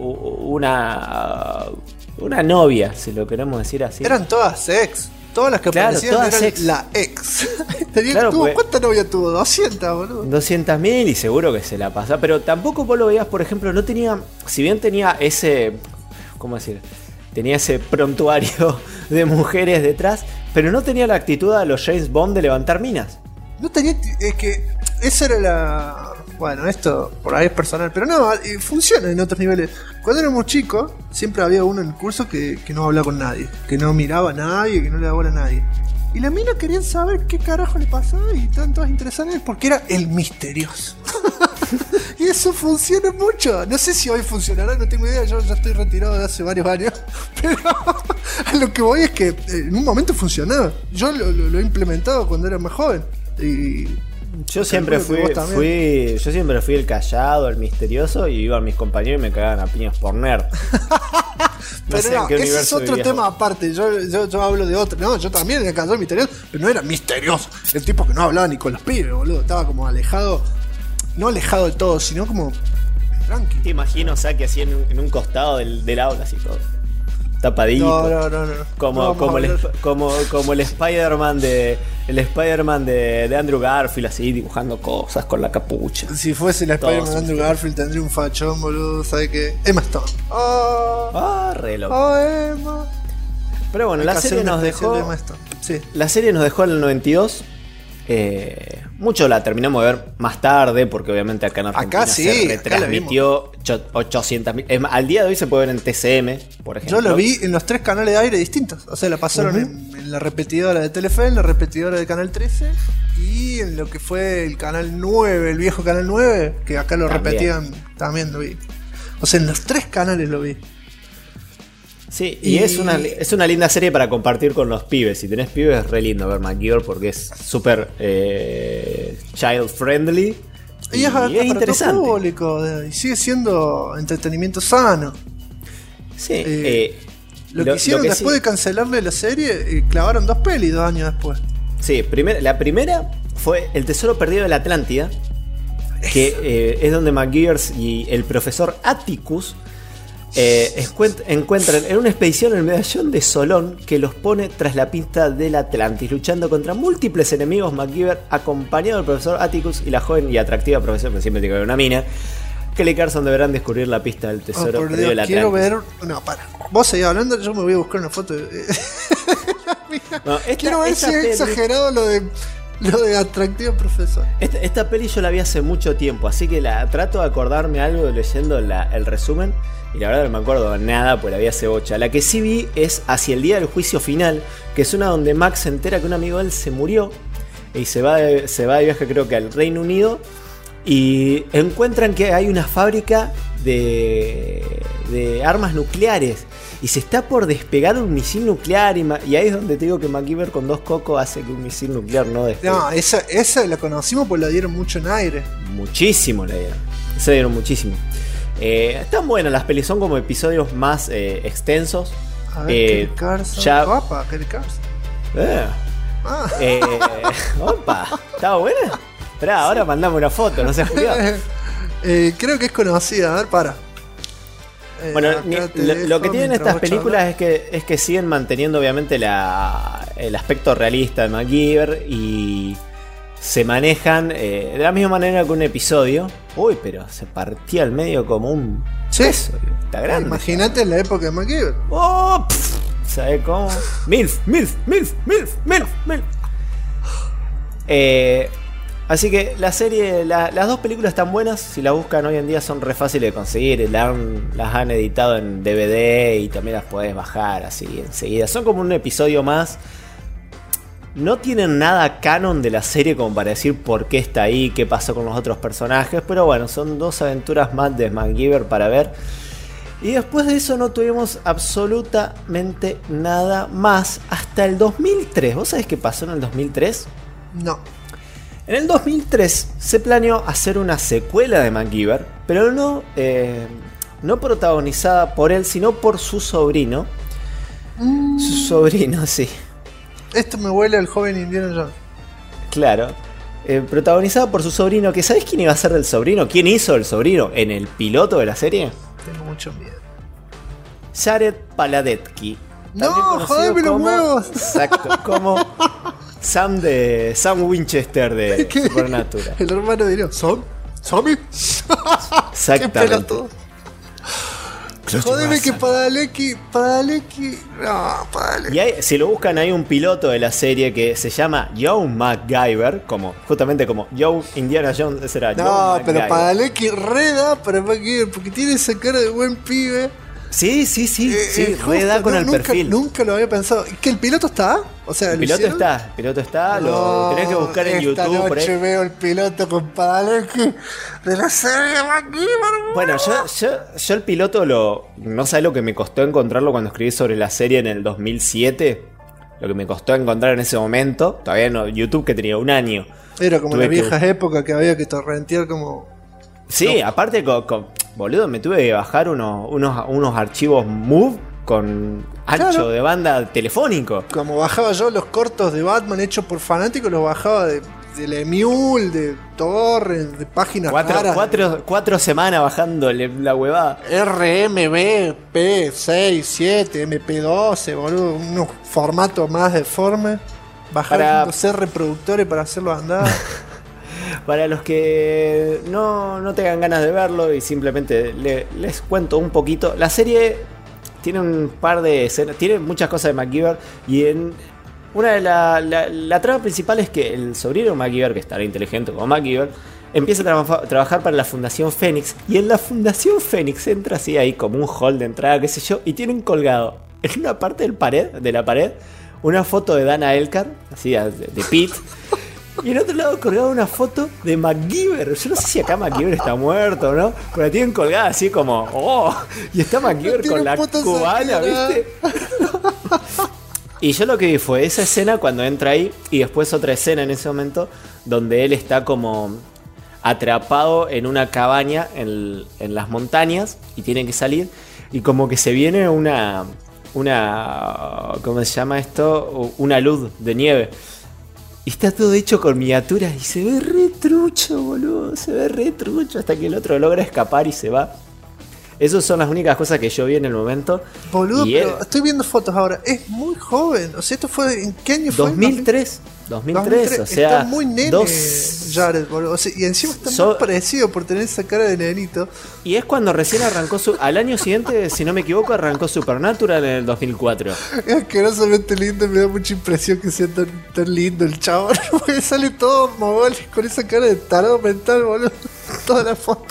una novia, si lo queremos decir así. Eran todas ex. Todas las que aparecían eran ex. La ex. ¿Cuántas novias tuvo? 200, boludo. 200.000 y seguro que se la pasa. Pero tampoco vos lo veías, por ejemplo, no tenía. Si bien tenía ese. ¿Cómo decir? Tenía ese prontuario de mujeres detrás, pero no tenía la actitud a los James Bond de levantar minas. No tenía. Es que esa era la. Bueno, esto por ahí es personal, pero no, funciona en otros niveles. Cuando éramos chicos, siempre había uno en el curso que no hablaba con nadie, que no miraba a nadie, que no le daba bola a nadie. Y las minas querían saber qué carajo le pasaba y estaban todas interesadas porque era el misterioso. Y eso funciona mucho. No sé si hoy funcionará, no tengo idea, yo ya estoy retirado de hace varios años. Pero a lo que voy es que en un momento funcionaba. Yo lo he implementado cuando era más joven. Y yo siempre fui el callado, el misterioso, y iba a mis compañeros y me cagaban a piñas por nerd. Pero no, ese es otro tema aparte. Yo hablo de otro. No, yo también era callado, misterioso, pero no era misterioso. El tipo que no hablaba ni con los pibes, boludo. Estaba como alejado. No alejado de todo, sino como tranqui. Te imagino, Saki así en un costado del aula, así todo tapadito. No. Como el Spider-Man de Andrew Garfield, así dibujando cosas con la capucha. Si fuese el Spider-Man de Andrew Garfield tendría un fachón, boludo. ¿Sabes qué? Emma Stone. Re loco. Emma. Pero bueno, la serie nos dejó. Sí. La serie nos dejó en el 92. Mucho la terminamos de ver más tarde, porque obviamente acá en Argentina se retransmitió 800.000. Al día de hoy se puede ver en TCM, por ejemplo. Yo lo vi en los 3 canales de aire distintos. O sea, la pasaron en la repetidora de Telefe, en la repetidora de Canal 13 y en lo que fue el Canal 9, el viejo Canal 9, que acá lo repetían, también lo vi. O sea, en los 3 canales lo vi. Sí, y es una linda serie para compartir con los pibes. Si tenés pibes es re lindo ver MacGyver porque es súper child friendly. Y es para interesante. todo público, y sigue siendo entretenimiento sano. Sí, lo que hicieron después de cancelarle la serie, clavaron 2 pelis 2 años después. Sí, la primera fue El Tesoro Perdido de la Atlántida, que es donde MacGyver y el profesor Atticus encuentran en una expedición el medallón de Solón que los pone tras la pista del Atlantis, luchando contra múltiples enemigos. MacGyver, acompañado del profesor Atticus y la joven y atractiva profesora, que siempre tiene que haber una mina, Kelly Carson, deberán descubrir la pista del tesoro perdido del Atlantis. Quiero ver. No, para. Vos seguís hablando, yo me voy a buscar una foto. Quiero ver si es exagerado lo de atractivo profesor. Esta peli yo la vi hace mucho tiempo, así que trato de acordarme algo leyendo el resumen. Y la verdad no me acuerdo nada, pues la vi hace 8. La que sí vi es Hacia el día del juicio final, que es una donde Max se entera que un amigo de él se murió y se va de viaje, creo que al Reino Unido, y encuentran que hay una fábrica de armas nucleares y se está por despegar un misil nuclear, y ahí es donde te digo que MacGyver con 2 cocos hace que un misil nuclear no despegue. No, esa la conocimos porque la dieron mucho en aire. Muchísimo la dieron. Se dieron muchísimo. Están buenas las pelis, son como episodios más extensos. A ver, Kelly Carson. Opa, Kelly Carson. Opa, ¿estaba buena? Esperá, ahora mandame una foto, no seas cuidado. Creo que es conocida, a ver, para. Bueno, lo que tienen estas películas es que siguen manteniendo obviamente el aspecto realista de MacGyver y se manejan de la misma manera que un episodio. Uy, pero se partía al medio como un peso. Está grande. Imagínate en la época de MacGyver. ¡Oh! ¿Sabes cómo? Milf. Así que la serie, las 2 películas están buenas. Si las buscan hoy en día son re fáciles de conseguir. Las han editado en DVD y también las podés bajar así enseguida. Son como un episodio más. No tienen nada canon de la serie como para decir por qué está ahí, qué pasó con los otros personajes. Pero bueno, son 2 aventuras más de MacGyver para ver. Y después de eso no tuvimos absolutamente nada más hasta el 2003. ¿Vos sabés qué pasó en el 2003? No. En el 2003 se planeó hacer una secuela de MacGyver, pero no protagonizada por él, sino por su sobrino. Su sobrino, sí. Esto me huele al joven Indiana Jones. Claro. Protagonizada por su sobrino, que ¿sabés quién iba a ser del sobrino? ¿Quién hizo el sobrino en el piloto de la serie? Tengo mucho miedo. Jared Padalecki. No, jodeme los huevos. Exacto, como Sam Winchester de Supernatural. El hermano de Dios. ¿Sammy? Exactamente. Jodeme que Padalecki. No, Padalecki. Y si lo buscan, hay un piloto de la serie que se llama Young MacGyver, justamente como Young Indiana Jones. Será no, pero Padalecki reda para MacGyver porque tiene esa cara de buen pibe. Sí, reda con el perfil. Nunca lo había pensado. ¿Que el piloto está? O sea, el piloto está, lo tenés que buscar en YouTube. Esta noche veo el piloto con Padalecki de la serie MacGyver. Bueno, yo el piloto no sabés lo que me costó encontrarlo cuando escribí sobre la serie en el 2007. Lo que me costó encontrar en ese momento. Todavía no, YouTube que tenía 1 año. Era como las viejas épocas que había que torrentear como... Sí, no. Aparte boludo, me tuve que bajar unos archivos MOV con ancho de banda telefónico. Como bajaba yo los cortos de Batman hechos por fanáticos, los bajaba de Emule, de Torrent, de páginas raras. 4 semanas bajándole la huevada. RMB, P6, 7, MP12, boludo, unos formatos más deformes. Bajándose reproductores para hacerlo andar. Para los que no tengan ganas de verlo y simplemente les cuento un poquito. La serie tiene un par de escenas, tiene muchas cosas de MacGyver y en una de la trama principal es que el sobrino de MacGyver, que estará inteligente como MacGyver, empieza a trabajar para la Fundación Fénix, y en la Fundación Fénix entra así ahí como un hall de entrada, qué sé yo, y tienen colgado en una parte de la pared una foto de Dana Elkar, así de Pete. Y en otro lado colgaba una foto de MacGyver. Yo no sé si acá MacGyver está muerto o no, pero la tienen colgada así como, oh, y está MacGyver con la cubana, ¿viste? Y yo lo que vi fue esa escena cuando entra ahí y después otra escena en ese momento donde él está como atrapado en una cabaña en las montañas y tiene que salir y como que se viene una ¿cómo se llama esto? Una luz de nieve. Y está todo hecho con miniaturas y se ve re trucho, boludo. Se ve re trucho hasta que el otro logra escapar y se va. Esas son las únicas cosas que yo vi en el momento. Boludo, pero estoy viendo fotos ahora. Es muy joven. O sea, ¿esto fue en qué año fue? 2003, o sea... Está muy nene Jared, boludo. O sea, y encima está muy parecido por tener esa cara de nenito. Y es cuando recién arrancó al año siguiente, si no me equivoco, arrancó Supernatural en el 2004. Es asquerosamente lindo, me da mucha impresión que sea tan lindo el chavo. Porque sale todo mogol con esa cara de tarado mental, boludo. Toda la foto.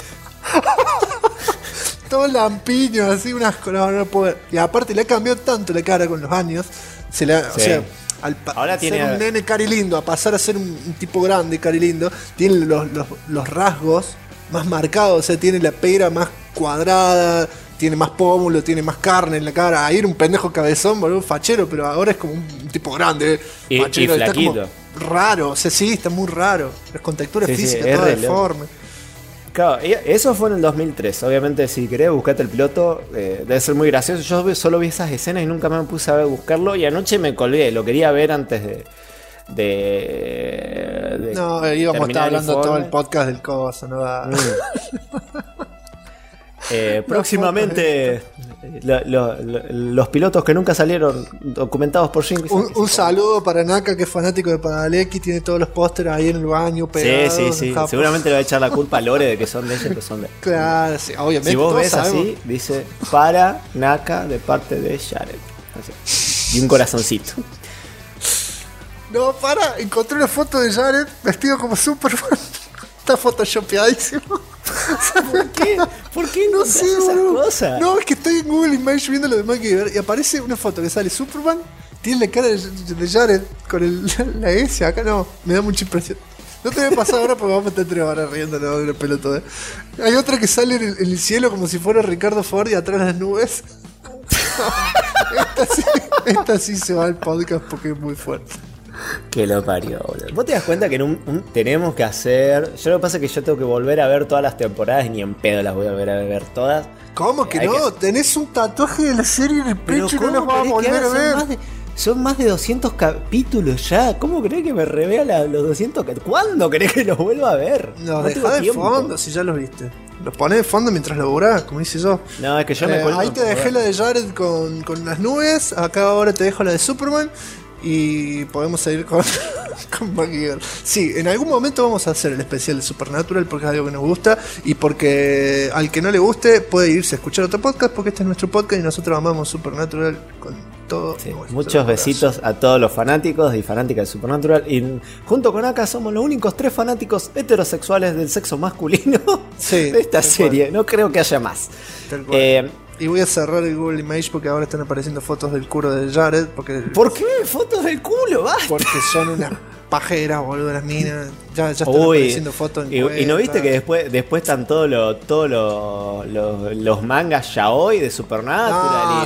Todo lampiño, así unas cosas, no puedo ver. Y aparte le ha cambiado tanto la cara con los años. O sea, ahora ser tiene un nene carilindo a pasar a ser un tipo grande carilindo, tiene los rasgos más marcados. O sea, tiene la pera más cuadrada, tiene más pómulo, tiene más carne en la cara. Ahí era un pendejo cabezón, boludo, fachero, pero ahora es como un tipo grande, fachero, y flaquito. Está como raro, o sea, sí, está muy raro. Las contexturas físicas, es toda deforme. Claro, eso fue en el 2003. Obviamente, si querés, buscate el piloto. Debe ser muy gracioso. Yo solo vi esas escenas y nunca me puse a buscarlo. Y anoche me colgué. Lo quería ver antes de no, íbamos a estar hablando todo el podcast del coso, ¿no? Próximamente los pilotos que nunca salieron documentados por Shinji. Un saludo para Naka, que es fanático de Padalecki, tiene todos los pósteres ahí en el baño pegados. Sí. Seguramente le va a echar la culpa a Lore de que son de ellos, que son de... Claro, sí, obviamente. Si vos ves sabemos. así, dice para Naka de parte de Jared. Así. Y un corazoncito. No, encontré una foto de Jared vestido como Superman. Está photoshopeadísimo. ¿Por qué no sé esas cosas? No, es que estoy en Google Image viendo lo de MacGyver y aparece una foto que sale Superman, tiene la cara de Jared con la S. Acá no, me da mucha impresión. No te voy a pasar ahora porque vamos a estar 3 horas riéndonos de una pelota. Hay otra que sale en el cielo como si fuera Ricardo Ford y atrás las nubes. Esta sí se va al podcast porque es muy fuerte. Que lo parió, boludo. ¿Vos te das cuenta que tenemos que hacer? Yo lo que pasa es que yo tengo que volver a ver todas las temporadas y ni en pedo las voy a volver a ver todas. ¿Cómo que no? Tenés un tatuaje de la serie en el pecho y no las vas a volver a ver. Son más de 200 capítulos ya. ¿Cómo crees que me revea los 200? ¿Cuándo crees que los vuelva a ver? No, dejá de fondo si ya los viste. Los ponés de fondo mientras laburás, como hice yo. No, es que yo me acuerdo. Ahí te dejé la de Jared con las nubes. Acá ahora te dejo la de Superman. Y podemos seguir con MacGyver. Sí, en algún momento vamos a hacer el especial de Supernatural porque es algo que nos gusta y porque al que no le guste puede irse a escuchar otro podcast porque este es nuestro podcast y nosotros amamos Supernatural con todo. Sí, muchos besitos a todos los fanáticos y fanáticas de Supernatural. Y junto con Aka somos los únicos 3 fanáticos heterosexuales del sexo masculino de esta serie. Cual. No creo que haya más. Y voy a cerrar el Google Image porque ahora están apareciendo fotos del culo de Jared. ¿Por qué? ¿Fotos del culo? ¡Basta! Porque son unas pajeras, boludo, las minas. Ya están apareciendo fotos en y no viste que después están todos los mangas yaoi de Supernatural.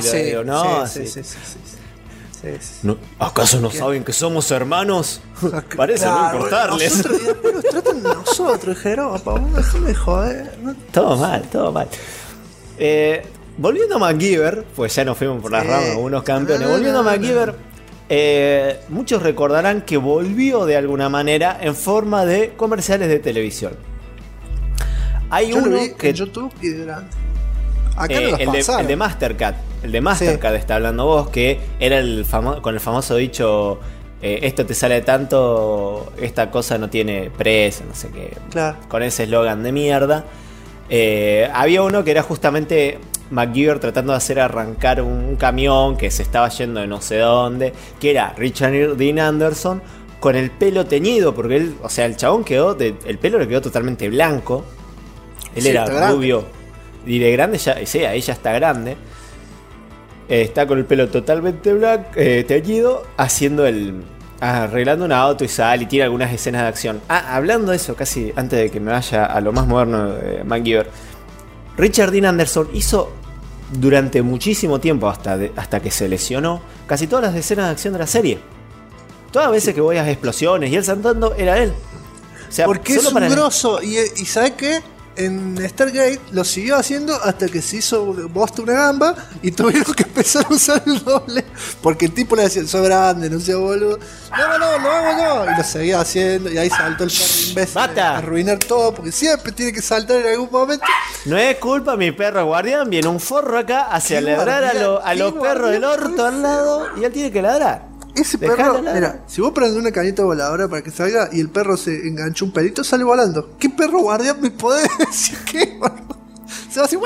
No, ¿acaso no saben que somos hermanos? Parece no importarles. Nos tratan de nosotros, Jeropa. Déjame joder. Todo mal. Volviendo a MacGyver, pues ya nos fuimos por las ramas, unos campeones. Volviendo a MacGyver, muchos recordarán que volvió de alguna manera en forma de comerciales de televisión. Hay Yo uno lo vi que en YouTube y delante. Acá no el de Mastercard. El de Mastercard está hablando vos, que era con el famoso dicho: esto te sale tanto, esta cosa no tiene precio, no sé qué. Claro. Con ese eslogan de mierda. Había uno que era justamente MacGyver tratando de hacer arrancar un camión que se estaba yendo de no sé dónde, que era Richard Dean Anderson con el pelo teñido, porque él, o sea, el chabón el pelo le quedó totalmente blanco. Él era rubio y de grande, ahí ya está grande. Está con el pelo totalmente blanco, teñido, haciendo el arreglando un auto y sale y tira algunas escenas de acción. Hablando de eso, casi antes de que me vaya a lo más moderno de MacGyver, Richard Dean Anderson hizo durante muchísimo tiempo, hasta que se lesionó, casi todas las escenas de acción de la serie. Todas las veces que voy a explosiones y él saltando, era él. O sea, porque es un grosso. Y ¿sabes qué? En Stargate lo siguió haciendo hasta que se hizo bosta una gamba y tuvieron que empezar a usar el doble. Porque el tipo le decía, soy grande, no sea boludo. No, lo hago yo. Y lo seguía haciendo y ahí saltó el perro imbécil a arruinar todo. Porque siempre tiene que saltar en algún momento. No es culpa, mi perro guardián. Viene un forro acá hacia ladrar a los perros del orto al lado y él tiene que ladrar. Ese perro, mira, si vos prendes una cañita voladora para que salga y el perro se engancha un pelito, sale volando. ¿Qué perro guardián me podés decir qué? Se va así.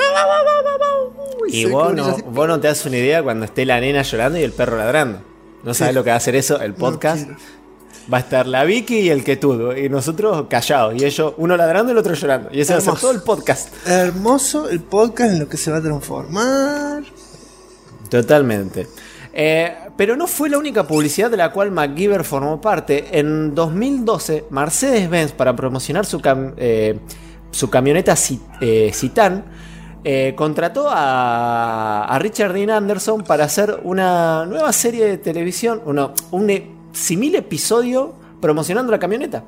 Y vos no te das una idea cuando esté la nena llorando y el perro ladrando. No sabes lo que va a hacer eso, el podcast. No, va a estar la Vicky y el Quetudo. Y nosotros callados. Y ellos, uno ladrando y el otro llorando. Y ese va a ser todo el podcast. Hermoso el podcast en lo que se va a transformar. Totalmente. Pero no fue la única publicidad de la cual MacGyver formó parte. En 2012, Mercedes-Benz, para promocionar su camioneta Citan, contrató a Richard Dean Anderson para hacer una nueva serie de televisión, un simil episodio promocionando la camioneta.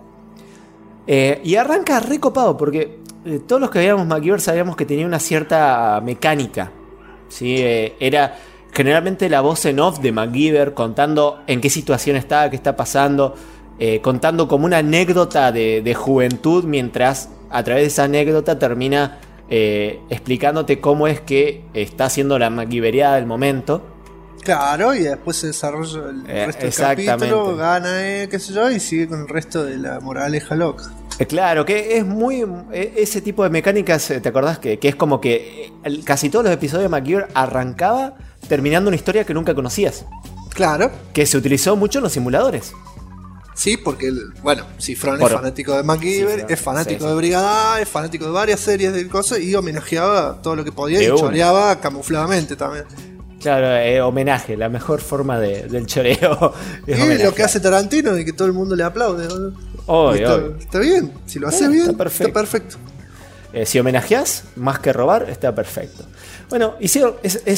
Y arranca recopado, porque todos los que veíamos MacGyver sabíamos que tenía una cierta mecánica, ¿sí? Era generalmente la voz en off de MacGyver contando en qué situación está, qué está pasando, contando como una anécdota de juventud, mientras a través de esa anécdota termina explicándote cómo es que está haciendo la MacGyveriada del momento. Claro, y después se desarrolla el resto del capítulo, gana, qué sé yo, y sigue con el resto de la moraleja loca. Claro, que es muy... ese tipo de mecánicas, ¿te acordás? Que es como que casi todos los episodios de MacGyver arrancaba terminando una historia que nunca conocías. Claro. Que se utilizó mucho en los simuladores. Sí, porque, Cifrón es fanático de MacGyver, es fanático de Brigada A, es fanático de varias series de cosas y homenajeaba todo lo que podía y choreaba camufladamente también. Claro, homenaje, la mejor forma del choreo. Es lo que hace Tarantino y que todo el mundo le aplaude. Está bien, si lo haces bien, está perfecto. Si homenajeás, más que robar, está perfecto. Bueno, hicieron.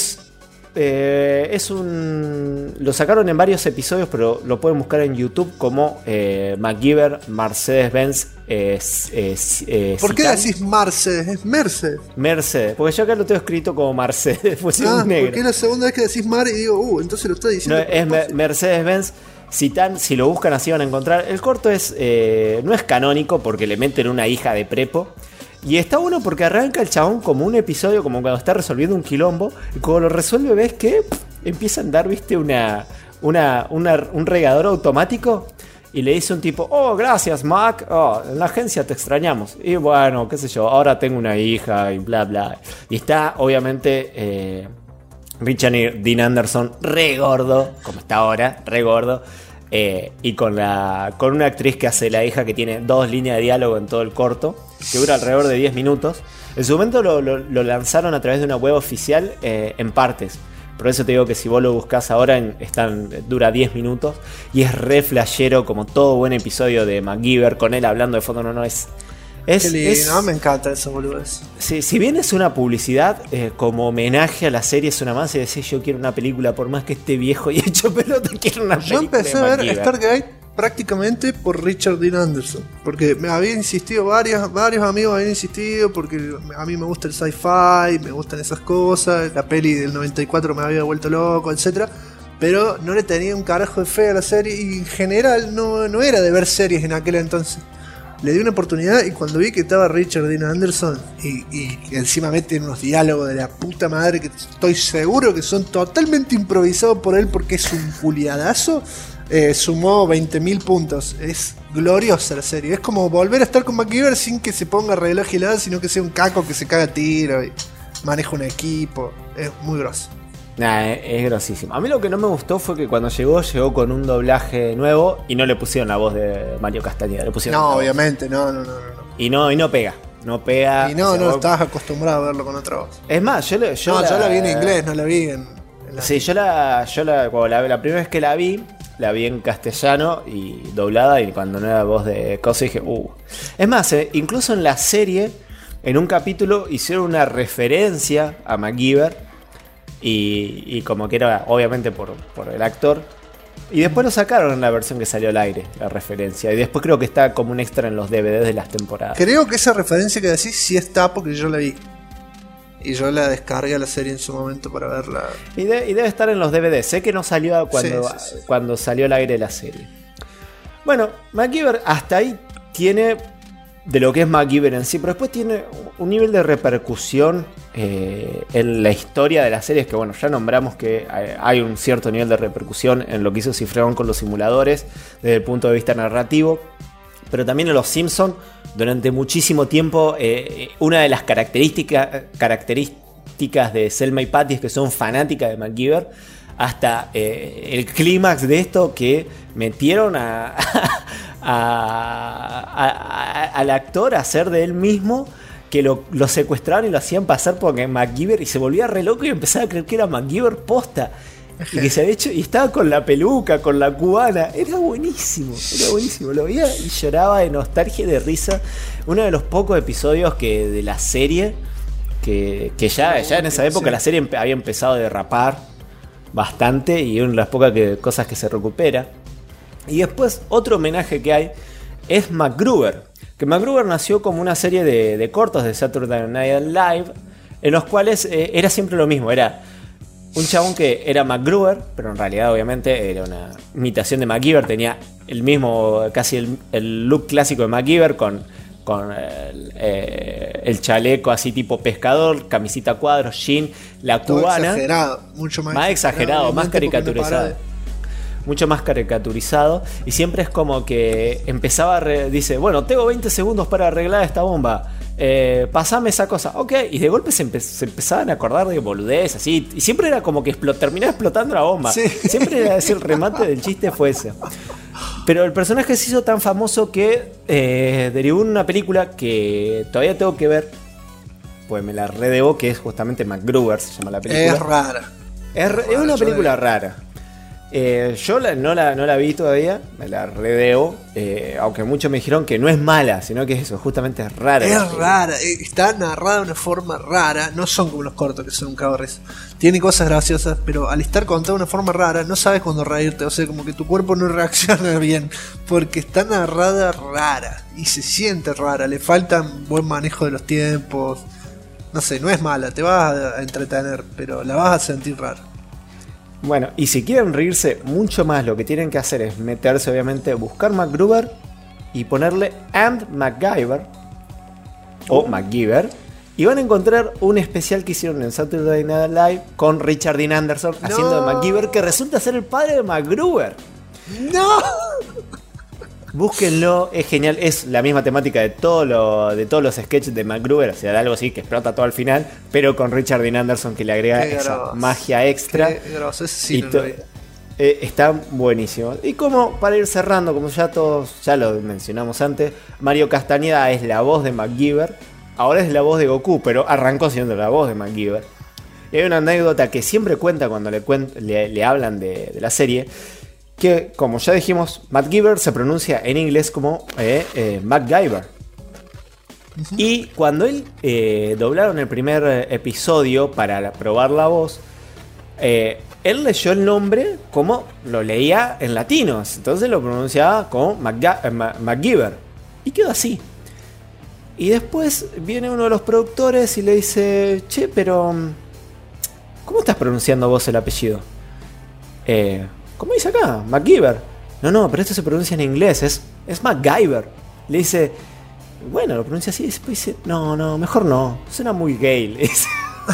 Lo sacaron en varios episodios, pero lo pueden buscar en YouTube como MacGyver Mercedes-Benz. ¿Por qué decís Mercedes? Es Mercedes. Mercedes, porque yo acá lo tengo escrito como Mercedes. Pues porque es la segunda vez que decís Mar y digo, entonces lo está diciendo. No, es Mercedes-Benz Citan. Si lo buscan así van a encontrar. El corto no es canónico porque le meten una hija de prepo. Y está bueno porque arranca el chabón como un episodio, como cuando está resolviendo un quilombo. Y cuando lo resuelve ves que empieza a andar, viste, un regador automático. Y le dice un tipo, gracias Mac, en la agencia te extrañamos. Y bueno, qué sé yo, ahora tengo una hija y bla bla. Y está obviamente Richard Dean Anderson re gordo, como está ahora, re gordo. Y con una actriz que hace la hija, que tiene 2 líneas de diálogo en todo el corto, que dura alrededor de 10 minutos. En su momento lo lanzaron a través de una web oficial en partes. Por eso te digo que si vos lo buscás ahora dura 10 minutos. Y es re flashero, como todo buen episodio de MacGyver, con él hablando de fondo. Qué lindo, me encanta eso, boludo. Si bien es una publicidad, como homenaje a la serie, es una más y decís, yo quiero una película, por más que esté viejo y hecho pelota, quiero una película. Yo empecé a ver Stargate prácticamente por Richard Dean Anderson, porque me había insistido, varios amigos habían insistido, porque a mí me gusta el sci-fi, me gustan esas cosas, la peli del 94 me había vuelto loco, etcétera, pero no le tenía un carajo de fe a la serie y en general no era de ver series en aquel entonces. Le di una oportunidad y cuando vi que estaba Richard Dean Anderson y encima meten unos diálogos de la puta madre que estoy seguro que son totalmente improvisados por él porque es un puliadazo, sumó 20.000 puntos. Es gloriosa la serie. Es como volver a estar con MacGyver sin que se ponga reloj helado, sino que sea un caco que se caga a tiro y maneja un equipo. Es muy grosso. Es grosísimo. A mí lo que no me gustó fue que cuando llegó con un doblaje nuevo y no le pusieron la voz de Mario Castañeda. Obviamente, no. Y no pega. No pega. Y no estabas acostumbrado a verlo con otra voz. Es más, yo la vi en inglés, no la vi en sí, yo la primera vez que la vi, la vi en castellano y doblada, y cuando no era voz de cosa dije, Es más, incluso en la serie, en un capítulo hicieron una referencia a MacGyver, y como que era obviamente por el actor, y después lo sacaron en la versión que salió al aire, la referencia, y después creo que está como un extra en los DVDs de las temporadas. Creo que esa referencia que decís sí está, porque yo la vi. Y yo la descargué a la serie en su momento para verla. Y debe estar en los DVDs. Sé que no salió Sí. cuando salió al aire la serie. Bueno, MacGyver hasta ahí tiene de lo que es MacGyver en sí, pero después tiene un nivel de repercusión en la historia de las series, que bueno, ya nombramos que hay un cierto nivel de repercusión en lo que hizo Cifrón con los simuladores desde el punto de vista narrativo, pero también en Los Simpsons. Durante muchísimo tiempo, una de las características de Selma y Patty es que son fanáticas de MacGyver, hasta el clímax de esto, que metieron al actor a hacer de él mismo, que lo secuestraron y lo hacían pasar por MacGyver, y se volvía re loco y empezaba a creer que era MacGyver posta. Y que se había hecho, y estaba con la peluca, con la cubana. Era buenísimo. Lo veía y lloraba de nostalgia y de risa. Uno de los pocos episodios de la serie que ya en esa época la serie había empezado a derrapar bastante, y una de las pocas cosas que se recupera. Y después otro homenaje que hay es MacGruber, que MacGruber nació como una serie de cortos de Saturday Night Live, en los cuales era siempre lo mismo. Era un chabón que era MacGruber, pero en realidad obviamente era una imitación de MacGyver. Tenía el mismo, casi el look clásico de MacGyver, con el chaleco así tipo pescador, camisita a cuadros, jean, la Todo cubana. exagerado, mucho más exagerado, más caricaturizado. Mucho más caricaturizado. Y siempre es como que empezaba dice, bueno, tengo 20 segundos para arreglar esta bomba. Pasame esa cosa, ok, y de golpe se empezaban a acordar de boludez así, y siempre era como que terminaba explotando la bomba. Sí. Siempre era ese, el remate del chiste fue ese. Pero el personaje se hizo tan famoso que derivó en una película que todavía tengo que ver, pues me la redebo, que es justamente MacGruber, se llama la película. Es rara. Es una película rara. Yo no la vi todavía, me la redebo, aunque muchos me dijeron que no es mala, sino que eso, justamente es rara. Es rara, está narrada de una forma rara, no son como los cortos que son un cago de risa. Tiene cosas graciosas, pero al estar contada de una forma rara, no sabes cuándo reírte, o sea, como que tu cuerpo no reacciona bien, porque está narrada rara, y se siente rara, le falta buen manejo de los tiempos. No sé, no es mala, te vas a entretener, pero la vas a sentir rara. Bueno, y si quieren reírse mucho más, lo que tienen que hacer es meterse, obviamente, buscar MacGruber y ponerle And MacGyver o MacGyver, y van a encontrar un especial que hicieron en Saturday Night Live con Richard Dean Anderson haciendo de MacGyver, que resulta ser el padre de MacGruber. ¡No! Búsquenlo, es genial, es la misma temática de todos los sketches de MacGruber, o sea, algo así que explota todo al final, pero con Richard Dean Anderson, que le agrega esa magia extra. Qué grosso, ese sí y no lo vi. está buenísimo. Y como para ir cerrando, como ya lo mencionamos antes, Mario Castañeda es la voz de MacGyver, ahora es la voz de Goku, pero arrancó siendo la voz de MacGyver. Y hay una anécdota que siempre cuenta cuando le hablan de la serie, que, como ya dijimos, MacGyver se pronuncia en inglés como MacGyver. Y cuando él doblaron el primer episodio para probar la voz, él leyó el nombre como lo leía en latinos, entonces lo pronunciaba como MacGyver, y quedó así. Y después viene uno de los productores y le dice, che, pero ¿cómo estás pronunciando vos el apellido? ¿Cómo dice acá? MacGyver. No, pero esto se pronuncia en inglés, es MacGyver. Le dice, bueno, lo pronuncia así, y después dice, no, mejor no, suena muy gay, le dice.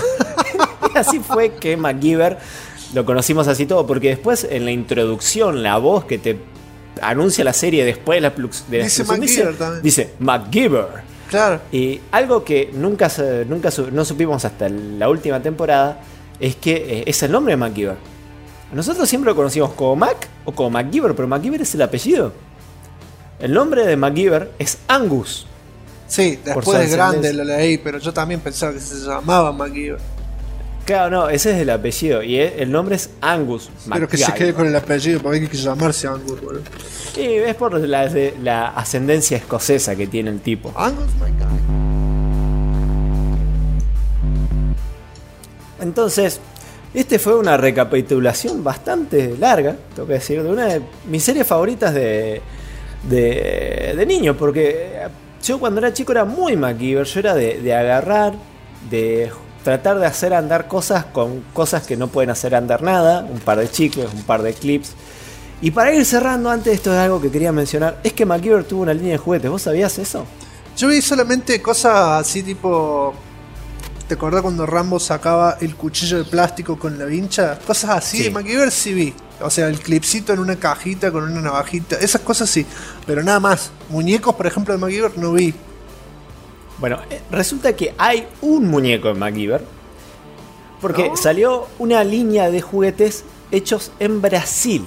Y así fue que MacGyver lo conocimos así todo, porque después en la introducción, la voz que te anuncia la serie después de la dice MacGyver también. Dice MacGyver. Claro. Y algo que no supimos hasta la última temporada es que es el nombre de MacGyver. Nosotros siempre lo conocimos como Mac o como MacGyver, pero MacGyver es el apellido. El nombre de MacGyver es Angus. Sí, después de grande lo leí, pero yo también pensaba que se llamaba MacGyver. Claro, no, ese es el apellido. Y el nombre es Angus Pero que se MacGyver. quede con el apellido, porque hay que llamarse Angus, boludo. Y es por la ascendencia escocesa que tiene el tipo. Angus, my guy. Entonces, fue una recapitulación bastante larga, tengo que decir, de una de mis series favoritas de niño, porque yo cuando era chico era muy MacGyver. Yo era de agarrar, de tratar de hacer andar cosas con cosas que no pueden hacer andar nada, un par de chicles, un par de clips. Y para ir cerrando, antes esto es algo que quería mencionar, es que MacGyver tuvo una línea de juguetes. ¿Vos sabías eso? Yo vi solamente cosas así tipo... ¿Te acordás cuando Rambo sacaba el cuchillo de plástico con la vincha? Cosas así Sí. de MacGyver sí vi. O sea, el clipcito en una cajita con una navajita. Esas cosas sí. Pero nada más. Muñecos, por ejemplo, de MacGyver no vi. Bueno, resulta que hay un muñeco en MacGyver. Porque ¿No? salió una línea de juguetes hechos en Brasil.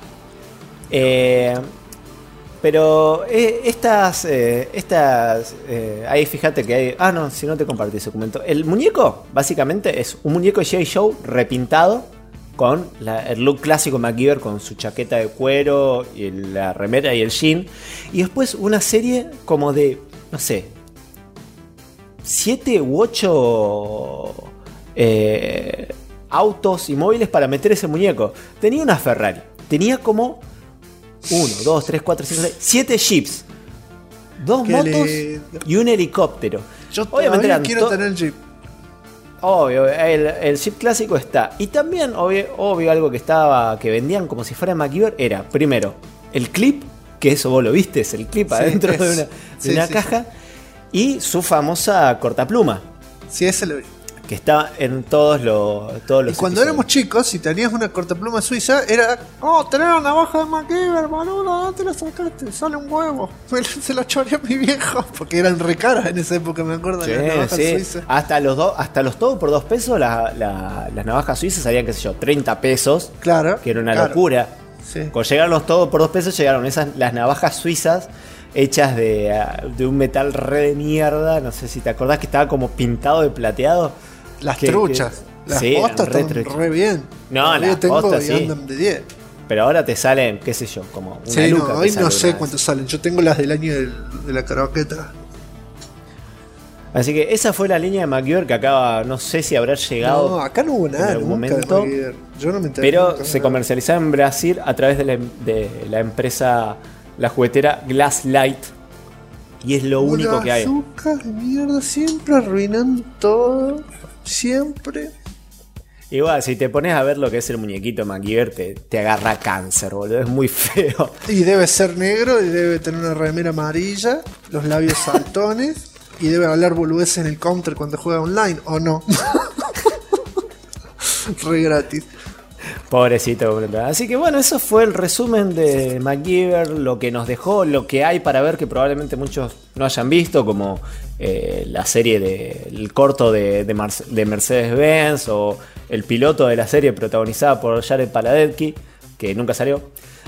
Pero ahí fíjate que hay... Ah, no, si no te compartí ese documento. El muñeco, básicamente, es un muñeco de G.I. Joe repintado con el look clásico MacGyver, con su chaqueta de cuero, y la remera y el jean. Y después una serie como de, no sé, 7 u 8 autos y móviles para meter ese muñeco. Tenía una Ferrari. Tenía como 1, 2, 3, 4, 5, 6, 7 jeeps, 2 Qué motos lindo. y un helicóptero. Yo Obviamente todavía eran quiero tener el Jeep. Obvio, el jeep clásico está. Y también, obvio, algo que vendían como si fuera MacGyver era, primero, el clip, que eso vos lo viste, es el clip Sí, adentro es. de una Sí, sí, caja, y su famosa cortapluma, Sí, ese lo vi. que está en todos los Y cuando episodios. éramos chicos, si tenías una cortapluma suiza, era... Oh, tenés una navaja de MacGyver, boludo, ¿dónde te la sacaste? Sale un huevo. Se la choreé a mi viejo. Porque eran re caras en esa época, me acuerdo, Sí, las navajas sí. suizas. Hasta los todo por 2 pesos, las navajas suizas salían, qué sé yo, 30 pesos. Claro. Que era una claro. locura. Sí. Cuando llegaron los todo por 2 pesos, llegaron las navajas suizas hechas de un metal re de mierda. No sé si te acordás que estaba como pintado de plateado. Las Que- truchas. Las sí, postas eran re están truchas. re bien. No, Todavía las tengo postas y sí. andan de 10. Pero ahora te salen, qué sé yo, como una Sí, luca. no, te hoy sale no sé una- cuántos salen. Yo tengo las del año de la croqueta. Así que esa fue la línea de MacGyver que acaba, no sé si habrá llegado. No, acá no hubo nada en algún nunca de momento, MacGyver. Yo no me enteré. Pero nunca, se nada. comercializaba en Brasil a través de la empresa, la juguetera Glasslight. Y es lo único que hay. Azúcar de mierda, siempre arruinando todo. Siempre. Igual, si te pones a ver lo que es el muñequito MacGyver, te agarra cáncer, boludo. Es muy feo. Y debe ser negro, y debe tener una remera amarilla, los labios saltones, y debe hablar boludeces en el counter cuando juega online, ¿o no? Re gratis. Pobrecito, boludo. Así que bueno, eso fue el resumen de MacGyver, lo que nos dejó, lo que hay para ver que probablemente muchos no hayan visto, como la serie el corto de Mercedes-Benz, o el piloto de la serie protagonizada por Jared Padalecki, que nunca salió.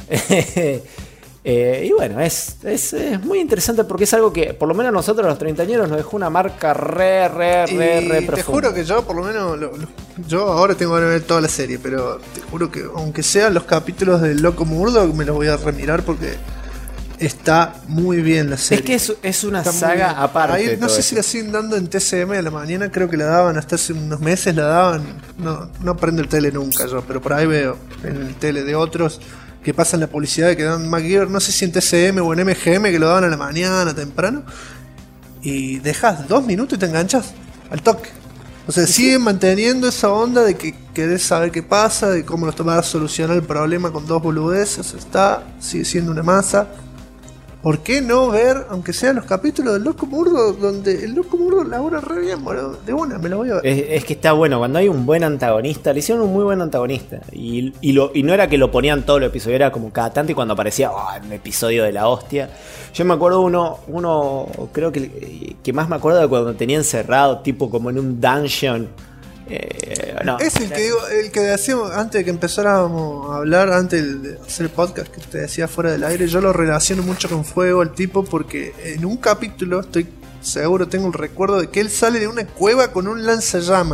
Y bueno, es muy interesante porque es algo que por lo menos a nosotros los treintañeros nos dejó una marca re Y profunda. te juro que yo, por lo menos, yo ahora tengo que ver toda la serie, pero te juro que aunque sean los capítulos del Loco Murdoch, me los voy a remirar porque está muy bien la serie. Es que es una Está muy saga bien. aparte. Ahí, de no todo sé eso. si la siguen dando en TCM a la mañana, creo que la daban hasta hace unos meses, la daban. No prendo el tele nunca yo, pero por ahí veo en el tele de otros que pasan la publicidad de que dan MacGyver, no sé si en TCM o en MGM, que lo daban a la mañana temprano. Y dejas 2 minutos y te enganchas al toque. O sea, siguen manteniendo esa onda de que querés saber qué pasa, de cómo los vas a solucionar el problema con 2 boludeces. Sigue siendo una masa. ¿Por qué no ver, aunque sean los capítulos del Loco Murdoch, donde el Loco Murdoch labora re bien, boludo? De una, me lo voy a ver. Es que está bueno, cuando hay un buen antagonista, le hicieron un muy buen antagonista. Y no era que lo ponían todo el episodio, era como cada tanto y cuando aparecía un episodio de la hostia. Yo me acuerdo uno creo que más me acuerdo de cuando tenía encerrado, tipo como en un dungeon. No, Es el que digo, el que decíamos antes de que empezáramos a hablar, antes de hacer el podcast que te decía fuera del aire, yo lo relaciono mucho con Fuego, el tipo, porque en un capítulo, estoy seguro, tengo el recuerdo de que él sale de una cueva con un lanzallamas.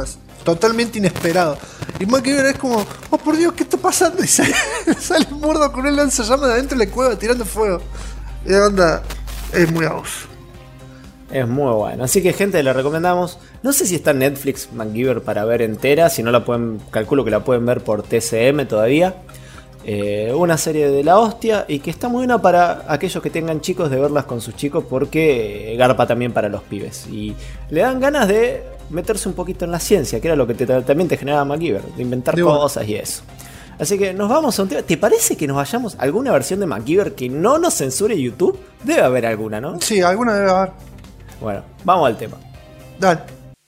totalmente inesperado. Y MacGyver es como, oh por Dios, ¿qué está pasando? Y sale Murdoch con un lanzallamas de adentro de la cueva tirando fuego. Y la onda es muy abuso. Es muy bueno. Así que, gente, le recomendamos. No sé si está en Netflix MacGyver para ver entera. Si no la pueden, calculo que la pueden ver por TCM todavía. Una serie de la hostia y que está muy buena para aquellos que tengan chicos de verlas con sus chicos, porque garpa también para los pibes. Y le dan ganas de meterse un poquito en la ciencia, que era lo que también te generaba MacGyver, de inventar cosas y eso. Así que nos vamos a un tema. ¿Te parece que nos vayamos a alguna versión de MacGyver que no nos censure YouTube? Debe haber alguna, ¿no? Sí, alguna debe haber. Bueno, vamos al tema. Dale.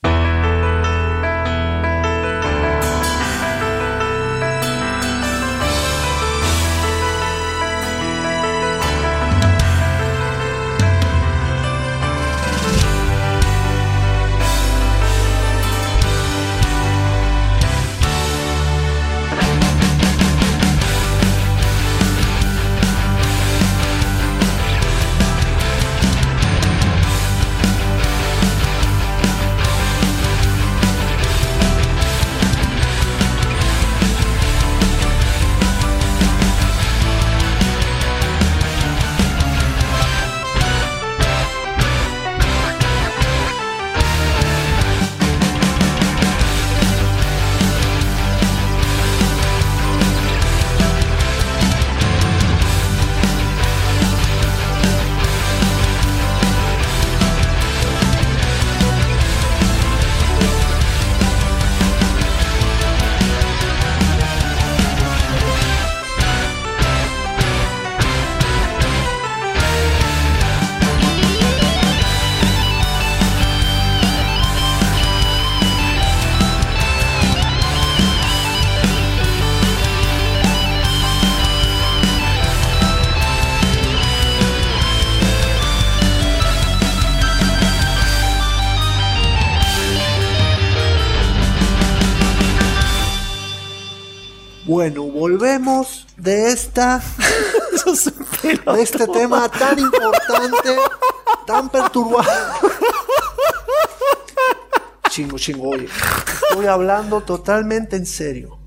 Bueno, volvemos de este tema tan importante, tan perturbador. Chingo, oye, estoy hablando totalmente en serio.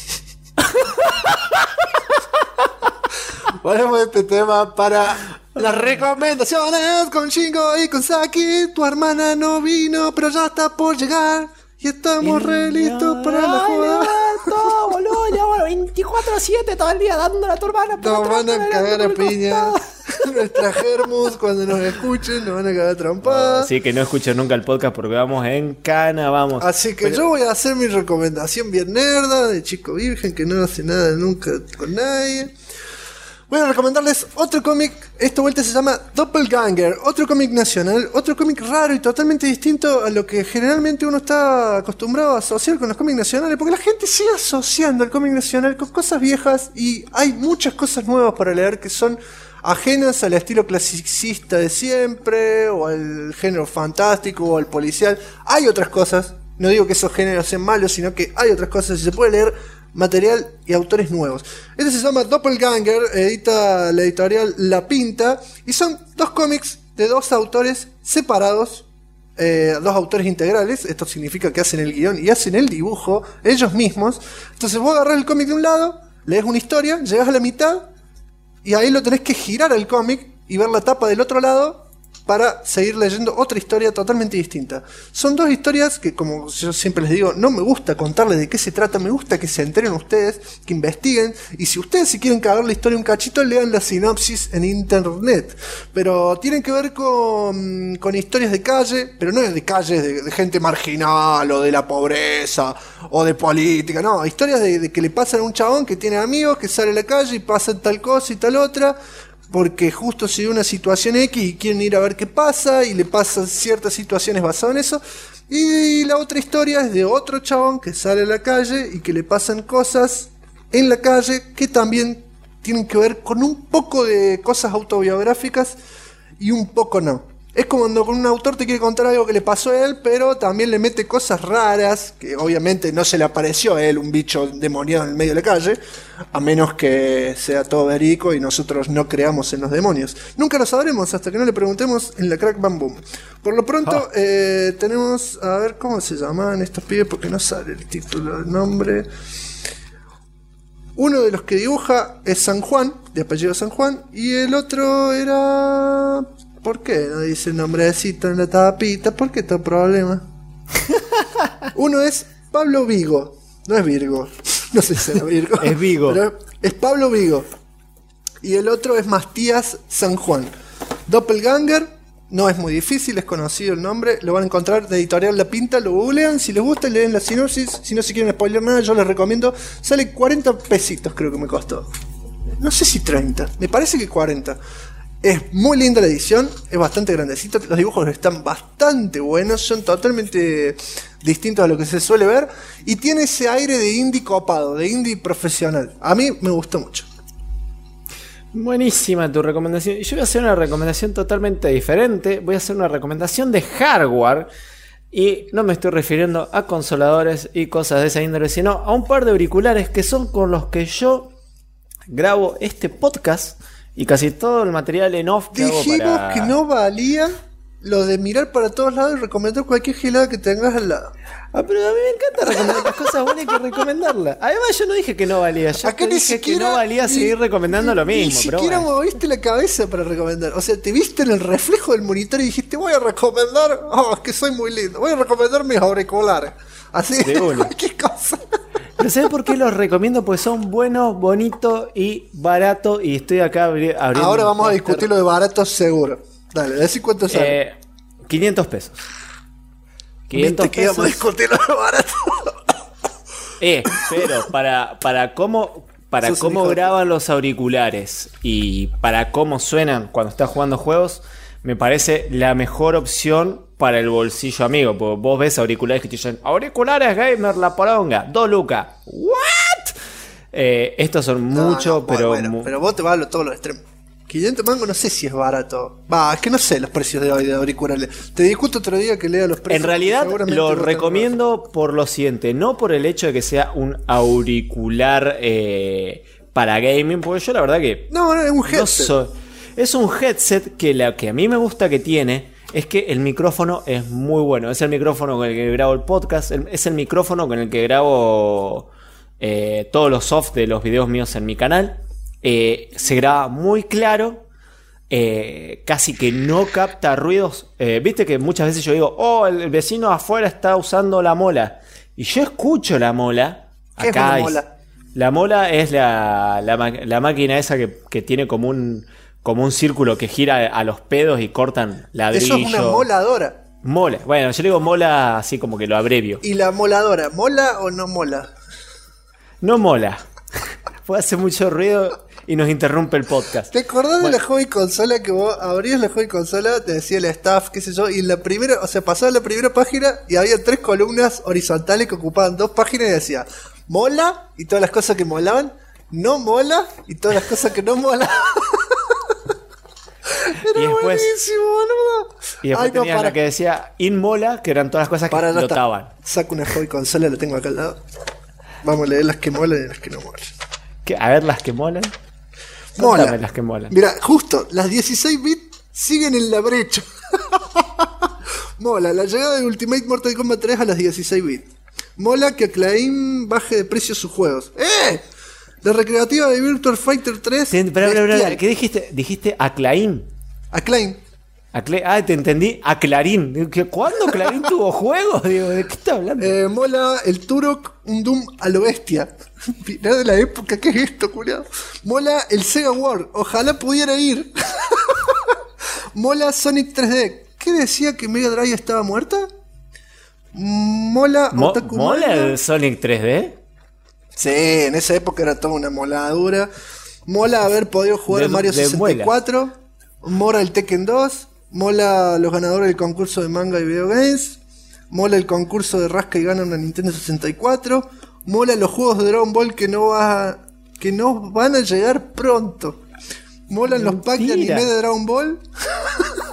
Volvemos de este tema para las recomendaciones con Chingo y con Saki. Tu hermana no vino, pero ya está por llegar. Y estamos re listos para la joda. Todo, boludo, ya bueno, 24/7 todo el día dándole a tu hermana. Nos van a cagar a piña. Nuestras germus, cuando nos escuchen, nos van a cagar trompadas. Así que no escuchen nunca el podcast porque vamos en cana, vamos. Así que yo voy a hacer mi recomendación bien nerda de chico virgen que no hace nada nunca con nadie. Voy a recomendarles otro cómic. Esta vuelta se llama Doppelganger. Otro cómic nacional. Otro cómic raro y totalmente distinto a lo que generalmente uno está acostumbrado a asociar con los cómics nacionales. Porque la gente sigue asociando el cómic nacional con cosas viejas. Y hay muchas cosas nuevas para leer que son ajenas al estilo clasicista de siempre. O al género fantástico o al policial. Hay otras cosas. No digo que esos géneros sean malos, sino que hay otras cosas y se puede leer material y autores nuevos. Este se llama Doppelganger, edita la editorial La Pinta, y son dos cómics de dos autores separados, dos autores integrales. Esto significa que hacen el guión y hacen el dibujo ellos mismos. Entonces vos agarrás el cómic de un lado, lees una historia, llegás a la mitad y ahí lo tenés que girar al cómic y ver la tapa del otro lado para seguir leyendo otra historia totalmente distinta. Son dos historias que, como yo siempre les digo, no me gusta contarles de qué se trata, me gusta que se enteren ustedes, que investiguen, y si ustedes si quieren cagar la historia un cachito, lean la sinopsis en internet. Pero tienen que ver con historias de calle, pero no es de calles de gente marginal, o de la pobreza, o de política, no, historias de que le pasan a un chabón que tiene amigos, que sale a la calle y pasa tal cosa y tal otra, porque justo se dio una situación X y quieren ir a ver qué pasa y le pasan ciertas situaciones basadas en eso. Y la otra historia es de otro chabón que sale a la calle y que le pasan cosas en la calle que también tienen que ver con un poco de cosas autobiográficas y un poco no. Es como cuando con un autor te quiere contar algo que le pasó a él, pero también le mete cosas raras, que obviamente no se le apareció a él un bicho demoniado en el medio de la calle, a menos que sea todo verídico y nosotros no creamos en los demonios. Nunca lo sabremos hasta que no le preguntemos en la Crack Bam Boom. Por lo pronto, tenemos, a ver cómo se llaman estos pibes, porque no sale el título, el nombre. Uno de los que dibuja es San Juan, de apellido San Juan, y el otro era... ¿Por qué no dice el nombrecito en la tapita? ¿Por qué todo problema? Uno es Pablo Vigo, no es Virgo, no sé si era Virgo. Es Vigo. Pero es Pablo Vigo. Y el otro es Mastías San Juan. Doppelganger, no es muy difícil, es conocido el nombre. Lo van a encontrar de Editorial La Pinta, lo googlean. Si les gusta, leen la sinopsis. Si no se quieren spoiler nada, yo les recomiendo. Sale 40 pesitos, creo que me costó. No sé si 30, me parece que 40. Es muy linda la edición, es bastante grandecita, los dibujos están bastante buenos, son totalmente distintos a lo que se suele ver y tiene ese aire de indie copado, de indie profesional. A mí me gustó mucho. Buenísima tu recomendación. Yo voy a hacer una recomendación totalmente diferente. Voy a hacer una recomendación de hardware. Y no me estoy refiriendo a consoladores y cosas de esa índole, sino a un par de auriculares que son con los que yo grabo este podcast. Y casi todo el material en off que dijimos hago para... que no valía lo de mirar para todos lados y recomendar cualquier gilada que tengas al lado. Ah, pero a mí me encanta recomendar las cosas buenas y que recomendarlas. Además yo no dije que no valía, yo Acá dije siquiera, que no valía seguir recomendando lo mismo. Ni siquiera moviste la cabeza para recomendar. O sea, te viste en el reflejo del monitor y dijiste, voy a recomendar, es que soy muy lindo, voy a recomendar mis auriculares. Así, cualquier cosa. No sé por qué los recomiendo, porque son buenos, bonitos y baratos. Y estoy acá abriendo. Ahora vamos a discutir lo de baratos seguro. Dale, decí cuánto sale. 500 pesos. 500 pesos. Vamos a discutir lo de barato. Pero para cómo graban los auriculares y para cómo suenan cuando estás jugando juegos, me parece la mejor opción para el bolsillo amigo. Porque vos ves auriculares que te dicen auriculares gamer la poronga, 2 lucas. ¿What? Estos son mucho, pero... Bueno, pero vos te vas a todos los extremos. 500 mangos no sé si es barato. Es que no sé los precios de hoy de auriculares. Te discuto otro día que lea los precios. En realidad lo recomiendo por lo siguiente. No por el hecho de que sea un auricular para gaming. Porque yo la verdad que... No, es un headset. Es un headset que lo que a mí me gusta que tiene es que el micrófono es muy bueno. Es el micrófono con el que grabo el podcast. Es el micrófono con el que grabo todos los soft de los videos míos en mi canal. Se graba muy claro. Casi que no capta ruidos. Viste que muchas veces yo digo, el vecino afuera está usando la mola. Y yo escucho la mola. ¿Qué acá es una mola? La mola es la máquina esa que tiene como un círculo que gira a los pedos y cortan ladrillo. Eso es una moladora. Mola. Bueno, yo le digo mola así como que lo abrevio. ¿Y la moladora, mola o no mola? No mola. Puede hacer mucho ruido y nos interrumpe el podcast. ¿Te acordás de la hobby consola que vos abrías la hobby consola, te decía el staff, qué sé yo, y en la primera, pasaba la primera página y había 3 columnas horizontales que ocupaban 2 páginas y decía mola y todas las cosas que molaban, no mola y todas las cosas que no molaban? Era y después, buenísimo, boludo. Y después tenías la que decía inmola, que eran todas las cosas que explotaban. Saco una hobby consola, la tengo acá al lado. Vamos a leer las que molan y las que no molan. A ver, las que molan. Mola. Las que molan. Mira, justo, las 16 bits siguen en la brecha. Mola, la llegada de Ultimate Mortal Kombat 3 a las 16 bits. Mola que Acclaim baje de precio sus juegos. La recreativa de Virtua Fighter 3. Espera, ¿qué dijiste? ¿Dijiste Acclaim? Acclaim. Te entendí. A Clarín. ¿Cuándo Clarín tuvo juegos? Digo, ¿de qué está hablando? Mola el Turok, un Doom a lo bestia. Mirá de la época, ¿qué es esto, culiado? Mola el Sega World. Ojalá pudiera ir. Mola Sonic 3D. ¿Qué decía que Mega Drive estaba muerta? Mola ¿Mola el Sonic 3D? Sí, en esa época era toda una moladura. Mola haber podido jugar Mario 64. Mola el Tekken 2. Mola los ganadores del concurso de manga y video games. Mola el concurso de rasca y gana una Nintendo 64. Mola los juegos de Dragon Ball que no van a llegar pronto. Molan los packs de anime de Dragon Ball.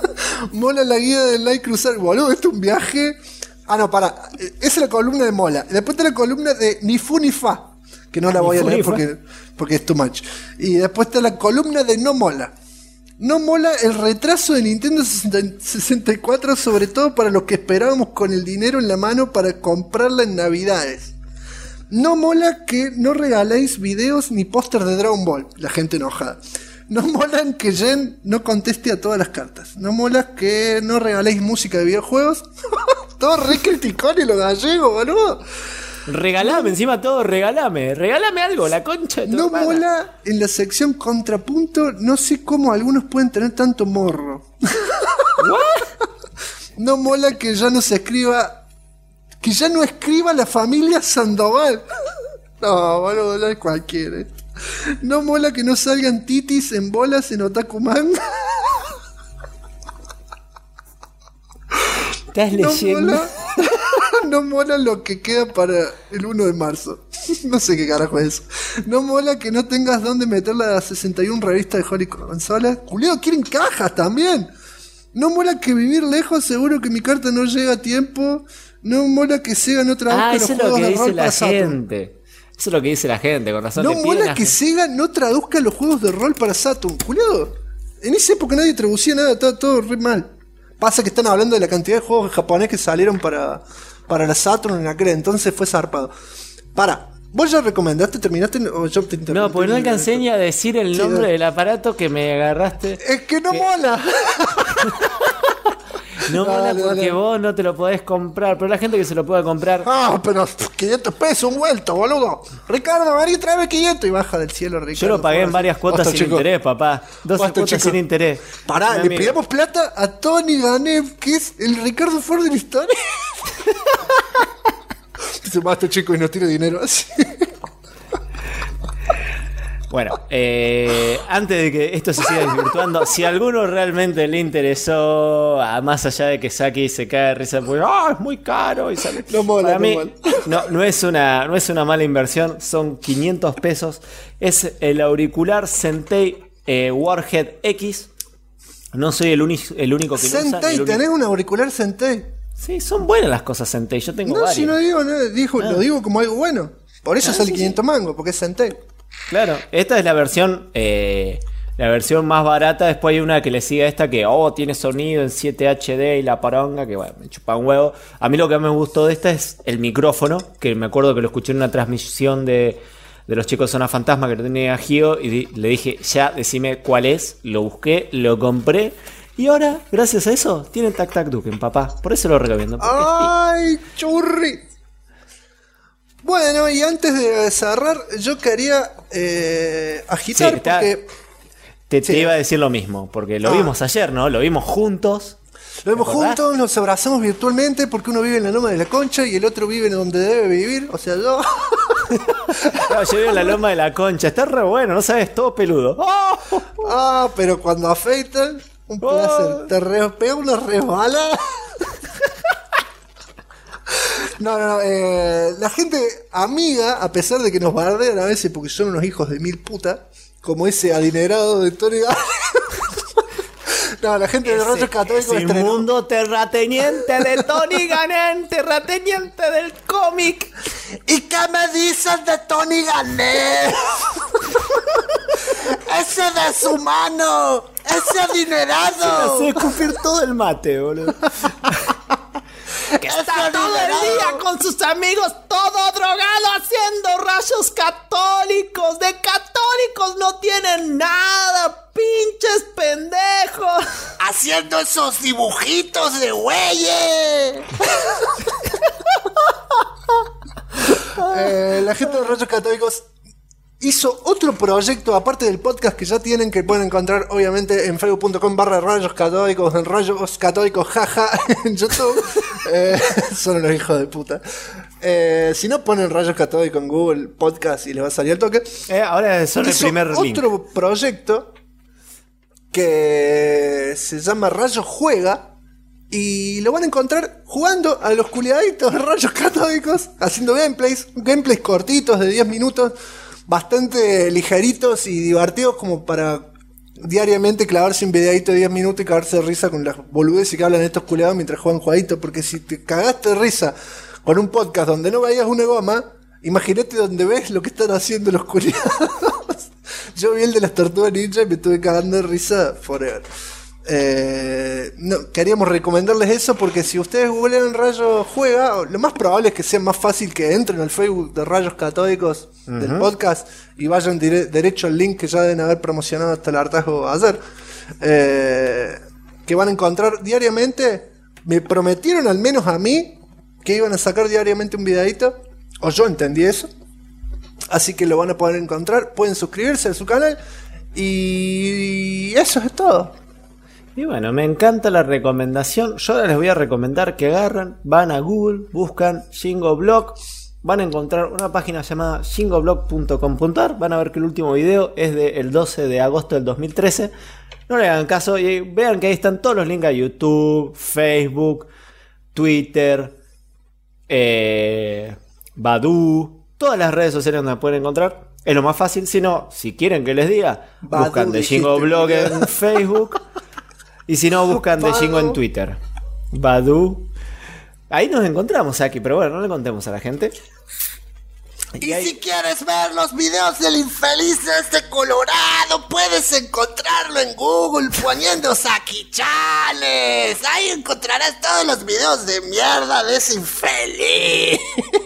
Mola la guía del Light Cruiser. Boludo, esto es un viaje. Ah, no, para. Esa es la columna de Mola. Después está la columna de Ni Fu Ni Fa, que no la voy a leer porque es too much. Y después está la columna de No Mola. No mola el retraso de Nintendo 64, sobre todo para los que esperábamos con el dinero en la mano para comprarla en Navidades. No mola que no regaléis videos ni póster de Dragon Ball, la gente enojada. No mola que Jen no conteste a todas las cartas. No mola que no regaléis música de videojuegos. Todos re criticones los gallegos, boludo. Regalame, encima todo, regálame algo, la concha de tu No hermana. mola en la sección contrapunto, no sé cómo algunos pueden tener tanto morro. No mola que ya no se escriba, que ya no escriba la familia Sandoval. No, boludo, no es cualquiera. No mola que no salgan titis en bolas en Otaku Manga. ¿Estás leyendo? No mola lo que queda para el 1 de marzo. No sé qué carajo es eso. No mola que no tengas dónde meter las 61 revistas de Holy Consolas. Julio, quieren cajas también. No mola que vivir lejos, seguro que mi carta no llega a tiempo. No mola que Sega no traduzca los eso es lo juegos que de dice rol la para Saturn. gente. Eso es lo que dice la gente, con razón. No le piden mola a que gente. Sega no traduzca los juegos de rol para Saturn. Julio, en esa época nadie traducía nada, estaba todo re mal. Pasa que están hablando de la cantidad de juegos japoneses que salieron para la Saturn en aquel entonces, fue zarpado. ¿Vos ya recomendaste, terminaste o yo te interrumpí? No, porque no alcancé ni a decir el nombre dale. del aparato que me agarraste. Es que no mola. No mola Dale, porque dale. vos no te lo podés comprar, pero la gente que se lo pueda comprar. Ah, pero 500 pesos un vuelto, boludo. Ricardo, vení, tráeme 500 y baja del cielo, Ricardo. Yo lo pagué en varias cuotas Basta, sin chicos. interés, papá. 12 Basta, cuotas chicos. sin interés. Pará, Mi le amigo. pidamos plata a Tony Ganev, que es el Ricardo Ford de la historia. Dice, basta, chicos, y nos tira dinero así. Bueno, antes de que esto se siga desvirtuando, si a alguno realmente le interesó, más allá de que Saki se cae de risa, pues es muy caro. Y sale. No mola, Para no mí, mola. no es una mala inversión, son 500 pesos. Es el auricular Sentei Warhead X. No soy el único que lo usa. Sentei, ¿tenés un auricular Sentei? Sí, son buenas las cosas Sentei, yo tengo No, varias. si no digo nada, lo digo como algo bueno. Por eso sale sí, 500 mangos, porque es Sentei. Claro, esta es la versión más barata. Después hay una que le sigue a esta que tiene sonido en 7 HD y la poronga, que bueno, me chupa un huevo. A mí lo que más me gustó de esta es el micrófono, que me acuerdo que lo escuché en una transmisión de los chicos de Zona Fantasma que lo tenía Gio, y le dije, ya, decime cuál es. Lo busqué, lo compré, y ahora, gracias a eso, tiene Tac Tac Duken, papá. Por eso lo recomiendo. porque ¡Ay, churri! Bueno, y antes de cerrar, yo quería agitar Sí, porque te iba a decir lo mismo, porque lo vimos ayer, ¿no? Lo vimos juntos. lo vemos ¿te acordás? juntos, nos abrazamos virtualmente porque uno vive en la Loma de la Concha y el otro vive en donde debe vivir, o sea, yo. No, yo vivo en la Loma de la Concha, está re bueno, no sabes, todo peludo. ¡Oh! Pero cuando afeitan, un placer. Te pega una resbala. No, la gente amiga, a pesar de que nos bardean a veces porque son unos hijos de mil puta, como ese adinerado de Tony Garner. No, la gente de los rayos católicos Ese mundo terrateniente de Tony Ganen, terrateniente del cómic. ¿Y qué me dices de Tony Garner? Ese deshumano, ese adinerado. Se escupir todo el mate, boludo. Que está todo el día con sus amigos, todo drogado, haciendo rayos católicos. De católicos no tienen nada, pinches pendejos. Haciendo esos dibujitos de güeyes. La gente de los rayos católicos hizo otro proyecto aparte del podcast que ya tienen, que pueden encontrar obviamente en facebook.com/rayos católicos, en rayos católicos jaja en YouTube. Son unos hijos de puta. Si no, ponen rayos católicos en Google Podcast y les va a salir el toque. Ahora son el Hizo primer link. otro proyecto que se llama Rayos Juega. Y lo van a encontrar jugando a los culiaditos de Rayos Católicos, haciendo gameplays cortitos de 10 minutos, bastante ligeritos y divertidos como para diariamente clavarse un videadito de 10 minutos y cagarse de risa con las boludeces que hablan estos culiados mientras juegan jueguitos, porque si te cagaste de risa con un podcast donde no veías una goma, imagínate donde ves lo que están haciendo los culiados. Yo vi el de las tortugas ninja y me estuve cagando de risa forever. No, queríamos recomendarles eso porque si ustedes googlean Rayos Juega, lo más probable es que sea más fácil que entren al Facebook de Rayos Catódicos del podcast y vayan derecho al link que ya deben haber promocionado hasta el hartazgo ayer, que van a encontrar diariamente. Me prometieron al menos a mí que iban a sacar diariamente un videadito, o yo entendí eso, así que lo van a poder encontrar. Pueden suscribirse a su canal y eso es todo. Y bueno, me encanta la recomendación. Yo ahora les voy a recomendar que agarran, van a Google, buscan Jingoblog, van a encontrar una página llamada jingoblog.com.ar. Van a ver que el último video es del 12 de agosto del 2013. No le hagan caso y vean que ahí están todos los links a YouTube, Facebook, Twitter, Badoo, todas las redes sociales donde pueden encontrar. Es lo más fácil. Si no, si quieren que les diga, Badoo, buscan de Jingoblog en Facebook. Y si no, buscan de Jingo en Twitter. Badoo. Ahí nos encontramos aquí, pero bueno, no le contemos a la gente. Y si quieres ver los videos del infeliz de este Colorado, puedes encontrarlo en Google poniendo Saki Chales. Ahí encontrarás todos los videos de mierda de ese infeliz.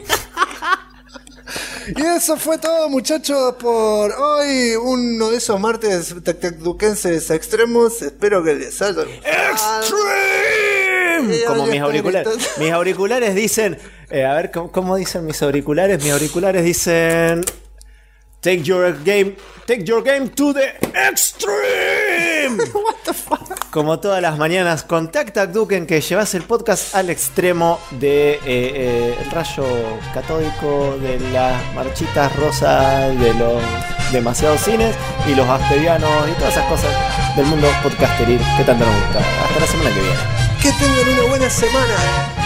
Y eso fue todo, muchachos, por hoy. Uno de esos martes tactaduquenses extremos. Espero que les haya gustado. ¡Extreme! Como mis auriculares. Mis auriculares dicen... a ver, ¿cómo dicen mis auriculares? Mis auriculares dicen... Take your game to the extreme. What the fuck? Como todas las mañanas con Tac Tac Duken, que llevas el podcast al extremo de el rayo catódico, de las marchitas rosas, de los demasiados cines y los aspevianos y todas esas cosas del mundo podcasteril que tanto nos gusta. Hasta la semana que viene. Que tengan una buena semana.